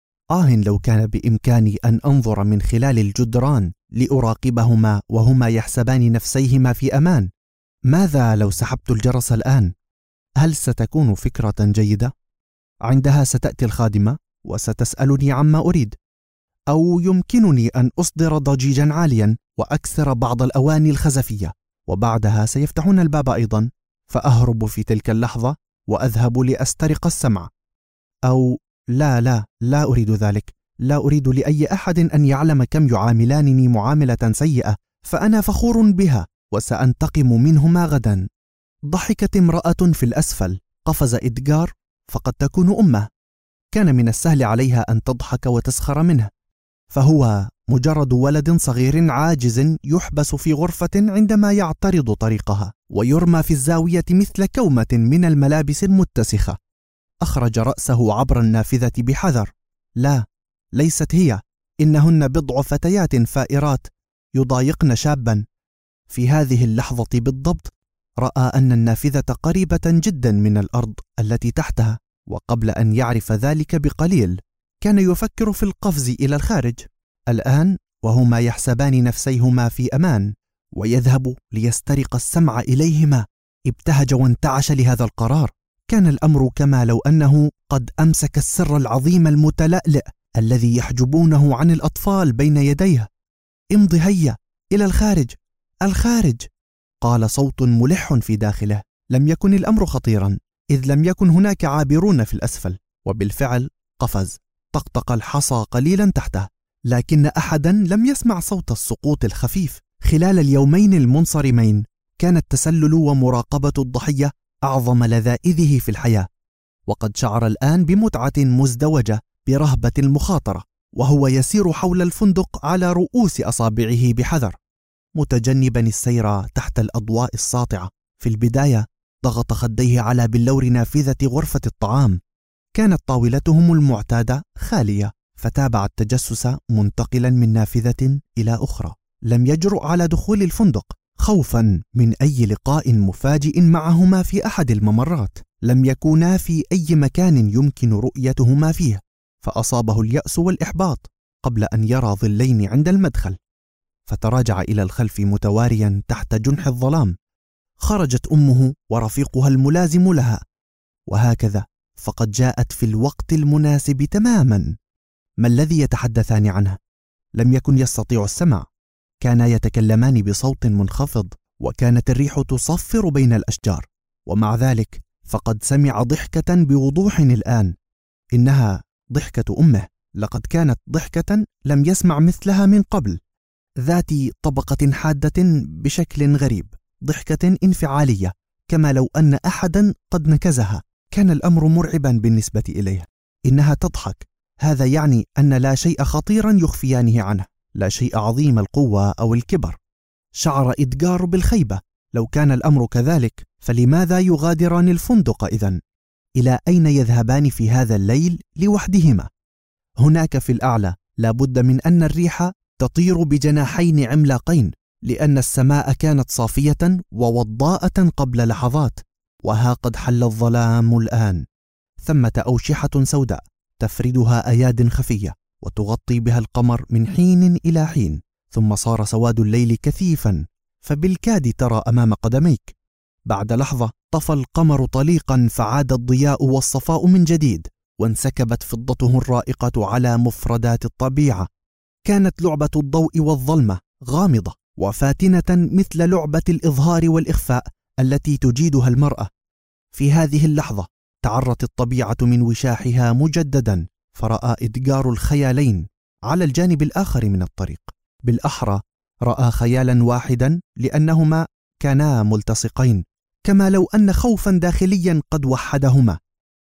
لو كان بإمكاني أن أنظر من خلال الجدران لأراقبهما وهما يحسبان نفسيهما في أمان. ماذا لو سحبت الجرس الآن؟ هل ستكون فكرة جيدة؟ عندها ستأتي الخادمة وستسألني عما أريد، أو يمكنني أن أصدر ضجيجا عاليا وأكسر بعض الأواني الخزفية، وبعدها سيفتحون الباب أيضا، فأهرب في تلك اللحظة وأذهب لأسترق السمع. أو لا أريد ذلك. لا أريد لأي أحد أن يعلم كم يعاملانني معاملة سيئة، فأنا فخور بها وسأنتقم منهما غدا. ضحكت امرأة في الأسفل. قفز إدغار، فقد تكون أمه. كان من السهل عليها أن تضحك وتسخر منه، فهو مجرد ولد صغير عاجز يحبس في غرفة عندما يعترض طريقها، ويرمى في الزاوية مثل كومة من الملابس المتسخة. أخرج رأسه عبر النافذة بحذر. لا، ليست هي، إنهن بضع فتيات فائرات يضايقن شابا. في هذه اللحظة بالضبط رأى أن النافذة قريبة جدا من الأرض التي تحتها، وقبل أن يعرف ذلك بقليل كان يفكر في القفز إلى الخارج. الآن وهما يحسبان نفسيهما في أمان ويذهب ليسترق السمع إليهما، ابتهج وانتعش لهذا القرار. كان الأمر كما لو أنه قد أمسك السر العظيم المتلألئ الذي يحجبونه عن الأطفال بين يديه. امض هيا إلى الخارج، الخارج، قال صوت ملح في داخله. لم يكن الأمر خطيرا، إذ لم يكن هناك عابرون في الأسفل، وبالفعل قفز، طقطق الحصى قليلا تحته، لكن أحدا لم يسمع صوت السقوط الخفيف. خلال اليومين المنصرمين كان التسلل ومراقبة الضحية أعظم لذائذه في الحياة، وقد شعر الآن بمتعة مزدوجة برهبة المخاطرة، وهو يسير حول الفندق على رؤوس أصابعه بحذر، متجنبا السير تحت الأضواء الساطعة. في البداية ضغط خديه على بلور نافذة غرفة الطعام. كانت طاولتهم المعتادة خالية، فتابع التجسس منتقلا من نافذة إلى أخرى. لم يجرؤ على دخول الفندق خوفا من أي لقاء مفاجئ معهما في أحد الممرات. لم يكونا في أي مكان يمكن رؤيتهما فيه، فأصابه اليأس والإحباط قبل أن يرى ظلين عند المدخل، فتراجع إلى الخلف متواريا تحت جنح الظلام. خرجت أمه ورفيقها الملازم لها، وهكذا فقد جاءت في الوقت المناسب تماما. ما الذي يتحدثان عنه؟ لم يكن يستطيع السمع. كانا يتكلمان بصوت منخفض، وكانت الريح تصفر بين الأشجار، ومع ذلك فقد سمع ضحكة بوضوح الآن. إنها ضحكة أمه، لقد كانت ضحكة لم يسمع مثلها من قبل، ذات طبقة حادة بشكل غريب، ضحكة انفعالية كما لو أن أحدا قد نكزها. كان الأمر مرعبا بالنسبة إليه. إنها تضحك، هذا يعني أن لا شيء خطيرا يخفيانه عنه، لا شيء عظيم القوة أو الكبر. شعر إدغار بالخيبة. لو كان الأمر كذلك فلماذا يغادران الفندق إذن؟ إلى أين يذهبان في هذا الليل لوحدهما؟ هناك في الأعلى لابد من أن الريح تطير بجناحين عملاقين، لأن السماء كانت صافية ووضاءة قبل لحظات، وها قد حل الظلام الآن. ثمة أوشحة سوداء تفردها أياد خفية وتغطي بها القمر من حين إلى حين، ثم صار سواد الليل كثيفا فبالكاد ترى أمام قدميك. بعد لحظة طفى القمر طليقا، فعاد الضياء والصفاء من جديد، وانسكبت فضته الرائقة على مفردات الطبيعة. كانت لعبة الضوء والظلمة غامضة وفاتنة مثل لعبة الإظهار والإخفاء التي تجيدها المرأة. في هذه اللحظة تعرت الطبيعة من وشاحها مجددا، فرأى إدغار الخيالين على الجانب الآخر من الطريق. بالأحرى رأى خيالا واحدا لأنهما كانا ملتصقين، كما لو أن خوفا داخليا قد وحدهما.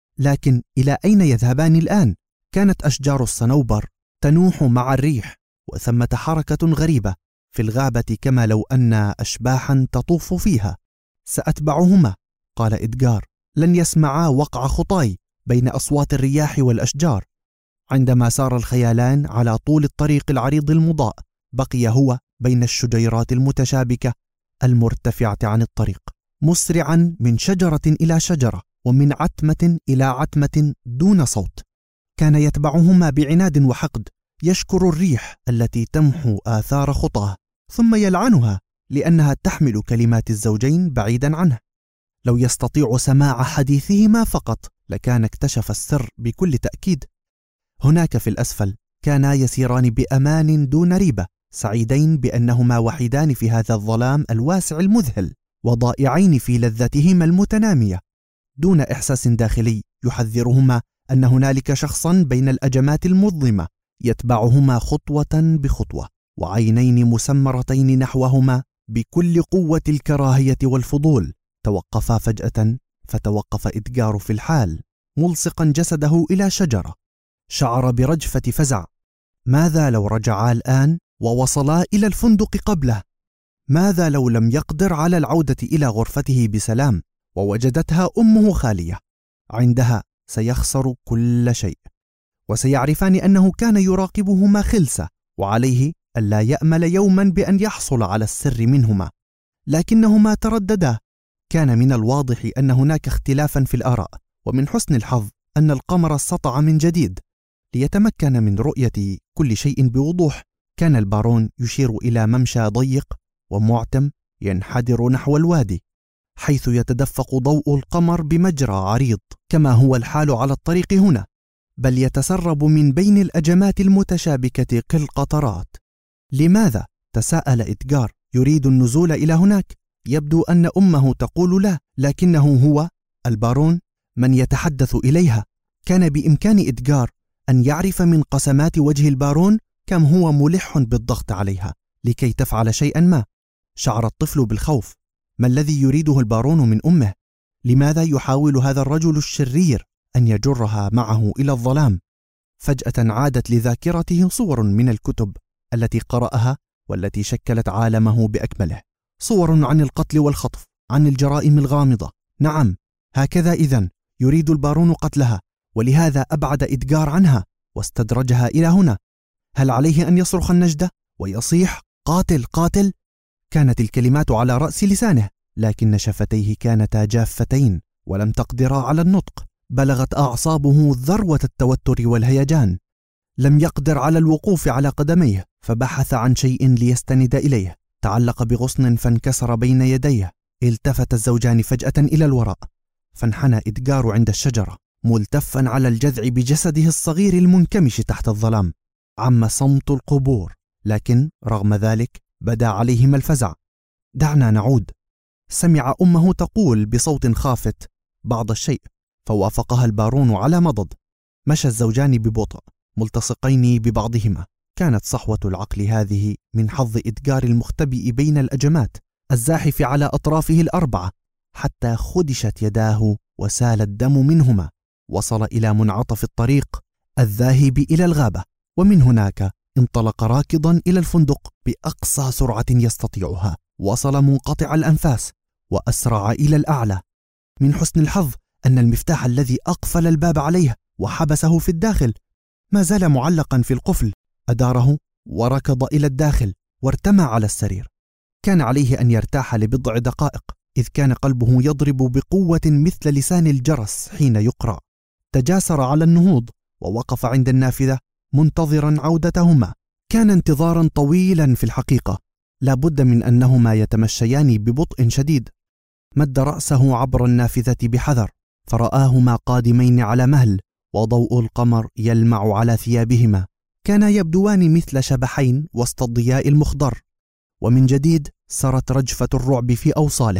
لكن إلى أين يذهبان الآن؟ كانت أشجار الصنوبر تنوح مع الريح، وثمة حركة غريبة في الغابة كما لو أن أشباحا تطوف فيها. سأتبعهما، قال إدغار، لن يسمعا وقع خطاي بين أصوات الرياح والأشجار. عندما سار الخيالان على طول الطريق العريض المضاء، بقي هو بين الشجيرات المتشابكة المرتفعة عن الطريق، مسرعا من شجرة إلى شجرة ومن عتمة إلى عتمة دون صوت. كان يتبعهما بعناد وحقد، يشكر الريح التي تمحو آثار خطاه، ثم يلعنها لأنها تحمل كلمات الزوجين بعيدا عنه. لو يستطيع سماع حديثهما فقط لكان اكتشف السر بكل تأكيد. هناك في الأسفل كانا يسيران بأمان دون ريبة، سعيدين بأنهما وحيدان في هذا الظلام الواسع المذهل، وضائعين في لذتهما المتنامية، دون إحساس داخلي يحذرهما أن هنالك شخصا بين الأجمات المظلمة يتبعهما خطوة بخطوة، وعينين مسمرتين نحوهما بكل قوة الكراهية والفضول. توقفا فجأة، فتوقف إدغار في الحال، ملصقا جسده إلى شجرة. شعر برجفة فزع. ماذا لو رجعا الآن ووصلا إلى الفندق قبله؟ ماذا لو لم يقدر على العودة إلى غرفته بسلام ووجدتها أمه خالية؟ عندها سيخسر كل شيء، وسيعرفان أنه كان يراقبهما خلسة، وعليه ألا يأمل يوما بأن يحصل على السر منهما. لكنهما ترددا. كان من الواضح أن هناك اختلافا في الآراء، ومن حسن الحظ أن القمر سطع من جديد ليتمكن من رؤية كل شيء بوضوح. كان البارون يشير إلى ممشى ضيق ومعتم ينحدر نحو الوادي، حيث يتدفق ضوء القمر بمجرى عريض، كما هو الحال على الطريق هنا، بل يتسرب من بين الأجمات المتشابكة كالقطرات. لماذا؟ تساءل إدغار. يريد النزول إلى هناك. يبدو أن أمه تقول لا، لكنه هو البارون من يتحدث إليها. كان بإمكان إدغار أن يعرف من قسمات وجه البارون كم هو ملح بالضغط عليها لكي تفعل شيئا ما. شعر الطفل بالخوف. ما الذي يريده البارون من أمه؟ لماذا يحاول هذا الرجل الشرير أن يجرها معه إلى الظلام؟ فجأة عادت لذاكرته صور من الكتب التي قرأها والتي شكلت عالمه بأكمله، صور عن القتل والخطف، عن الجرائم الغامضة. نعم، هكذا إذن يريد البارون قتلها، ولهذا أبعد إدغار عنها واستدرجها إلى هنا. هل عليه أن يصرخ النجدة ويصيح قاتل قاتل؟ كانت الكلمات على رأس لسانه، لكن شفتيه كانتا جافتين ولم تقدرا على النطق. بلغت أعصابه ذروة التوتر والهيجان. لم يقدر على الوقوف على قدميه، فبحث عن شيء ليستند إليه. تعلق بغصن فانكسر بين يديه. التفت الزوجان فجأة إلى الوراء، فانحنى إدغار عند الشجرة ملتفا على الجذع بجسده الصغير المنكمش تحت الظلام. عم صمت القبور، لكن رغم ذلك بدا عليهما الفزع. دعنا نعود. سمع أمه تقول بصوت خافت بعض الشيء، فوافقها البارون على مضض. مشى الزوجان ببطء ملتصقين ببعضهما. كانت صحوة العقل هذه من حظ إدغار المختبئ بين الأجمات الزاحف على أطرافه الأربعة، حتى خدشت يداه وسال الدم منهما. وصل إلى منعطف الطريق الذاهب إلى الغابة، ومن هناك انطلق راكضا إلى الفندق بأقصى سرعة يستطيعها. وصل منقطع الأنفاس وأسرع إلى الأعلى. من حسن الحظ أن المفتاح الذي أقفل الباب عليه وحبسه في الداخل ما زال معلقا في القفل. أداره وركض إلى الداخل وارتمى على السرير. كان عليه أن يرتاح لبضع دقائق، إذ كان قلبه يضرب بقوة مثل لسان الجرس حين يقرع. تجاسر على النهوض ووقف عند النافذة منتظرا عودتهما. كان انتظارا طويلا في الحقيقة، لا بد من أنهما يتمشيان ببطء شديد. مد رأسه عبر النافذة بحذر، فرآهما قادمين على مهل، وضوء القمر يلمع على ثيابهما. كانا يبدوان مثل شبحين وسط الضياء المخضر. ومن جديد سرت رجفة الرعب في أوصاله.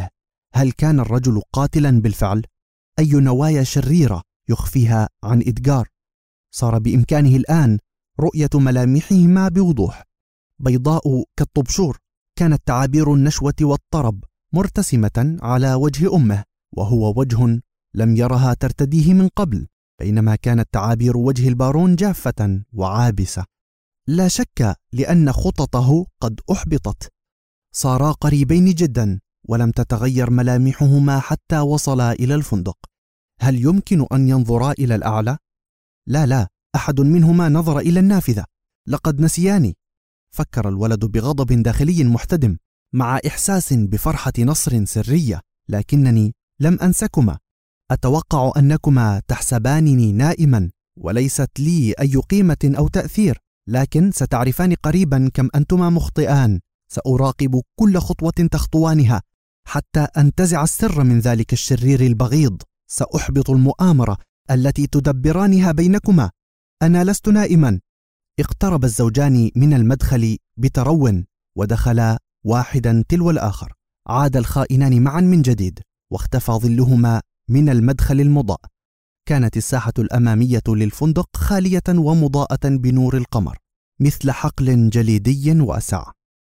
هل كان الرجل قاتلا بالفعل؟ أي نوايا شريرة يخفيها عن إدغار؟ صار بإمكانه الآن رؤية ملامحهما بوضوح، بيضاء كالطبشور. كانت تعابير النشوة والطرب مرتسمة على وجه أمه، وهو وجه لم يرها ترتديه من قبل، بينما كانت تعابير وجه البارون جافة وعابسة. لا شك لأن خططه قد أحبطت. صارا قريبين جدا ولم تتغير ملامحهما حتى وصلا إلى الفندق. هل يمكن أن ينظرا إلى الأعلى؟ لا، أحد منهما نظر إلى النافذة. لقد نسياني، فكر الولد بغضب داخلي محتدم، مع إحساس بفرحة نصر سرية. لكنني لم أنسكما. أتوقع أنكما تحسبانني نائما وليست لي أي قيمة أو تأثير، لكن ستعرفان قريبا كم أنتما مخطئان. سأراقب كل خطوة تخطوانها حتى أنتزع السر من ذلك الشرير البغيض. سأحبط المؤامرة التي تدبرانها بينكما. أنا لست نائما. اقترب الزوجان من المدخل بترو ودخلا واحدا تلو الآخر. عاد الخائنان معا من جديد واختفى ظلهما من المدخل المضاء. كانت الساحة الأمامية للفندق خالية ومضاءة بنور القمر مثل حقل جليدي واسع.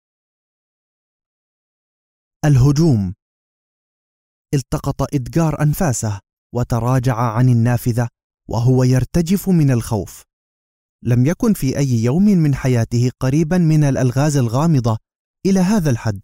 الهجوم. التقط إدغار أنفاسه وتراجع عن النافذة وهو يرتجف من الخوف. لم يكن في أي يوم من حياته قريبا من الألغاز الغامضة إلى هذا الحد.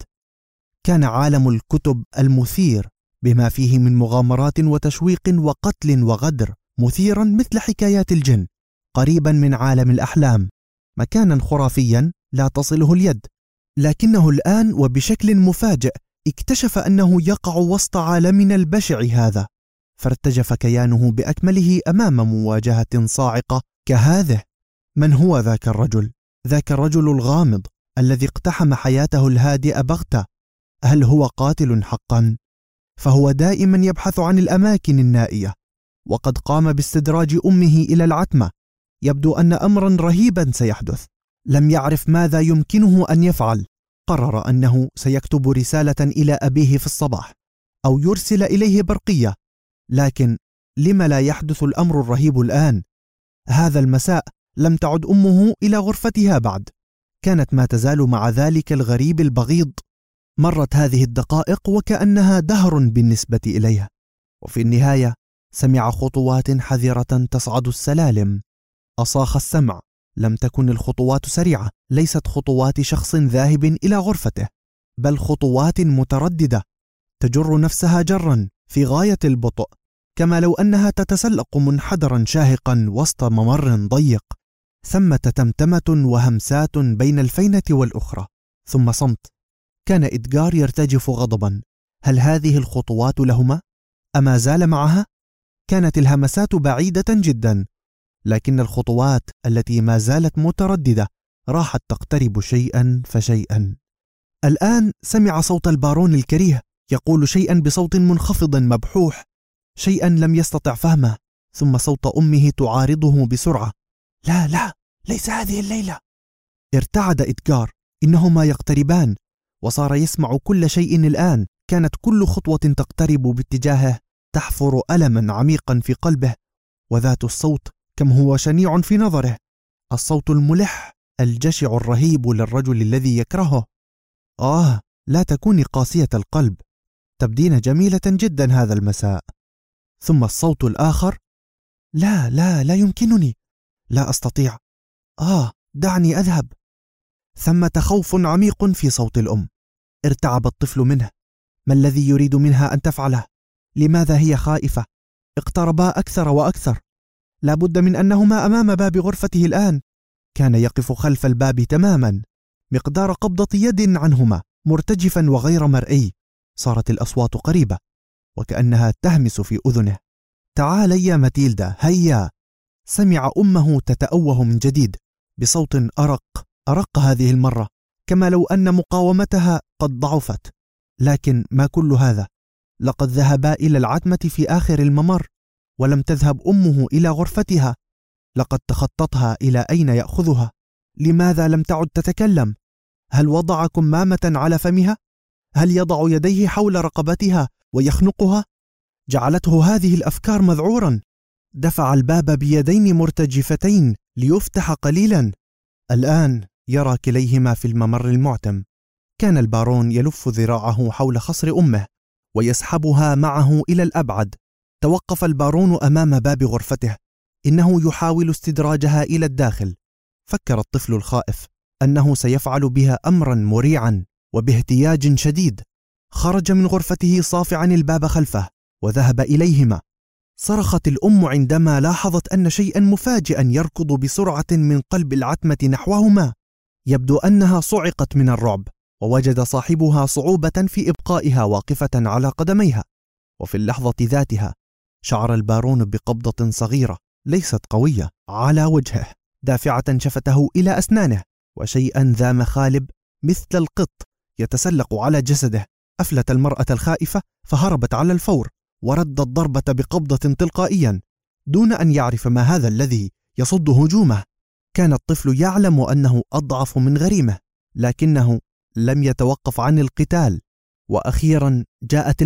كان عالم الكتب المثير بما فيه من مغامرات وتشويق وقتل وغدر مثيرا مثل حكايات الجن، قريبا من عالم الأحلام، مكانا خرافيا لا تصله اليد. لكنه الآن وبشكل مفاجئ اكتشف أنه يقع وسط عالمنا البشع هذا، فارتجف كيانه بأكمله أمام مواجهة صاعقة كهذه. من هو ذاك الرجل؟ ذاك الرجل الغامض الذي اقتحم حياته الهادئة بغتة. هل هو قاتل حقا؟ فهو دائما يبحث عن الأماكن النائية، وقد قام باستدراج أمه إلى العتمة. يبدو أن أمرا رهيبا سيحدث. لم يعرف ماذا يمكنه أن يفعل. قرر أنه سيكتب رسالة إلى أبيه في الصباح أو يرسل إليه برقية. لكن لم لا يحدث الأمر الرهيب الآن؟ هذا المساء لم تعد أمه إلى غرفتها بعد. كانت ما تزال مع ذلك الغريب البغيض. مرت هذه الدقائق وكأنها دهر بالنسبة إليها، وفي النهاية سمع خطوات حذرة تصعد السلالم. أصاخ السمع. لم تكن الخطوات سريعة، ليست خطوات شخص ذاهب إلى غرفته، بل خطوات مترددة تجر نفسها جرا في غاية البطء، كما لو أنها تتسلق منحدرا شاهقا وسط ممر ضيق. ثمة تمتمة وهمسات بين الفينة والأخرى، ثم صمت. كان إدغار يرتجف غضبا. هل هذه الخطوات لهما؟ أما زال معها؟ كانت الهمسات بعيدة جدا، لكن الخطوات التي ما زالت مترددة راحت تقترب شيئا فشيئا. الآن سمع صوت البارون الكريه يقول شيئا بصوت منخفض مبحوح، شيئا لم يستطع فهمه، ثم صوت أمه تعارضه بسرعة. لا، ليس هذه الليلة. ارتعد إدغار. إنهما يقتربان، وصار يسمع كل شيء الآن. كانت كل خطوة تقترب باتجاهه تحفر ألما عميقا في قلبه. وذات الصوت كم هو شنيع في نظره، الصوت الملح الجشع الرهيب للرجل الذي يكرهه. لا تكوني قاسية القلب، تبدين جميلة جدا هذا المساء. ثم الصوت الآخر. لا يمكنني، لا أستطيع. دعني أذهب. ثمة خوف عميق في صوت الأم. ارتعب الطفل منه. ما الذي يريد منها أن تفعله؟ لماذا هي خائفة؟ اقتربا أكثر وأكثر. لا بد من أنهما أمام باب غرفته الآن. كان يقف خلف الباب تماما، مقدار قبضة يد عنهما، مرتجفا وغير مرئي. صارت الأصوات قريبة وكأنها تهمس في أذنه. تعالي يا ماتيلدا، هيا. سمع أمه تتأوه من جديد بصوت أرق هذه المرة، كما لو أن مقاومتها قد ضعفت. لكن ما كل هذا؟ لقد ذهبا إلى العتمة في آخر الممر، ولم تذهب أمه إلى غرفتها. لقد تخطتها إلى أين يأخذها. لماذا لم تعد تتكلم؟ هل وضع كمامة على فمها؟ هل يضع يديه حول رقبتها ويخنقها؟ جعلته هذه الأفكار مذعورا. دفع الباب بيدين مرتجفتين ليفتح قليلا. الآن يرى كليهما في الممر المعتم. كان البارون يلف ذراعه حول خصر أمه ويسحبها معه إلى الأبعد. توقف البارون أمام باب غرفته، إنه يحاول استدراجها إلى الداخل. فكر الطفل الخائف أنه سيفعل بها أمرا مريعا، وباهتياج شديد خرج من غرفته صافعا الباب خلفه وذهب إليهما. صرخت الأم عندما لاحظت أن شيئا مفاجئا يركض بسرعة من قلب العتمة نحوهما. يبدو أنها صعقت من الرعب، ووجد صاحبها صعوبة في إبقائها واقفة على قدميها. وفي اللحظة ذاتها شعر البارون بقبضة صغيرة ليست قوية على وجهه، دافعة شفته إلى أسنانه، وشيئا ذا مخالب مثل القط يتسلق على جسده. أفلت المرأة الخائفة فهربت على الفور، ورد الضربة بقبضة تلقائيا دون أن يعرف ما هذا الذي يصد هجومه. كان الطفل يعلم أنه أضعف من غريمه، لكنه لم يتوقف عن القتال. وأخيرا جاءت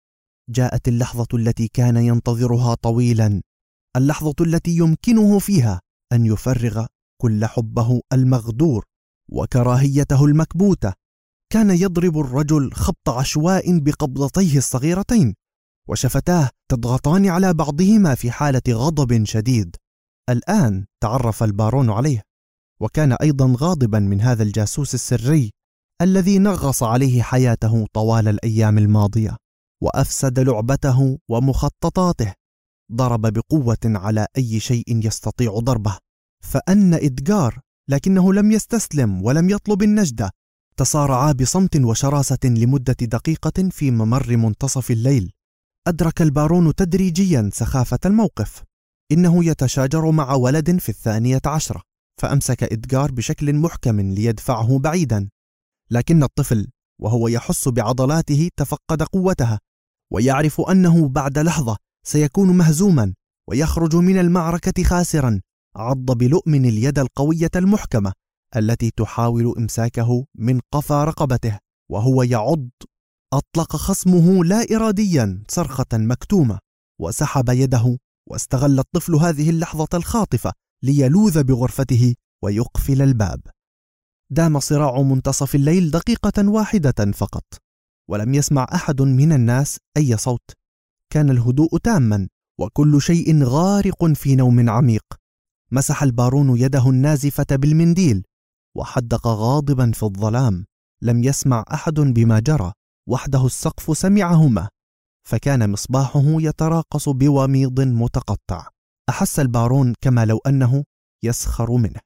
اللحظة التي كان ينتظرها طويلا، اللحظة التي يمكنه فيها أن يفرغ كل حبه المغدور وكراهيته المكبوتة. كان يضرب الرجل خبط عشواء بقبضتيه الصغيرتين، وشفتاه تضغطان على بعضهما في حالة غضب شديد. الآن تعرف البارون عليه، وكان أيضا غاضبا من هذا الجاسوس السري الذي نغص عليه حياته طوال الأيام الماضية وأفسد لعبته ومخططاته. ضرب بقوة على أي شيء يستطيع ضربه، فأن إدغار، لكنه لم يستسلم ولم يطلب النجدة. تصارعا بصمت وشراسة لمدة دقيقة في ممر منتصف الليل. أدرك البارون تدريجيا سخافة الموقف. إنه يتشاجر مع ولد في 12، فأمسك إدغار بشكل محكم ليدفعه بعيدا. لكن الطفل وهو يحس بعضلاته تفقد قوتها، ويعرف أنه بعد لحظة سيكون مهزوما ويخرج من المعركة خاسرا. عض بلؤم اليد القوية المحكمة التي تحاول إمساكه من قفا رقبته وهو يعض. أطلق خصمه لا إراديا صرخة مكتومة وسحب يده، واستغل الطفل هذه اللحظة الخاطفة ليلوذ بغرفته ويقفل الباب. دام صراع منتصف الليل دقيقة واحدة فقط، ولم يسمع أحد من الناس أي صوت. كان الهدوء تاما وكل شيء غارق في نوم عميق. مسح البارون يده النازفة بالمنديل وحدق غاضبا في الظلام. لم يسمع أحد بما جرى، وحده السقف سمعهما، فكان مصباحه يتراقص بوميض متقطع. أحس البارون كما لو أنه يسخر منه.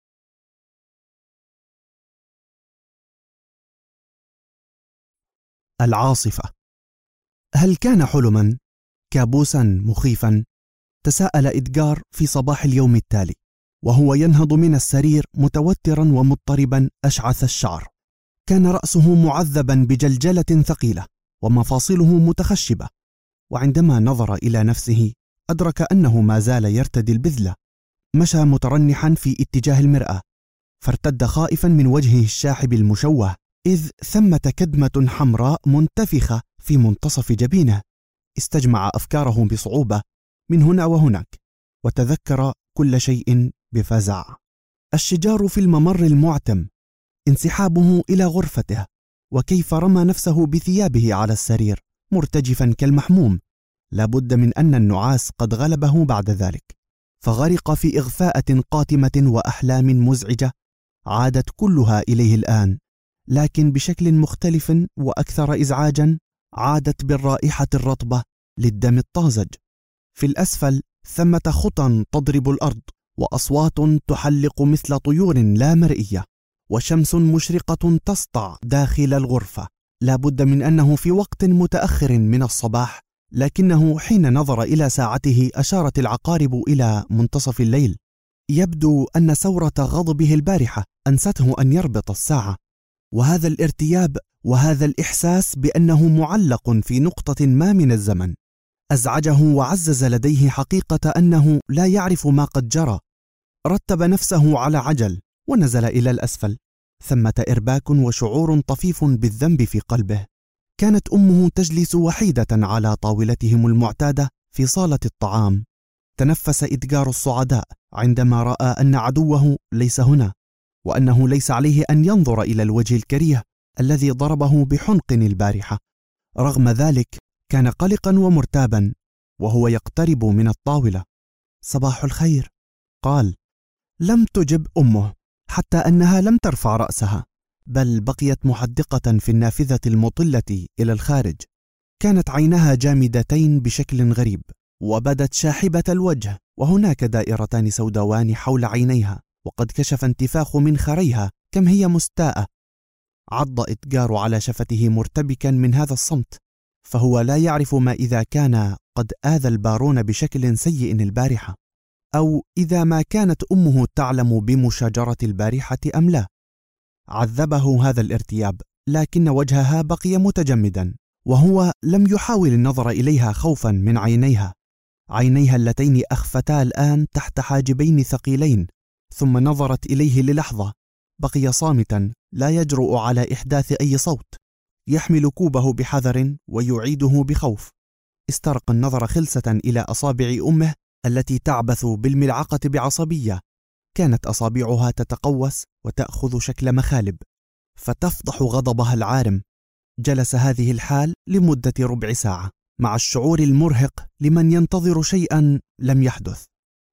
العاصفة. هل كان حلما؟ كابوسا مخيفا؟ تساءل إدغار في صباح اليوم التالي وهو ينهض من السرير متوترا ومضطربا أشعث الشعر. كان رأسه معذبا بجلجلة ثقيلة ومفاصله متخشبة، وعندما نظر إلى نفسه أدرك أنه ما زال يرتدي البذلة. مشى مترنحا في اتجاه المرآة، فارتد خائفا من وجهه الشاحب المشوه، إذ ثمة كدمة حمراء منتفخة في منتصف جبينه. استجمع أفكاره بصعوبة من هنا وهناك، وتذكر كل شيء بفزع. الشجار في الممر المعتم، انسحابه إلى غرفته، وكيف رمى نفسه بثيابه على السرير مرتجفا كالمحموم. لابد من أن النعاس قد غلبه بعد ذلك، فغرق في إغفاءة قاتمة وأحلام مزعجة عادت كلها إليه الآن، لكن بشكل مختلف وأكثر إزعاجا. عادت بالرائحة الرطبة للدم الطازج. في الأسفل ثمة خطى تضرب الأرض، وأصوات تحلق مثل طيور لا مرئية، وشمس مشرقة تسطع داخل الغرفة. لا بد من أنه في وقت متأخر من الصباح، لكنه حين نظر إلى ساعته أشارت العقارب إلى منتصف الليل. يبدو أن ثورة غضبه البارحة أنسته أن يربط الساعة، وهذا الارتياب وهذا الإحساس بأنه معلق في نقطة ما من الزمن أزعجه وعزز لديه حقيقة أنه لا يعرف ما قد جرى. رتب نفسه على عجل ونزل إلى الأسفل. ثمة إرباك وشعور طفيف بالذنب في قلبه. كانت أمه تجلس وحيدة على طاولتهم المعتادة في صالة الطعام. تنفس إدغار الصعداء عندما رأى أن عدوه ليس هنا، وأنه ليس عليه أن ينظر إلى الوجه الكريه الذي ضربه بحنق البارحة. رغم ذلك كان قلقا ومرتابا وهو يقترب من الطاولة. صباح الخير، قال. لم تجب أمه، حتى أنها لم ترفع رأسها، بل بقيت محدقة في النافذة المطلة إلى الخارج. كانت عيناها جامدتين بشكل غريب، وبدت شاحبة الوجه، وهناك دائرتان سوداوان حول عينيها، وقد كشف انتفاخ منخريها كم هي مستاءة. عض إدغار على شفته مرتبكا من هذا الصمت، فهو لا يعرف ما إذا كان قد آذى البارون بشكل سيء البارحة، أو إذا ما كانت أمه تعلم بمشاجرة البارحة أم لا. عذبه هذا الارتياب، لكن وجهها بقي متجمدا، وهو لم يحاول النظر إليها خوفا من عينيها اللتين أخفتا الآن تحت حاجبين ثقيلين. ثم نظرت إليه للحظة، بقي صامتا لا يجرؤ على إحداث أي صوت، يحمل كوبه بحذر ويعيده بخوف. استرق النظر خلسة إلى أصابع أمه التي تعبث بالملعقة بعصبية. كانت أصابعها تتقوس وتأخذ شكل مخالب، فتفضح غضبها العارم. جلس هذه الحال لمدة ربع ساعة، مع الشعور المرهق لمن ينتظر شيئا لم يحدث.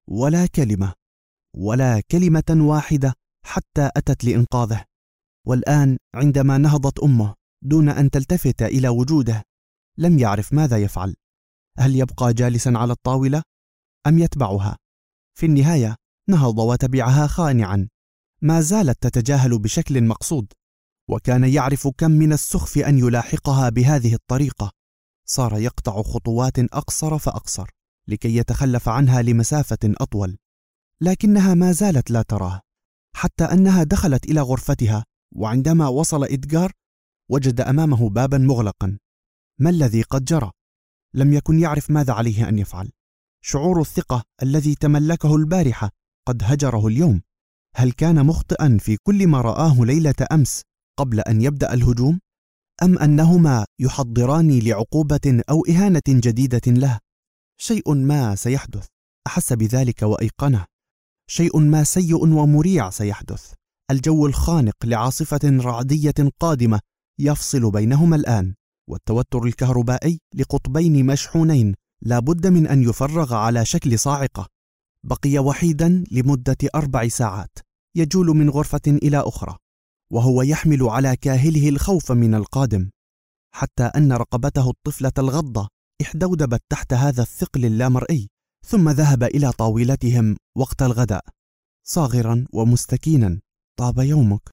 ولا كلمة واحدة حتى أتت لإنقاذه. والآن عندما نهضت أمه دون أن تلتفت إلى وجوده، لم يعرف ماذا يفعل. هل يبقى جالسا على الطاولة أم يتبعها؟ في النهاية نهض وتبعها خانعا. ما زالت تتجاهل بشكل مقصود، وكان يعرف كم من السخف أن يلاحقها بهذه الطريقة. صار يقطع خطوات أقصر فأقصر لكي يتخلف عنها لمسافة أطول، لكنها ما زالت لا تراه، حتى أنها دخلت إلى غرفتها، وعندما وصل إدغار وجد أمامه بابا مغلقا. ما الذي قد جرى؟ لم يكن يعرف ماذا عليه أن يفعل. شعور الثقة الذي تملكه البارحة قد هجره اليوم. هل كان مخطئا في كل ما رآه ليلة أمس قبل أن يبدأ الهجوم؟ أم أنهما يحضران لعقوبة أو إهانة جديدة له؟ شيء ما سيحدث، أحس بذلك وأيقنه. شيء ما سيء ومريع سيحدث. الجو الخانق لعاصفة رعدية قادمة يفصل بينهما الآن، والتوتر الكهربائي لقطبين مشحونين لا بد من أن يفرغ على شكل صاعقة. بقي وحيدا لمدة 4 ساعات، يجول من غرفة إلى أخرى، وهو يحمل على كاهله الخوف من القادم، حتى أن رقبته الطفلة الغضة احدودبت تحت هذا الثقل اللامرئي. ثم ذهب إلى طاولتهم وقت الغداء صاغرا ومستكينا. طاب يومك.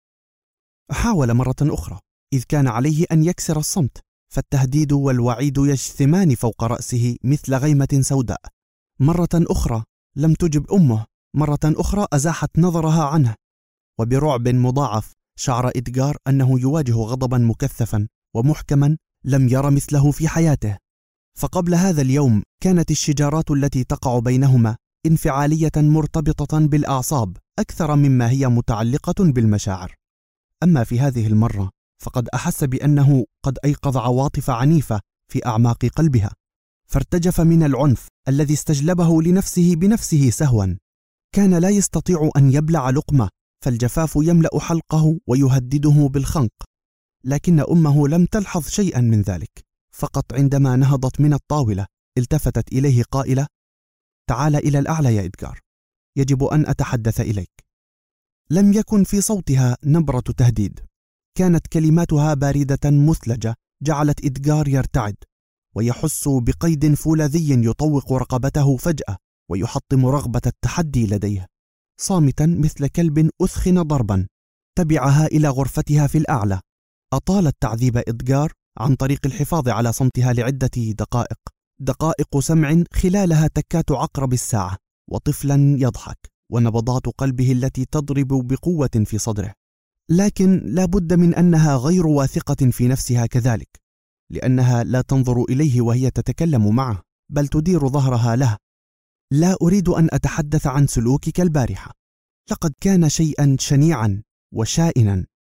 حاول مرة أخرى، إذ كان عليه أن يكسر الصمت، فالتهديد والوعيد يجثمان فوق رأسه مثل غيمة سوداء. مرة أخرى لم تجب أمه. مرة أخرى أزاحت نظرها عنه، وبرعب مضاعف شعر إدغار أنه يواجه غضبا مكثفا ومحكما لم ير مثله في حياته. فقبل هذا اليوم كانت الشجارات التي تقع بينهما انفعالية مرتبطة بالأعصاب أكثر مما هي متعلقة بالمشاعر. أما في هذه المرة فقد أحس بأنه قد أيقظ عواطف عنيفة في أعماق قلبها، فارتجف من العنف الذي استجلبه لنفسه بنفسه سهوا. كان لا يستطيع أن يبلع لقمة، فالجفاف يملأ حلقه ويهدده بالخنق. لكن أمه لم تلحظ شيئا من ذلك. فقط عندما نهضت من الطاولة التفتت إليه قائلة: تعال إلى الأعلى يا إدغار، يجب أن أتحدث إليك. لم يكن في صوتها نبرة تهديد، كانت كلماتها باردة مثلجة جعلت إدغار يرتعد ويحس بقيد فولاذي يطوق رقبته فجأة ويحطم رغبة التحدي لديه. صامتا مثل كلب أثخن ضربا تبعها إلى غرفتها في الأعلى. أطالت تعذيب إدغار عن طريق الحفاظ على صمتها لعدة دقائق سمع خلالها تكات عقرب الساعة وطفلا يضحك ونبضات قلبه التي تضرب بقوة في صدره. لكن لا بد من أنها غير واثقة في نفسها كذلك، لأنها لا تنظر إليه وهي تتكلم معه، بل تدير ظهرها له. لا أريد أن أتحدث عن سلوكك البارحة، لقد كان شيئا شنيعا وشائنا،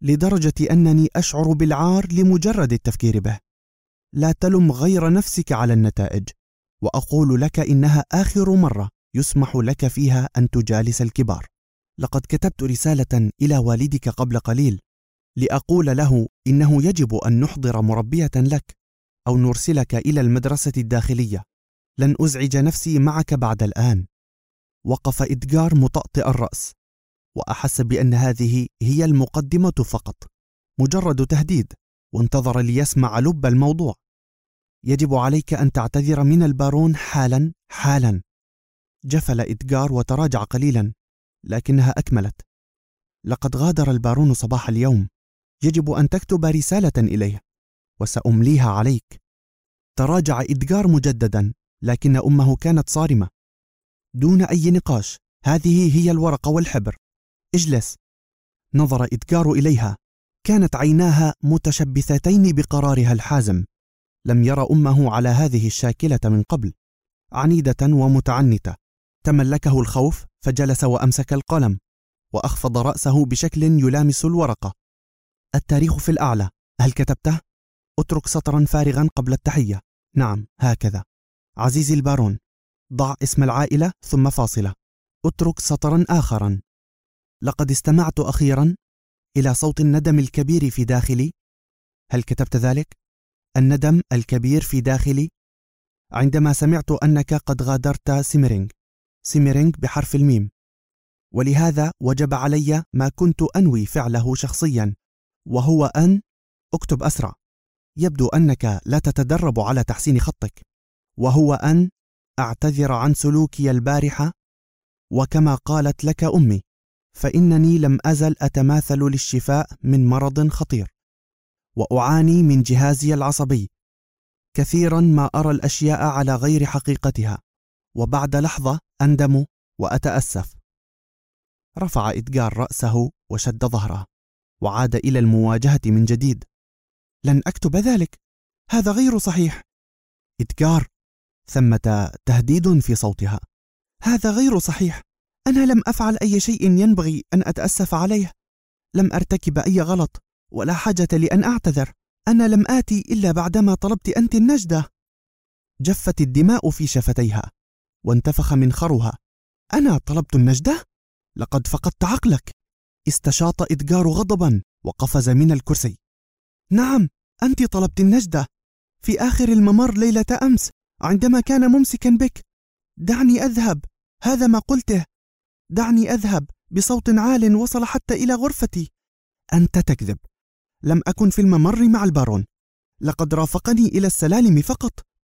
لدرجة أنني أشعر بالعار لمجرد التفكير به. لا تلم غير نفسك على النتائج، وأقول لك إنها آخر مرة يسمح لك فيها أن تجالس الكبار. لقد كتبت رسالة إلى والدك قبل قليل لأقول له إنه يجب أن نحضر مربية لك أو نرسلك إلى المدرسة الداخلية. لن أزعج نفسي معك بعد الآن. وقف إدغار مطأطئ الرأس، وأحس بأن هذه هي المقدمة فقط، مجرد تهديد، وانتظر ليسمع لب الموضوع. يجب عليك أن تعتذر من البارون حالا حالا. جفل إدغار وتراجع قليلا، لكنها أكملت: لقد غادر البارون صباح اليوم. يجب أن تكتب رسالة إليه، وسأمليها عليك. تراجع إدغار مجددا، لكن أمه كانت صارمة. دون أي نقاش، هذه هي الورقة والحبر. اجلس. نظر إدغار إليها. كانت عيناها متشبثتين بقرارها الحازم. لم ير أمه على هذه الشاكلة من قبل، عنيدة ومتعنتة. تملكه الخوف، فجلس وأمسك القلم وأخفض رأسه بشكل يلامس الورقة. التاريخ في الأعلى. هل كتبته؟ اترك سطرا فارغا قبل التحية. نعم، هكذا. عزيزي البارون. ضع اسم العائلة ثم فاصلة. اترك سطرا آخرا. لقد استمعت أخيرا إلى صوت الندم الكبير في داخلي. هل كتبت ذلك؟ الندم الكبير في داخلي عندما سمعت أنك قد غادرت سيمرينغ. سيمرينغ بحرف الميم. ولهذا وجب علي ما كنت أنوي فعله شخصيا، وهو أن اكتب أسرع. يبدو أنك لا تتدرب على تحسين خطك. وهو أن أعتذر عن سلوكي البارحة، وكما قالت لك أمي، فإنني لم أزل أتماثل للشفاء من مرض خطير، وأعاني من جهازي العصبي. كثيرا ما أرى الأشياء على غير حقيقتها، وبعد لحظة أندم وأتأسف. رفع إدغار رأسه وشد ظهره، وعاد إلى المواجهة من جديد. لن أكتب ذلك، هذا غير صحيح. إدغار، ثمة تهديد في صوتها. هذا غير صحيح. أنا لم أفعل أي شيء ينبغي أن أتأسف عليه. لم أرتكب أي غلط، ولا حاجة لأن أعتذر. أنا لم آتي إلا بعدما طلبت أنت النجدة. جفت الدماء في شفتيها، وانتفخ منخرها. أنا طلبت النجدة؟ لقد فقدت عقلك. استشاط إدغار غضبا وقفز من الكرسي. نعم، أنت طلبت النجدة في آخر الممر ليلة أمس عندما كان ممسكا بك. دعني أذهب، هذا ما قلته. دعني أذهب، بصوت عال وصل حتى إلى غرفتي. أنت تكذب. لم أكن في الممر مع البارون، لقد رافقني إلى السلالم فقط.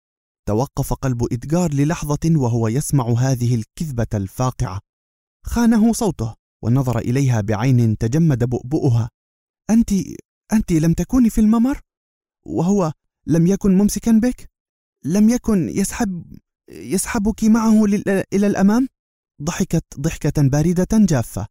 توقف قلب إدغار للحظة وهو يسمع هذه الكذبة الفاقعة. خانه صوته، ونظر إليها بعين تجمد بؤبؤها. أنت لم تكوني في الممر؟ وهو لم يكن ممسكا بك؟ لم يكن يسحبك معه إلى الأمام؟ ضحكت ضحكة باردة جافة.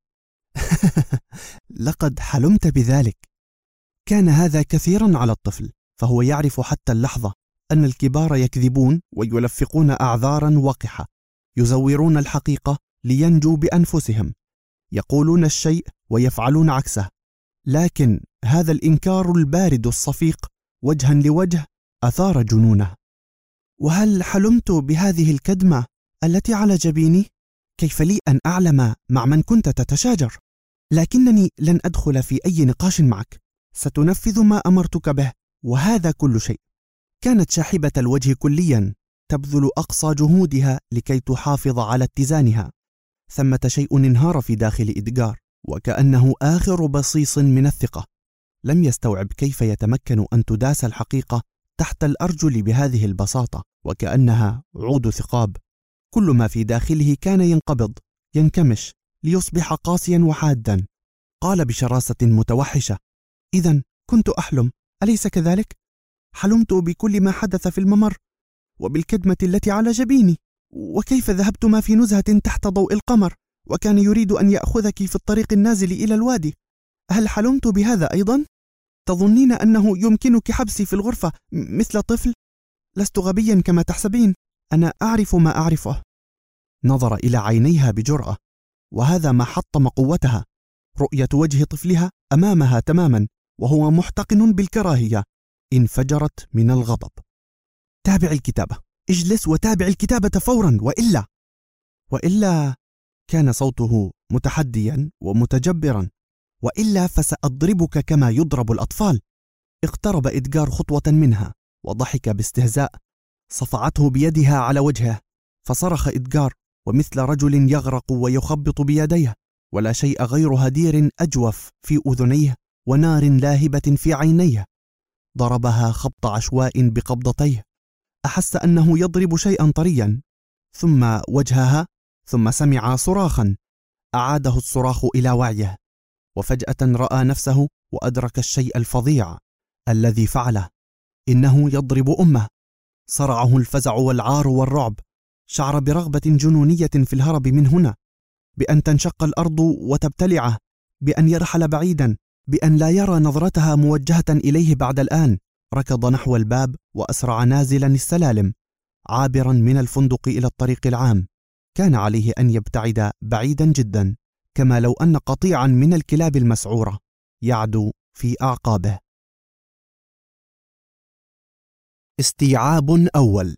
لقد حلمت بذلك. كان هذا كثيرا على الطفل، فهو يعرف حتى اللحظة أن الكبار يكذبون ويلفقون أعذارا وقحة، يزورون الحقيقة لينجوا بأنفسهم، يقولون الشيء ويفعلون عكسه. لكن هذا الإنكار البارد الصفيق وجها لوجه أثار جنونه. وهل حلمت بهذه الكدمة التي على جبيني؟ كيف لي أن أعلم مع من كنت تتشاجر؟ لكنني لن أدخل في أي نقاش معك. ستنفذ ما أمرتك به، وهذا كل شيء. كانت شاحبة الوجه كليا، تبذل أقصى جهودها لكي تحافظ على اتزانها. ثمة شيء انهار في داخل إدغار، وكأنه آخر بصيص من الثقة. لم يستوعب كيف يتمكن أن تداس الحقيقة تحت الأرجل بهذه البساطة، وكأنها عود ثقاب. كل ما في داخله كان ينقبض، ينكمش، ليصبح قاسيا وحادا. قال بشراسة متوحشة: إذن كنت أحلم، أليس كذلك؟ حلمت بكل ما حدث في الممر، وبالكدمة التي على جبيني، وكيف ذهبت ما في نزهة تحت ضوء القمر، وكان يريد أن يأخذك في الطريق النازل إلى الوادي. هل حلمت بهذا أيضا؟ تظنين أنه يمكنك حبسي في الغرفة مثل طفل؟ لست غبيا كما تحسبين، أنا أعرف ما أعرفه. نظر إلى عينيها بجرأة، وهذا ما حطم قوتها. رؤية وجه طفلها أمامها تماما وهو محتقن بالكراهية، انفجرت من الغضب. تابع الكتابة، اجلس وتابع الكتابة فورا، وإلا كان صوته متحديا ومتجبرا، وإلا فسأضربك كما يضرب الأطفال. اقترب إدغار خطوة منها وضحك باستهزاء. صفعته بيدها على وجهه، فصرخ إدغار ومثل رجل يغرق ويخبط بيديه، ولا شيء غير هدير أجوف في أذنيه ونار لاهبة في عينيه. ضربها خبط عشواء بقبضتيه، أحس أنه يضرب شيئا طريا، ثم وجهها، ثم سمع صراخا أعاده الصراخ إلى وعيه، وفجأة رأى نفسه وأدرك الشيء الفظيع الذي فعله. إنه يضرب أمه. صرعه الفزع والعار والرعب. شعر برغبة جنونية في الهرب من هنا، بأن تنشق الأرض وتبتلعه، بأن يرحل بعيدا، بأن لا يرى نظرتها موجهة إليه بعد الآن. ركض نحو الباب وأسرع نازلا السلالم، عابرا من الفندق إلى الطريق العام. كان عليه أن يبتعد بعيدا جدا، كما لو أن قطيعا من الكلاب المسعورة يعدو في أعقابه. استيعاب أول.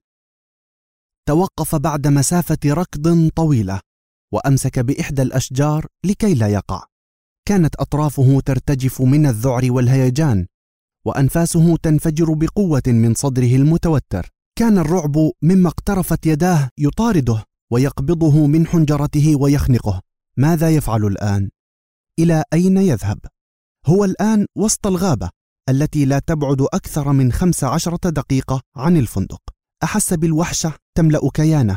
توقف بعد مسافة ركض طويلة، وأمسك بإحدى الأشجار لكي لا يقع. كانت أطرافه ترتجف من الذعر والهيجان، وأنفاسه تنفجر بقوة من صدره المتوتر. كان الرعب مما اقترفت يداه يطارده ويقبضه من حنجرته ويخنقه. ماذا يفعل الآن؟ إلى أين يذهب؟ هو الآن وسط الغابة التي لا تبعد أكثر من 15 دقيقة عن الفندق. أحس بالوحشة تملأ كيانه،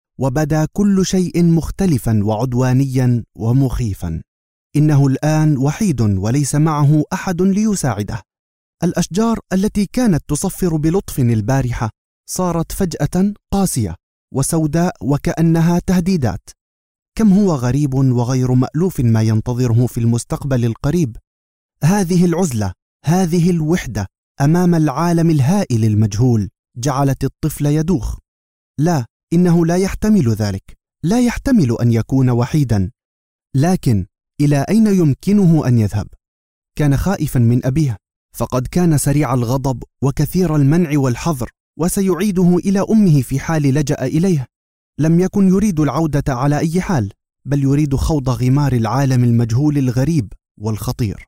وبدا كل شيء مختلفا وعدوانيا ومخيفا. إنه الآن وحيد وليس معه أحد ليساعده. الأشجار التي كانت تصفر بلطف البارحة صارت فجأة قاسية وسوداء وكأنها تهديدات. كم هو غريب وغير مألوف ما ينتظره في المستقبل القريب. هذه العزلة، هذه الوحدة أمام العالم الهائل المجهول جعلت الطفل يدوخ. لا، إنه لا يحتمل ذلك، لا يحتمل أن يكون وحيدا. لكن إلى أين يمكنه أن يذهب؟ كان خائفا من أبيه، فقد كان سريع الغضب وكثير المنع والحظر، وسيعيده إلى أمه في حال لجأ إليه. لم يكن يريد العودة على أي حال، بل يريد خوض غمار العالم المجهول الغريب والخطير.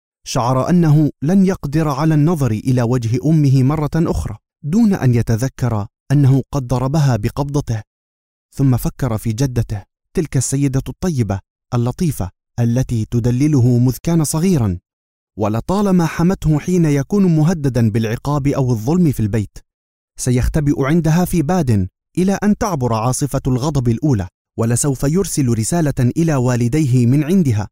شعر أنه لن يقدر على النظر إلى وجه أمه مرة أخرى دون أن يتذكر أنه قد ضربها بقبضته. ثم فكر في جدته، تلك السيدة الطيبة اللطيفة التي تدلله مذ كان صغيرا، ولطالما حمته حين يكون مهددا بالعقاب أو الظلم في البيت. سيختبئ عندها في باد إلى أن تعبر عاصفة الغضب الأولى، ولسوف يرسل رسالة إلى والديه من عندها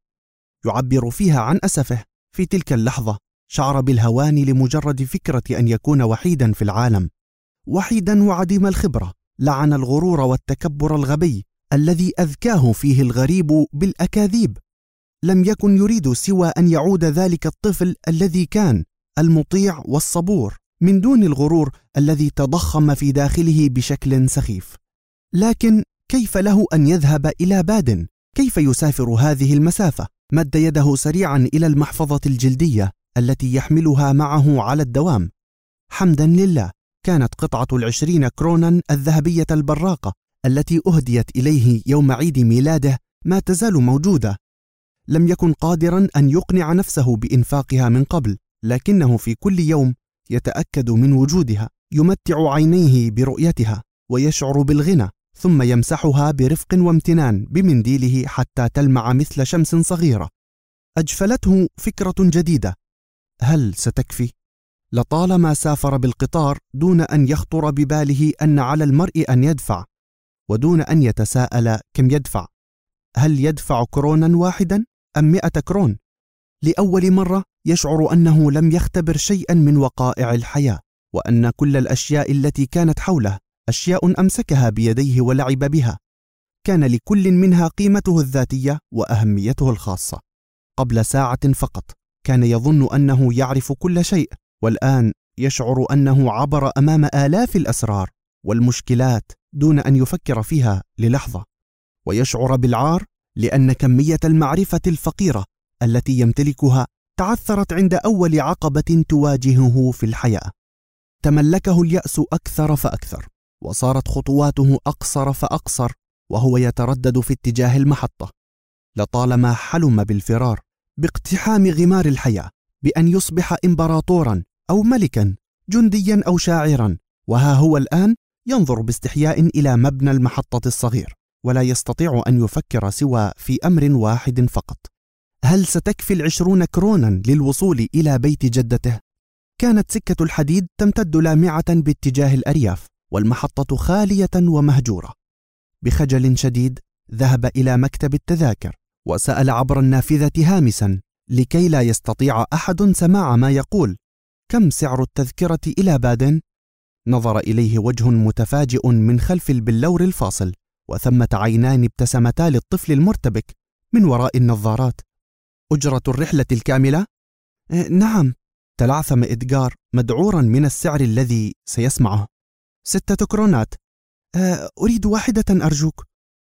يعبر فيها عن أسفه. في تلك اللحظة شعر بالهوان لمجرد فكرة أن يكون وحيدا في العالم، وحيدا وعديم الخبرة. لعن الغرور والتكبر الغبي الذي أذكاه فيه الغريب بالأكاذيب. لم يكن يريد سوى أن يعود ذلك الطفل الذي كان المطيع والصبور، من دون الغرور الذي تضخم في داخله بشكل سخيف. لكن كيف له أن يذهب إلى باد؟ كيف يسافر هذه المسافة؟ مد يده سريعا إلى المحفظة الجلدية التي يحملها معه على الدوام. حمدا لله، كانت قطعة 20 كرونا الذهبية البراقة التي أهديت إليه يوم عيد ميلاده ما تزال موجودة. لم يكن قادرا أن يقنع نفسه بإنفاقها من قبل، لكنه في كل يوم يتأكد من وجودها، يمتع عينيه برؤيتها ويشعر بالغنى، ثم يمسحها برفق وامتنان بمنديله حتى تلمع مثل شمس صغيرة. أجفلته فكرة جديدة، هل ستكفي؟ لطالما سافر بالقطار دون أن يخطر بباله أن على المرء أن يدفع، ودون أن يتساءل كم يدفع. هل يدفع كرونا واحدا أم 100 كرون؟ لأول مرة يشعر أنه لم يختبر شيئا من وقائع الحياة، وأن كل الأشياء التي كانت حوله أشياء أمسكها بيديه ولعب بها. كان لكل منها قيمته الذاتية وأهميته الخاصة. قبل ساعة فقط كان يظن أنه يعرف كل شيء، والآن يشعر أنه عبر أمام آلاف الأسرار والمشكلات دون أن يفكر فيها للحظة، ويشعر بالعار لأن كمية المعرفة الفقيرة التي يمتلكها تعثرت عند أول عقبة تواجهه في الحياة. تملكه اليأس أكثر فأكثر، وصارت خطواته أقصر فأقصر وهو يتردد في اتجاه المحطة. لطالما حلم بالفرار، باقتحام غمار الحياة، بأن يصبح إمبراطورا أو ملكا، جنديا أو شاعرا، وها هو الآن ينظر باستحياء إلى مبنى المحطة الصغير، ولا يستطيع أن يفكر سوى في أمر واحد فقط: هل ستكفي 20 كرونا للوصول إلى بيت جدته؟ كانت سكة الحديد تمتد لامعة باتجاه الأرياف، والمحطة خالية ومهجورة. بخجل شديد ذهب إلى مكتب التذاكر وسأل عبر النافذة هامسا لكي لا يستطيع أحد سماع ما يقول: كم سعر التذكرة إلى بادن؟ نظر إليه وجه متفاجئ من خلف البلور الفاصل، وثمة عينان ابتسمتا للطفل المرتبك من وراء النظارات. أجرة الرحلة الكاملة؟ نعم، تلعثم إدغار مدعورا من السعر الذي سيسمعه. 6 كرونات. أريد واحدة أرجوك.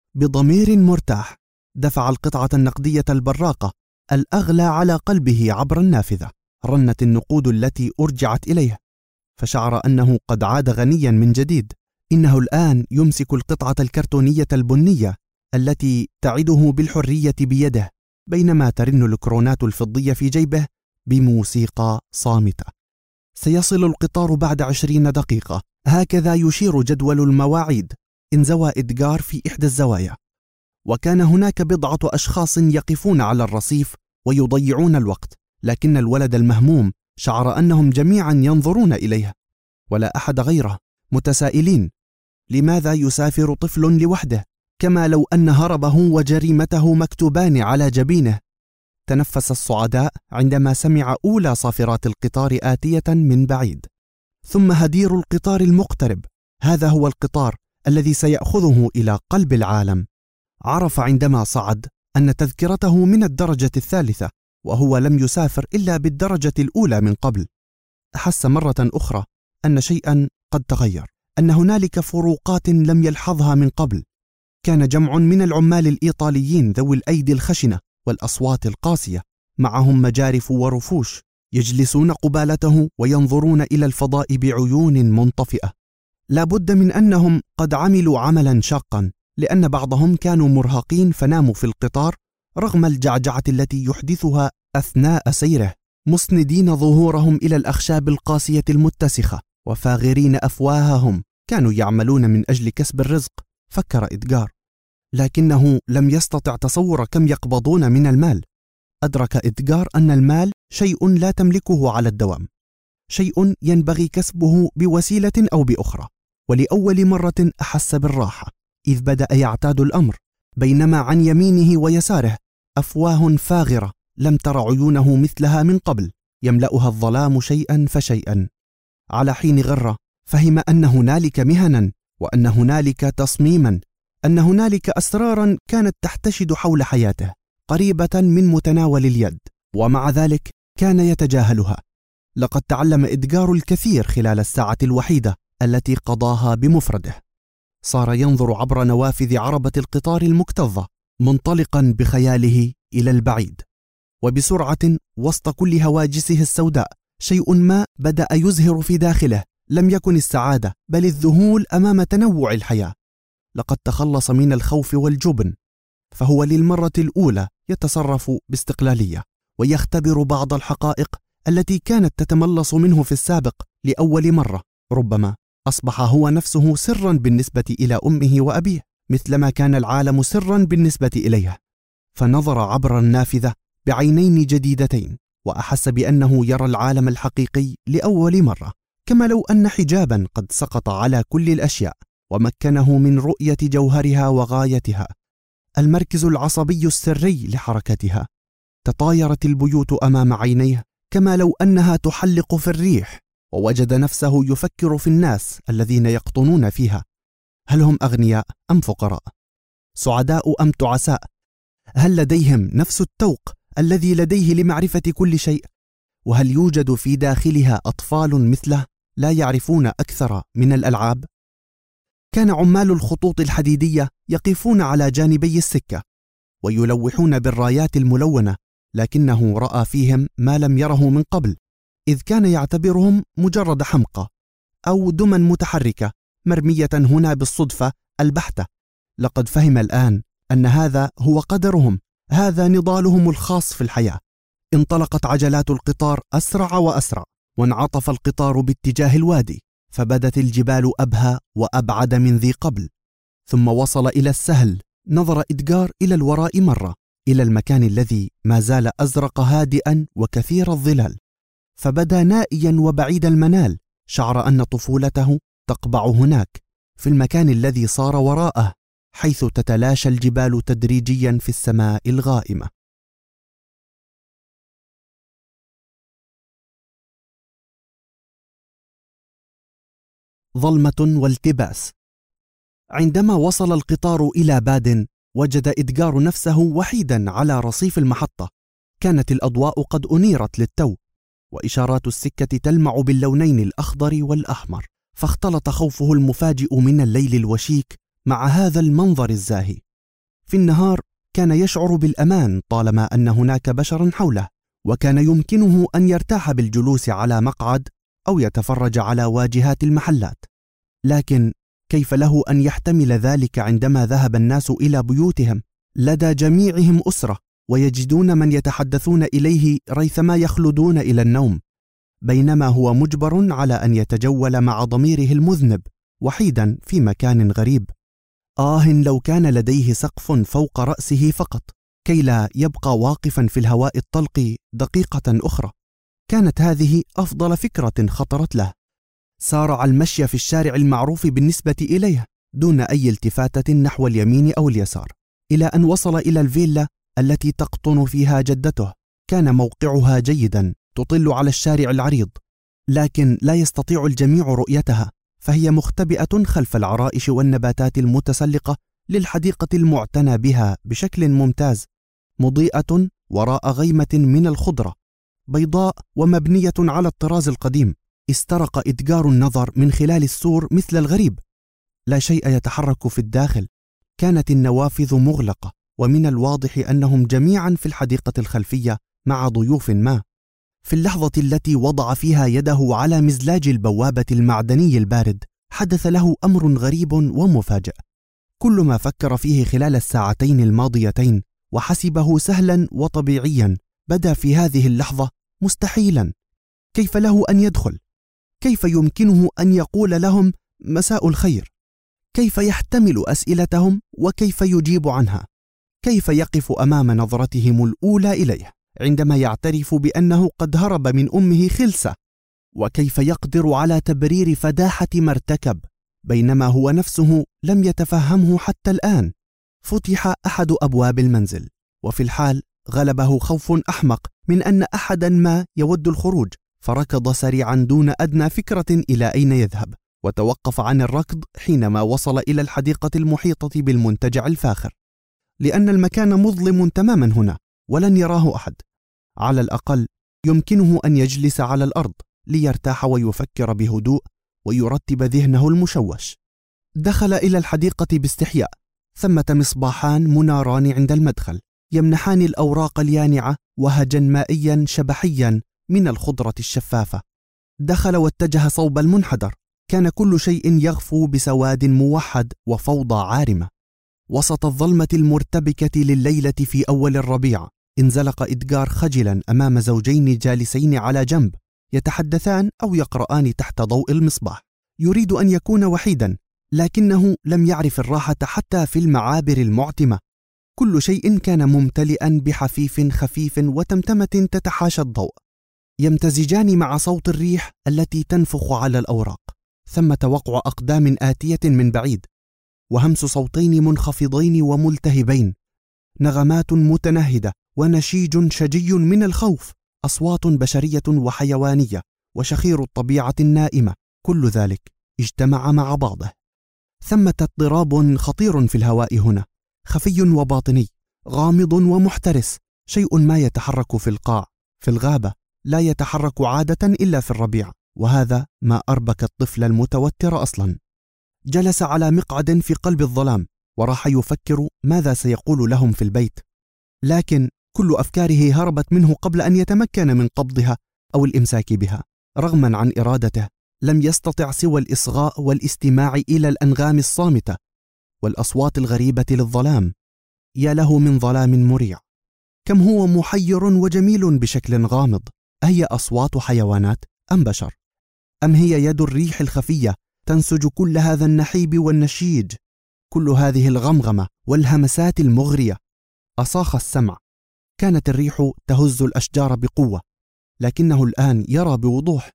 بضمير مرتاح دفع القطعة النقدية البراقة الأغلى على قلبه عبر النافذة. رنت النقود التي أرجعت إليه، فشعر أنه قد عاد غنيا من جديد. إنه الآن يمسك القطعة الكرتونية البنية التي تعده بالحرية بيده، بينما ترن الكرونات الفضية في جيبه بموسيقى صامتة. سيصل القطار بعد 20 دقيقة، هكذا يشير جدول المواعيد. انزوى إدغار في إحدى الزوايا، وكان هناك بضعة أشخاص يقفون على الرصيف ويضيعون الوقت، لكن الولد المهموم شعر أنهم جميعا ينظرون إليه ولا أحد غيره، متسائلين: لماذا يسافر طفل لوحده؟ كما لو أن هربه وجريمته مكتوبان على جبينه. تنفس الصعداء عندما سمع أولى صافرات القطار آتية من بعيد، ثم هدير القطار المقترب. هذا هو القطار الذي سيأخذه إلى قلب العالم. عرف عندما صعد أن تذكرته من الدرجة الثالثة، وهو لم يسافر إلا بالدرجة الأولى من قبل. أحس مرة أخرى أن شيئا قد تغير، أن هنالك فروقات لم يلحظها من قبل. كان جمع من العمال الإيطاليين ذوي الأيدي الخشنة والأصوات القاسية، معهم مجارف ورفوش، يجلسون قبالته وينظرون إلى الفضاء بعيون منطفئة. لا بد من أنهم قد عملوا عملا شاقا، لأن بعضهم كانوا مرهقين فناموا في القطار رغم الجعجعة التي يحدثها أثناء سيره، مسندين ظهورهم إلى الأخشاب القاسية المتسخة وفاغرين أفواههم. كانوا يعملون من أجل كسب الرزق، فكر إدغار، لكنه لم يستطع تصور كم يقبضون من المال. أدرك إدغار أن المال شيء لا تملكه على الدوام، شيء ينبغي كسبه بوسيلة أو بأخرى. ولأول مرة أحس بالراحة إذ بدأ يعتاد الأمر، بينما عن يمينه ويساره أفواه فاغرة لم تر عيونه مثلها من قبل، يملأها الظلام شيئا فشيئا. على حين غرة فهم أن هنالك مهنا، وأن هنالك تصميما، أن هنالك أسرارا كانت تحتشد حول حياته قريبة من متناول اليد، ومع ذلك كان يتجاهلها. لقد تعلم إدغار الكثير خلال الساعة الوحيدة التي قضاها بمفرده. صار ينظر عبر نوافذ عربة القطار المكتظة، منطلقا بخياله إلى البعيد. وبسرعة وسط كل هواجسه السوداء شيء ما بدأ يزهر في داخله، لم يكن السعادة بل الذهول أمام تنوع الحياة. لقد تخلص من الخوف والجبن، فهو للمرة الأولى يتصرف باستقلالية ويختبر بعض الحقائق التي كانت تتملص منه في السابق. لأول مرة ربما أصبح هو نفسه سرا بالنسبة إلى أمه وأبيه، مثلما كان العالم سرا بالنسبة إليها. فنظر عبر النافذة بعينين جديدتين، وأحس بأنه يرى العالم الحقيقي لأول مرة، كما لو أن حجابا قد سقط على كل الأشياء ومكنه من رؤية جوهرها وغايتها، المركز العصبي السري لحركتها. تطايرت البيوت أمام عينيه كما لو أنها تحلق في الريح، ووجد نفسه يفكر في الناس الذين يقطنون فيها. هل هم أغنياء أم فقراء؟ سعداء أم تعساء؟ هل لديهم نفس التوق الذي لديه لمعرفة كل شيء؟ وهل يوجد في داخلها أطفال مثله لا يعرفون أكثر من الألعاب؟ كان عمال الخطوط الحديدية يقفون على جانبي السكة ويلوحون بالرايات الملونة لكنه رأى فيهم ما لم يره من قبل، إذ كان يعتبرهم مجرد حمقى أو دما متحركة مرمية هنا بالصدفة البحتة. لقد فهم الآن أن هذا هو قدرهم، هذا نضالهم الخاص في الحياة. انطلقت عجلات القطار أسرع وأسرع، وانعطف القطار باتجاه الوادي، فبدت الجبال أبهى وأبعد من ذي قبل. ثم وصل إلى السهل. نظر إدغار إلى الوراء مرة، إلى المكان الذي ما زال أزرق هادئا وكثير الظلال، فبدا نائيا وبعيد المنال. شعر أن طفولته تقبع هناك، في المكان الذي صار وراءه، حيث تتلاشى الجبال تدريجيا في السماء الغائمة. ظلمة والتباس. عندما وصل القطار إلى باد، وجد إدغار نفسه وحيدا على رصيف المحطة. كانت الأضواء قد أنيرت للتو، وإشارات السكة تلمع باللونين الأخضر والأحمر، فاختلط خوفه المفاجئ من الليل الوشيك مع هذا المنظر الزاهي. في النهار كان يشعر بالأمان طالما أن هناك بشرا حوله، وكان يمكنه أن يرتاح بالجلوس على مقعد أو يتفرج على واجهات المحلات. لكن كيف له أن يحتمل ذلك عندما ذهب الناس إلى بيوتهم؟ لدى جميعهم أسرة، ويجدون من يتحدثون إليه ريثما يخلدون إلى النوم، بينما هو مجبر على أن يتجول مع ضميره المذنب وحيدا في مكان غريب. لو كان لديه سقف فوق رأسه فقط، كي لا يبقى واقفا في الهواء الطلق دقيقة أخرى. كانت هذه أفضل فكرة خطرت له. سارع المشي في الشارع المعروف بالنسبة إليه دون أي التفاتة نحو اليمين أو اليسار، إلى أن وصل إلى الفيلا التي تقطن فيها جدته. كان موقعها جيدا، تطل على الشارع العريض، لكن لا يستطيع الجميع رؤيتها، فهي مختبئة خلف العرائش والنباتات المتسلقة للحديقة المعتنى بها بشكل ممتاز، مضيئة وراء غيمة من الخضرة، بيضاء ومبنية على الطراز القديم. استرق إدغار النظر من خلال السور مثل الغريب، لا شيء يتحرك في الداخل. كانت النوافذ مغلقة، ومن الواضح أنهم جميعا في الحديقة الخلفية مع ضيوف ما. في اللحظة التي وضع فيها يده على مزلاج البوابة المعدني البارد، حدث له أمر غريب ومفاجئ. كل ما فكر فيه خلال الساعتين الماضيتين وحسبه سهلا وطبيعيا، بدا في هذه اللحظة مستحيلا. كيف له أن يدخل؟ كيف يمكنه أن يقول لهم مساء الخير؟ كيف يحتمل أسئلتهم وكيف يجيب عنها؟ كيف يقف أمام نظرتهم الأولى إليه عندما يعترف بأنه قد هرب من أمه خلسة؟ وكيف يقدر على تبرير فداحة ما ارتكب بينما هو نفسه لم يتفهمه حتى الآن؟ فتح أحد أبواب المنزل، وفي الحال غلبه خوف أحمق من أن أحدا ما يود الخروج، فركض سريعا دون أدنى فكرة إلى أين يذهب، وتوقف عن الركض حينما وصل إلى الحديقة المحيطة بالمنتجع الفاخر، لأن المكان مظلم تماما هنا ولن يراه أحد. على الأقل يمكنه أن يجلس على الأرض ليرتاح ويفكر بهدوء ويرتب ذهنه المشوش. دخل إلى الحديقة باستحياء. ثمة مصباحان مناران عند المدخل يمنحان الأوراق اليانعة وهجا مائيا شبحيا من الخضرة الشفافة. دخل واتجه صوب المنحدر. كان كل شيء يغفو بسواد موحد وفوضى عارمة. وسط الظلمة المرتبكة لليلة في أول الربيع، انزلق إدغار خجلا أمام زوجين جالسين على جنب يتحدثان أو يقرآن تحت ضوء المصباح. يريد أن يكون وحيدا، لكنه لم يعرف الراحة حتى في المعابر المعتمة. كل شيء كان ممتلئا بحفيف خفيف وتمتمة تتحاشى الضوء، يمتزجان مع صوت الريح التي تنفخ على الأوراق. ثمة وقع أقدام آتية من بعيد، وهمس صوتين منخفضين وملتهبين، نغمات متنهدة ونشيج شجي من الخوف، أصوات بشرية وحيوانية وشخير الطبيعة النائمة. كل ذلك اجتمع مع بعضه. ثمة اضطراب خطير في الهواء هنا، خفي وباطني، غامض ومحترس. شيء ما يتحرك في القاع، في الغابة، لا يتحرك عادة إلا في الربيع، وهذا ما أربك الطفل المتوتر أصلا. جلس على مقعد في قلب الظلام، وراح يفكر ماذا سيقول لهم في البيت. لكن كل أفكاره هربت منه قبل أن يتمكن من قبضها أو الإمساك بها. رغما عن إرادته لم يستطع سوى الإصغاء والاستماع إلى الأنغام الصامتة والأصوات الغريبة للظلام. يا له من ظلام مريع، كم هو محير وجميل بشكل غامض. أهي أصوات حيوانات أم بشر؟ أم هي يد الريح الخفية تنسج كل هذا النحيب والنشيج، كل هذه الغمغمة والهمسات المغرية؟ أصاخ السمع. كانت الريح تهز الأشجار بقوة، لكنه الآن يرى بوضوح.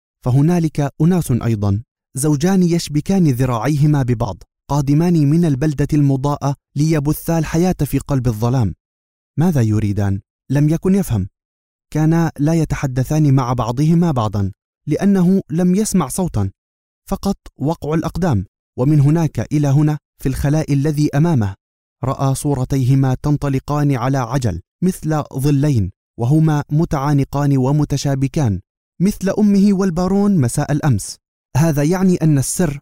فهنالك أناس أيضا، زوجان يشبكان ذراعيهما ببعض، قادمان من البلدة المضاءة ليبثا الحياة في قلب الظلام. ماذا يريدان؟ لم يكن يفهم. كانا لا يتحدثان مع بعضهما بعضا، لأنه لم يسمع صوتا، فقط وقع الأقدام. ومن هناك إلى هنا في الخلاء الذي أمامه رأى صورتيهما تنطلقان على عجل مثل ظلين، وهما متعانقان ومتشابكان مثل أمه والبارون مساء الأمس. هذا يعني أن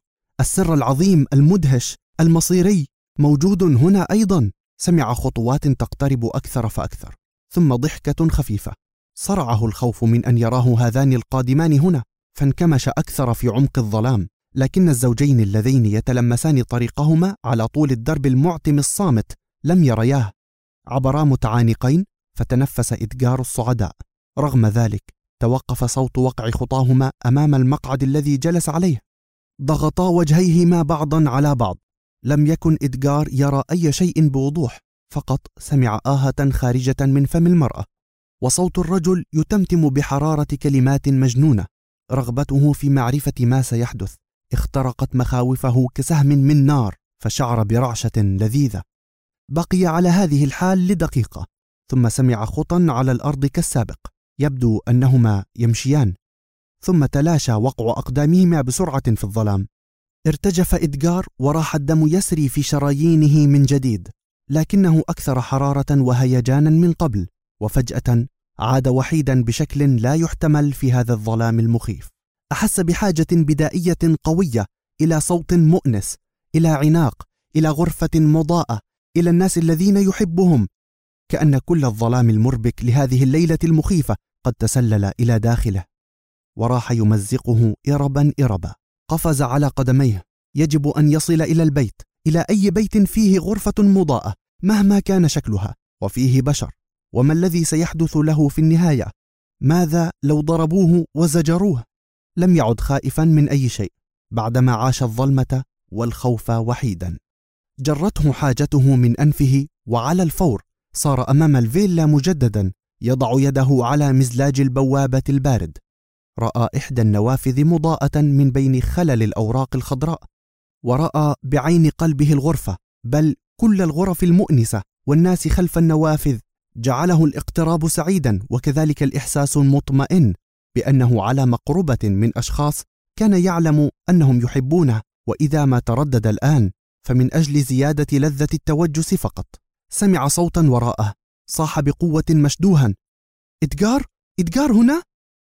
السر العظيم المدهش المصيري موجود هنا أيضا. سمع خطوات تقترب أكثر فأكثر، ثم ضحكة خفيفة. صرعه الخوف من أن يراه هذان القادمان هنا، فانكمش أكثر في عمق الظلام. لكن الزوجين اللذين يتلمسان طريقهما على طول الدرب المعتم الصامت لم يرياه. عبرا متعانقين، فتنفس إدغار الصعداء. رغم ذلك توقف صوت وقع خطاهما أمام المقعد الذي جلس عليه. ضغطا وجهيهما بعضا على بعض. لم يكن إدغار يرى أي شيء بوضوح، فقط سمع آهة خارجة من فم المرأة، وصوت الرجل يتمتم بحرارة كلمات مجنونة. رغبته في معرفة ما سيحدث اخترقت مخاوفه كسهم من نار، فشعر برعشة لذيذة. بقي على هذه الحال لدقيقة، ثم سمع خطا على الأرض كالسابق، يبدو أنهما يمشيان. ثم تلاشى وقع أقدامهما بسرعة في الظلام. ارتجف إدغار وراح الدم يسري في شرايينه من جديد، لكنه أكثر حرارة وهيجانا من قبل. وفجأة عاد وحيدا بشكل لا يحتمل في هذا الظلام المخيف. أحس بحاجة بدائية قوية إلى صوت مؤنس، إلى عناق، إلى غرفة مضاءة، إلى الناس الذين يحبهم. كأن كل الظلام المربك لهذه الليلة المخيفة قد تسلل إلى داخله، وراح يمزقه إربا إربا. قفز على قدميه. يجب أن يصل إلى البيت، إلى أي بيت فيه غرفة مضاءة مهما كان شكلها وفيه بشر. وما الذي سيحدث له في النهاية؟ ماذا لو ضربوه وزجروه؟ لم يعد خائفا من أي شيء بعدما عاش الظلمة والخوف وحيدا. جرته حاجته من أنفه، وعلى الفور صار أمام الفيلا مجددا، يضع يده على مزلاج البوابة البارد. رأى إحدى النوافذ مضاءة من بين خلل الأوراق الخضراء، ورأى بعين قلبه الغرفة، بل كل الغرف المؤنسة والناس خلف النوافذ. جعله الاقتراب سعيدا، وكذلك الإحساس مطمئن بأنه على مقربة من أشخاص كان يعلم أنهم يحبونه، وإذا ما تردد الآن فمن أجل زيادة لذة التوجس فقط. سمع صوتا وراءه، صاح بقوة مشدوها: إدغار! إدغار هنا!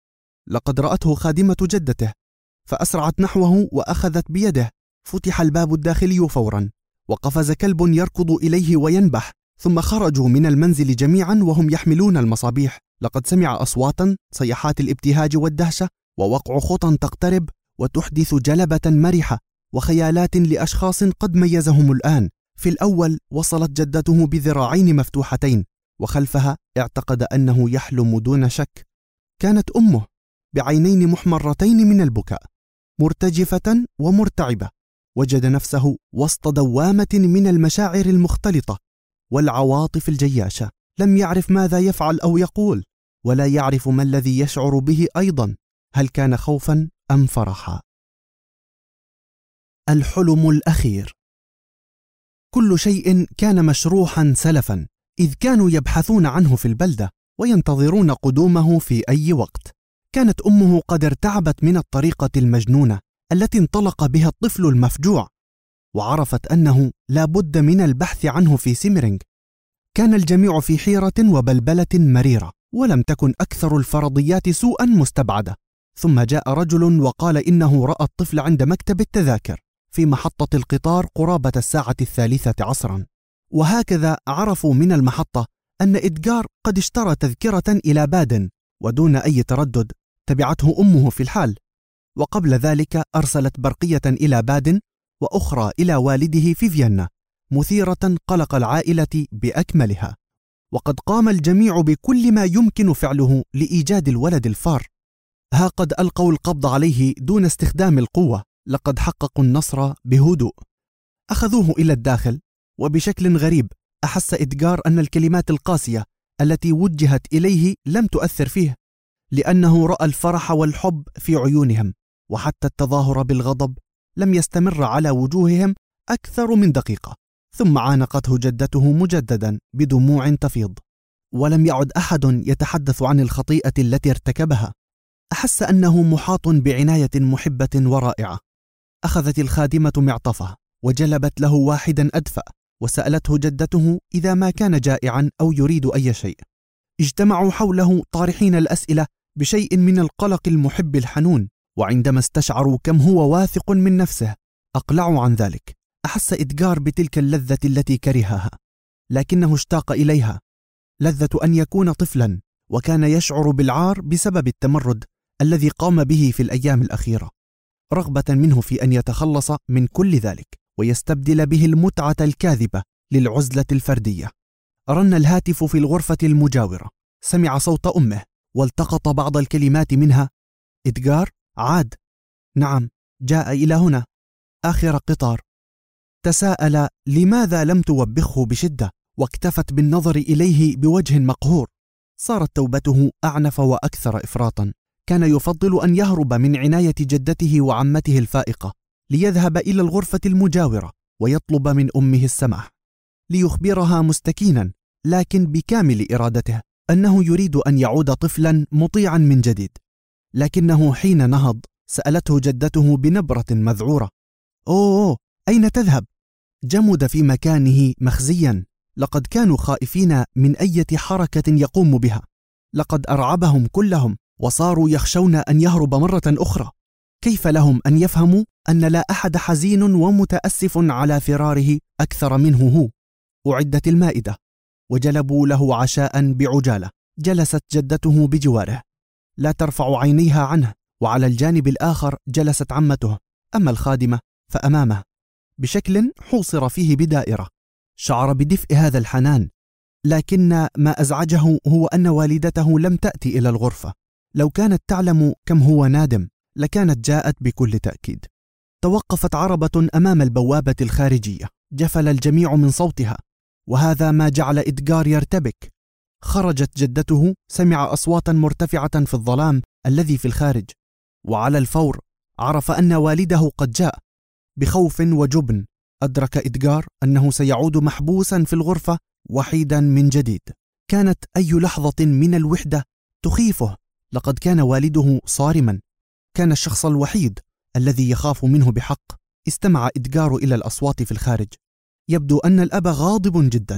لقد رأته خادمة جدته، فأسرعت نحوه وأخذت بيده. فتح الباب الداخلي فورا، وقفز كلب يركض إليه وينبح. ثم خرجوا من المنزل جميعا وهم يحملون المصابيح. لقد سمع أصواتا، صيحات الابتهاج والدهشة، ووقع خطى تقترب وتحدث جلبة مرحة، وخيالات لأشخاص قد ميزهم الآن. في الأول وصلت جدته بذراعين مفتوحتين، وخلفها اعتقد أنه يحلم دون شك. كانت أمه بعينين محمرتين من البكاء، مرتجفة ومرتعبة. وجد نفسه وسط دوامة من المشاعر المختلطة والعواطف الجياشة. لم يعرف ماذا يفعل أو يقول، ولا يعرف ما الذي يشعر به أيضا. هل كان خوفا أم فرحا؟ الحلم الأخير. كل شيء كان مشروحا سلفا، إذ كانوا يبحثون عنه في البلدة وينتظرون قدومه في أي وقت. كانت أمه قد ارتعبت من الطريقة المجنونة التي انطلق بها الطفل المفجوع، وعرفت أنه لا بد من البحث عنه في سيمرينغ. كان الجميع في حيرة وبلبلة مريرة، ولم تكن أكثر الفرضيات سوءا مستبعدة. ثم جاء رجل وقال إنه رأى الطفل عند مكتب التذاكر في محطة القطار قرابة الساعة 3 عصرا. وهكذا عرفوا من المحطة أن إدغار قد اشترى تذكرة إلى بادن، ودون أي تردد تبعته أمه في الحال، وقبل ذلك أرسلت برقية إلى بادن وأخرى إلى والده في فيينا، مثيرة قلق العائلة بأكملها. وقد قام الجميع بكل ما يمكن فعله لإيجاد الولد الفار. ها قد ألقوا القبض عليه دون استخدام القوة، لقد حققوا النصر بهدوء. أخذوه إلى الداخل، وبشكل غريب أحس إدغار أن الكلمات القاسية التي وجهت إليه لم تؤثر فيه، لأنه رأى الفرح والحب في عيونهم، وحتى التظاهر بالغضب لم يستمر على وجوههم أكثر من دقيقة. ثم عانقته جدته مجددا بدموع تفيض، ولم يعد أحد يتحدث عن الخطيئة التي ارتكبها. أحس أنه محاط بعناية محبة ورائعة. أخذت الخادمة معطفه وجلبت له واحدا أدفأ، وسألته جدته إذا ما كان جائعا أو يريد أي شيء. اجتمعوا حوله طارحين الأسئلة بشيء من القلق المحب الحنون، وعندما استشعروا كم هو واثق من نفسه أقلعوا عن ذلك. أحس إدغار بتلك اللذة التي كرهها، لكنه اشتاق إليها، لذة أن يكون طفلا، وكان يشعر بالعار بسبب التمرد الذي قام به في الأيام الأخيرة، رغبة منه في أن يتخلص من كل ذلك ويستبدل به المتعة الكاذبة للعزلة الفردية. رن الهاتف في الغرفة المجاورة، سمع صوت أمه والتقط بعض الكلمات منها. إدغار عاد. نعم، جاء إلى هنا آخر قطار. تساءل لماذا لم توبخه بشدة، واكتفت بالنظر إليه بوجه مقهور. صارت توبته أعنف وأكثر إفراطا. كان يفضل أن يهرب من عناية جدته وعمته الفائقة ليذهب إلى الغرفة المجاورة ويطلب من أمه السماح، ليخبرها مستكينا لكن بكامل إرادته أنه يريد أن يعود طفلا مطيعا من جديد. لكنه حين نهض سألته جدته بنبرة مذعورة: أوه، أين تذهب؟ جمد في مكانه مخزيا. لقد كانوا خائفين من أي حركة يقوم بها، لقد أرعبهم كلهم، وصاروا يخشون أن يهرب مرة أخرى. كيف لهم أن يفهموا أن لا أحد حزين ومتأسف على فراره أكثر منه هو؟ أعدت المائدة وجلبوا له عشاء بعجالة. جلست جدته بجواره لا ترفع عينيها عنه، وعلى الجانب الآخر جلست عمته، أما الخادمة فأمامه بشكل حوصر فيه بدائرة. شعر بدفء هذا الحنان، لكن ما أزعجه هو أن والدته لم تأتي إلى الغرفة. لو كانت تعلم كم هو نادم لكانت جاءت بكل تأكيد. توقفت عربة أمام البوابة الخارجية، جفل الجميع من صوتها، وهذا ما جعل إدغار يرتبك. خرجت جدته، سمع أصواتا مرتفعة في الظلام الذي في الخارج، وعلى الفور عرف أن والده قد جاء. بخوف وجبن أدرك إدغار أنه سيعود محبوسا في الغرفة وحيدا من جديد. كانت أي لحظة من الوحدة تخيفه، لقد كان والده صارما، كان الشخص الوحيد الذي يخاف منه بحق. استمع إدغار إلى الأصوات في الخارج. يبدو أن الأب غاضب جدا،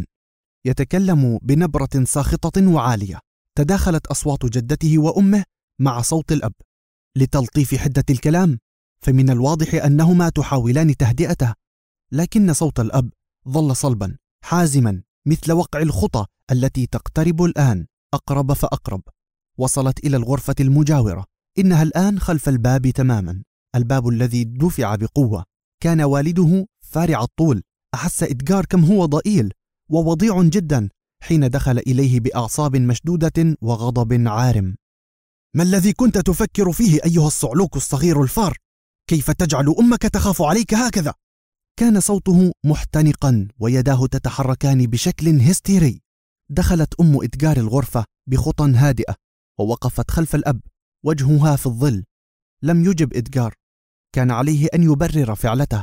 يتكلم بنبرة ساخطة وعالية. تداخلت أصوات جدته وأمه مع صوت الأب لتلطيف حدة الكلام، فمن الواضح أنهما تحاولان تهدئته، لكن صوت الأب ظل صلبا حازما مثل وقع الخطى التي تقترب الآن أقرب فأقرب. وصلت إلى الغرفة المجاورة، إنها الآن خلف الباب تماما، الباب الذي دفع بقوة. كان والده فارع الطول. أحس إدغار كم هو ضئيل ووضيع جدا حين دخل إليه بأعصاب مشدودة وغضب عارم. ما الذي كنت تفكر فيه أيها الصعلوك الصغير الفار؟ كيف تجعل أمك تخاف عليك هكذا؟ كان صوته محتنقا ويداه تتحركان بشكل هستيري. دخلت أم إدغار الغرفة بخطى هادئة ووقفت خلف الأب، وجهها في الظل. لم يجب إدغار، كان عليه أن يبرر فعلته،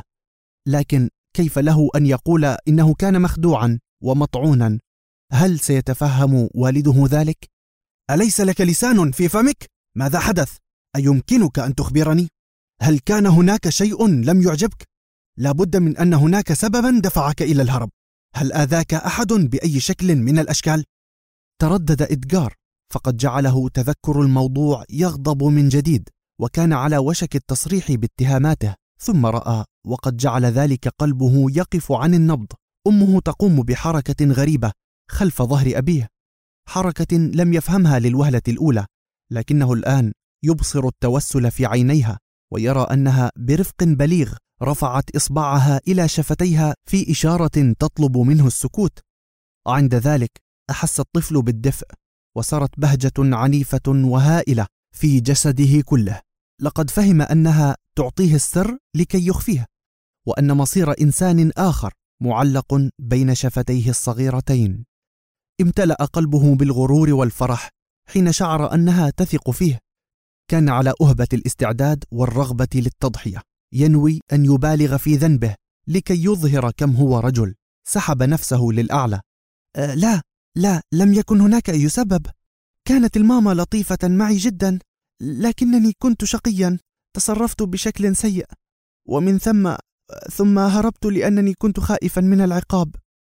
لكن كيف له أن يقول إنه كان مخدوعا ومطعونا؟ هل سيتفهم والده ذلك؟ أليس لك لسان في فمك؟ ماذا حدث؟ أيمكنك أن تخبرني؟ هل كان هناك شيء لم يعجبك؟ لابد من أن هناك سببا دفعك إلى الهرب. هل آذاك أحد بأي شكل من الأشكال؟ تردد إدغار، فقد جعله تذكر الموضوع يغضب من جديد، وكان على وشك التصريح باتهاماته. ثم رأى، وقد جعل ذلك قلبه يقف عن النبض، أمه تقوم بحركة غريبة خلف ظهر أبيه، حركة لم يفهمها للوهلة الأولى، لكنه الآن يبصر التوسل في عينيها، ويرى أنها برفق بليغ رفعت إصبعها إلى شفتيها في إشارة تطلب منه السكوت. عند ذلك أحس الطفل بالدفء، وسرت بهجة عنيفة وهائلة في جسده كله. لقد فهم أنها تعطيه السر لكي يخفيه، وأن مصير إنسان آخر معلق بين شفتيه الصغيرتين. امتلأ قلبه بالغرور والفرح حين شعر أنها تثق فيه. كان على أهبة الاستعداد والرغبة للتضحية، ينوي أن يبالغ في ذنبه لكي يظهر كم هو رجل. سحب نفسه للأعلى. لا، لم يكن هناك أي سبب. كانت الماما لطيفة معي جدا، لكنني كنت شقيا، تصرفت بشكل سيء، ومن ثم هربت لأنني كنت خائفا من العقاب.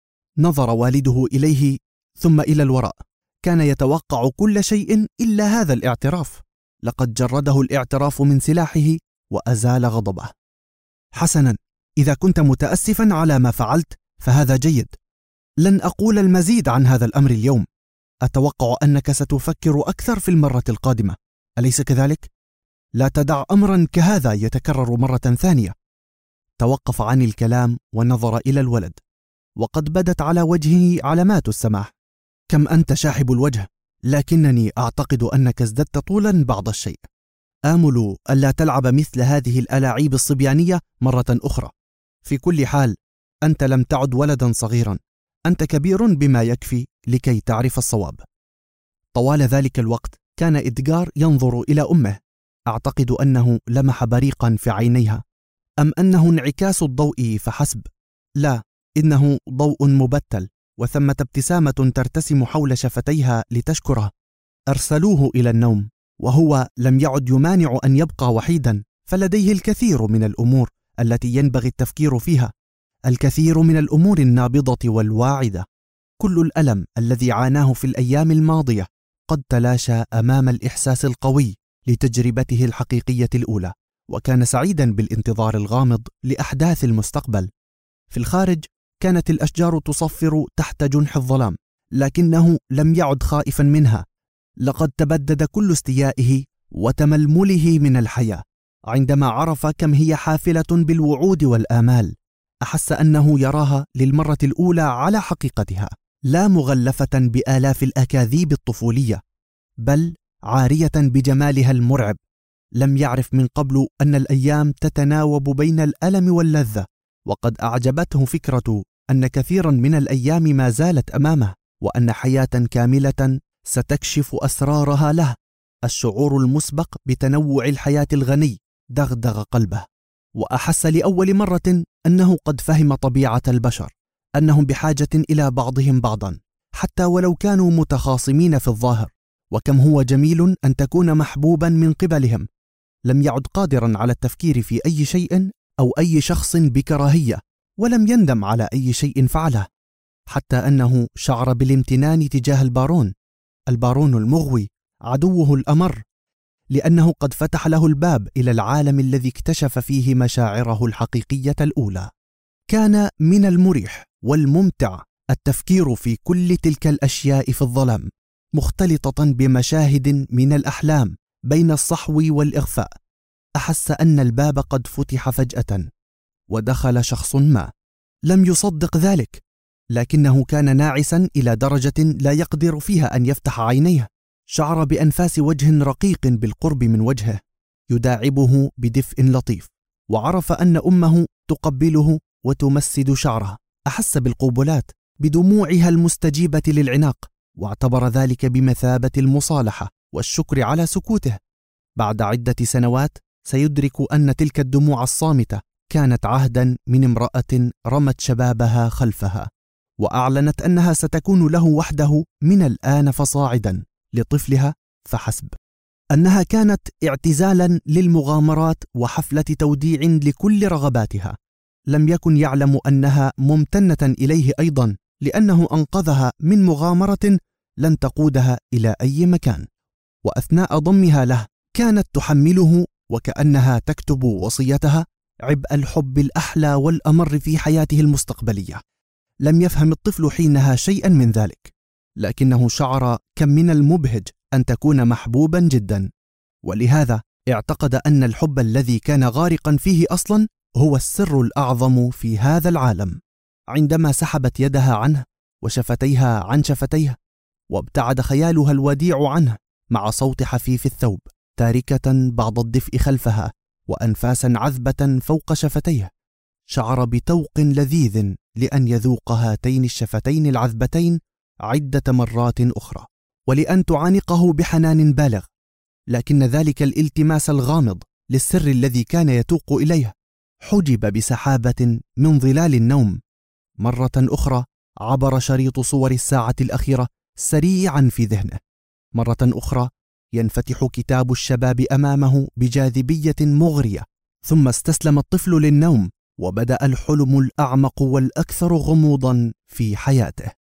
نظر والده إليه ثم إلى الوراء. كان يتوقع كل شيء إلا هذا الاعتراف. لقد جرده الاعتراف من سلاحه وأزال غضبه. حسنا، إذا كنت متأسفا على ما فعلت فهذا جيد. لن أقول المزيد عن هذا الأمر اليوم. أتوقع أنك ستفكر أكثر في المرة القادمة، أليس كذلك؟ لا تدع أمرا كهذا يتكرر مرة ثانية. توقف عن الكلام ونظر إلى الولد، وقد بدت على وجهه علامات السماح. كم أنت شاحب الوجه، لكنني أعتقد أنك ازددت طولا بعض الشيء. آمل ألا تلعب مثل هذه الألاعيب الصبيانية مرة أخرى. في كل حال أنت لم تعد ولدا صغيرا، أنت كبير بما يكفي لكي تعرف الصواب. طوال ذلك الوقت كان إدغار ينظر إلى أمه. أعتقد أنه لمح بريقا في عينيها، أم أنه انعكاس الضوء فحسب؟ لا، إنه ضوء مبتل، وثمة ابتسامة ترتسم حول شفتيها لتشكره. أرسلوه إلى النوم، وهو لم يعد يمانع أن يبقى وحيدا، فلديه الكثير من الأمور التي ينبغي التفكير فيها، الكثير من الأمور النابضة والواعدة. كل الألم الذي عاناه في الأيام الماضية قد تلاشى أمام الإحساس القوي لتجربته الحقيقية الأولى، وكان سعيدا بالانتظار الغامض لأحداث المستقبل. في الخارج كانت الأشجار تصفر تحت جنح الظلام، لكنه لم يعد خائفا منها. لقد تبدد كل استيائه وتململه من الحياة عندما عرف كم هي حافلة بالوعود والآمال. أحس أنه يراها للمرة الأولى على حقيقتها، لا مغلفة بآلاف الأكاذيب الطفولية، بل عارية بجمالها المرعب. لم يعرف من قبل أن الأيام تتناوب بين الألم واللذة، وقد أعجبته فكرة أن كثيرا من الأيام ما زالت أمامه، وأن حياة كاملة ستكشف أسرارها له. الشعور المسبق بتنوع الحياة الغني دغدغ قلبه، وأحس لأول مرة أنه قد فهم طبيعة البشر، أنهم بحاجة إلى بعضهم بعضا حتى ولو كانوا متخاصمين في الظاهر. وكم هو جميل أن تكون محبوبا من قبلهم. لم يعد قادرا على التفكير في أي شيء أو أي شخص بكراهية، ولم يندم على أي شيء فعله، حتى أنه شعر بالامتنان تجاه البارون المغوي، عدوه الأمر، لأنه قد فتح له الباب إلى العالم الذي اكتشف فيه مشاعره الحقيقية الأولى. كان من المريح والممتع التفكير في كل تلك الأشياء في الظلام، مختلطة بمشاهد من الأحلام بين الصحو والإغفاء. أحس أن الباب قد فتح فجأة ودخل شخص ما. لم يصدق ذلك، لكنه كان ناعسا إلى درجة لا يقدر فيها أن يفتح عينيه. شعر بأنفاس وجه رقيق بالقرب من وجهه يداعبه بدفء لطيف، وعرف أن أمه تقبله وتمسد شعره. أحس بالقبلات بدموعها المستجيبة للعناق، واعتبر ذلك بمثابة المصالحة والشكر على سكوته. بعد عدة سنوات سيدرك أن تلك الدموع الصامتة كانت عهدا من امرأة رمت شبابها خلفها، وأعلنت أنها ستكون له وحده من الآن فصاعدا، لطفلها فحسب. أنها كانت اعتزالا للمغامرات وحفلة توديع لكل رغباتها. لم يكن يعلم أنها ممتنة إليه أيضا، لأنه أنقذها من مغامرة لن تقودها إلى أي مكان. وأثناء ضمها له كانت تحمله وكأنها تكتب وصيتها عبء الحب الأحلى والأمر في حياته المستقبلية. لم يفهم الطفل حينها شيئا من ذلك، لكنه شعر كم من المبهج أن تكون محبوبا جدا، ولهذا اعتقد أن الحب الذي كان غارقا فيه أصلا هو السر الأعظم في هذا العالم. عندما سحبت يدها عنه وشفتيها عن شفتيه، وابتعد خيالها الوديع عنه مع صوت حفيف الثوب، تاركة بعض الدفء خلفها وأنفاسا عذبة فوق شفتيه، شعر بتوق لذيذ لأن يذوق هاتين الشفتين العذبتين عدة مرات أخرى، ولأن تعانقه بحنان بالغ. لكن ذلك الالتماس الغامض للسر الذي كان يتوق إليه حجب بسحابة من ظلال النوم. مرة أخرى عبر شريط صور الساعة الأخيرة سريعا في ذهنه، مرة أخرى ينفتح كتاب الشباب أمامه بجاذبية مغرية، ثم استسلم الطفل للنوم، وبدأ الحلم الأعمق والأكثر غموضا في حياته.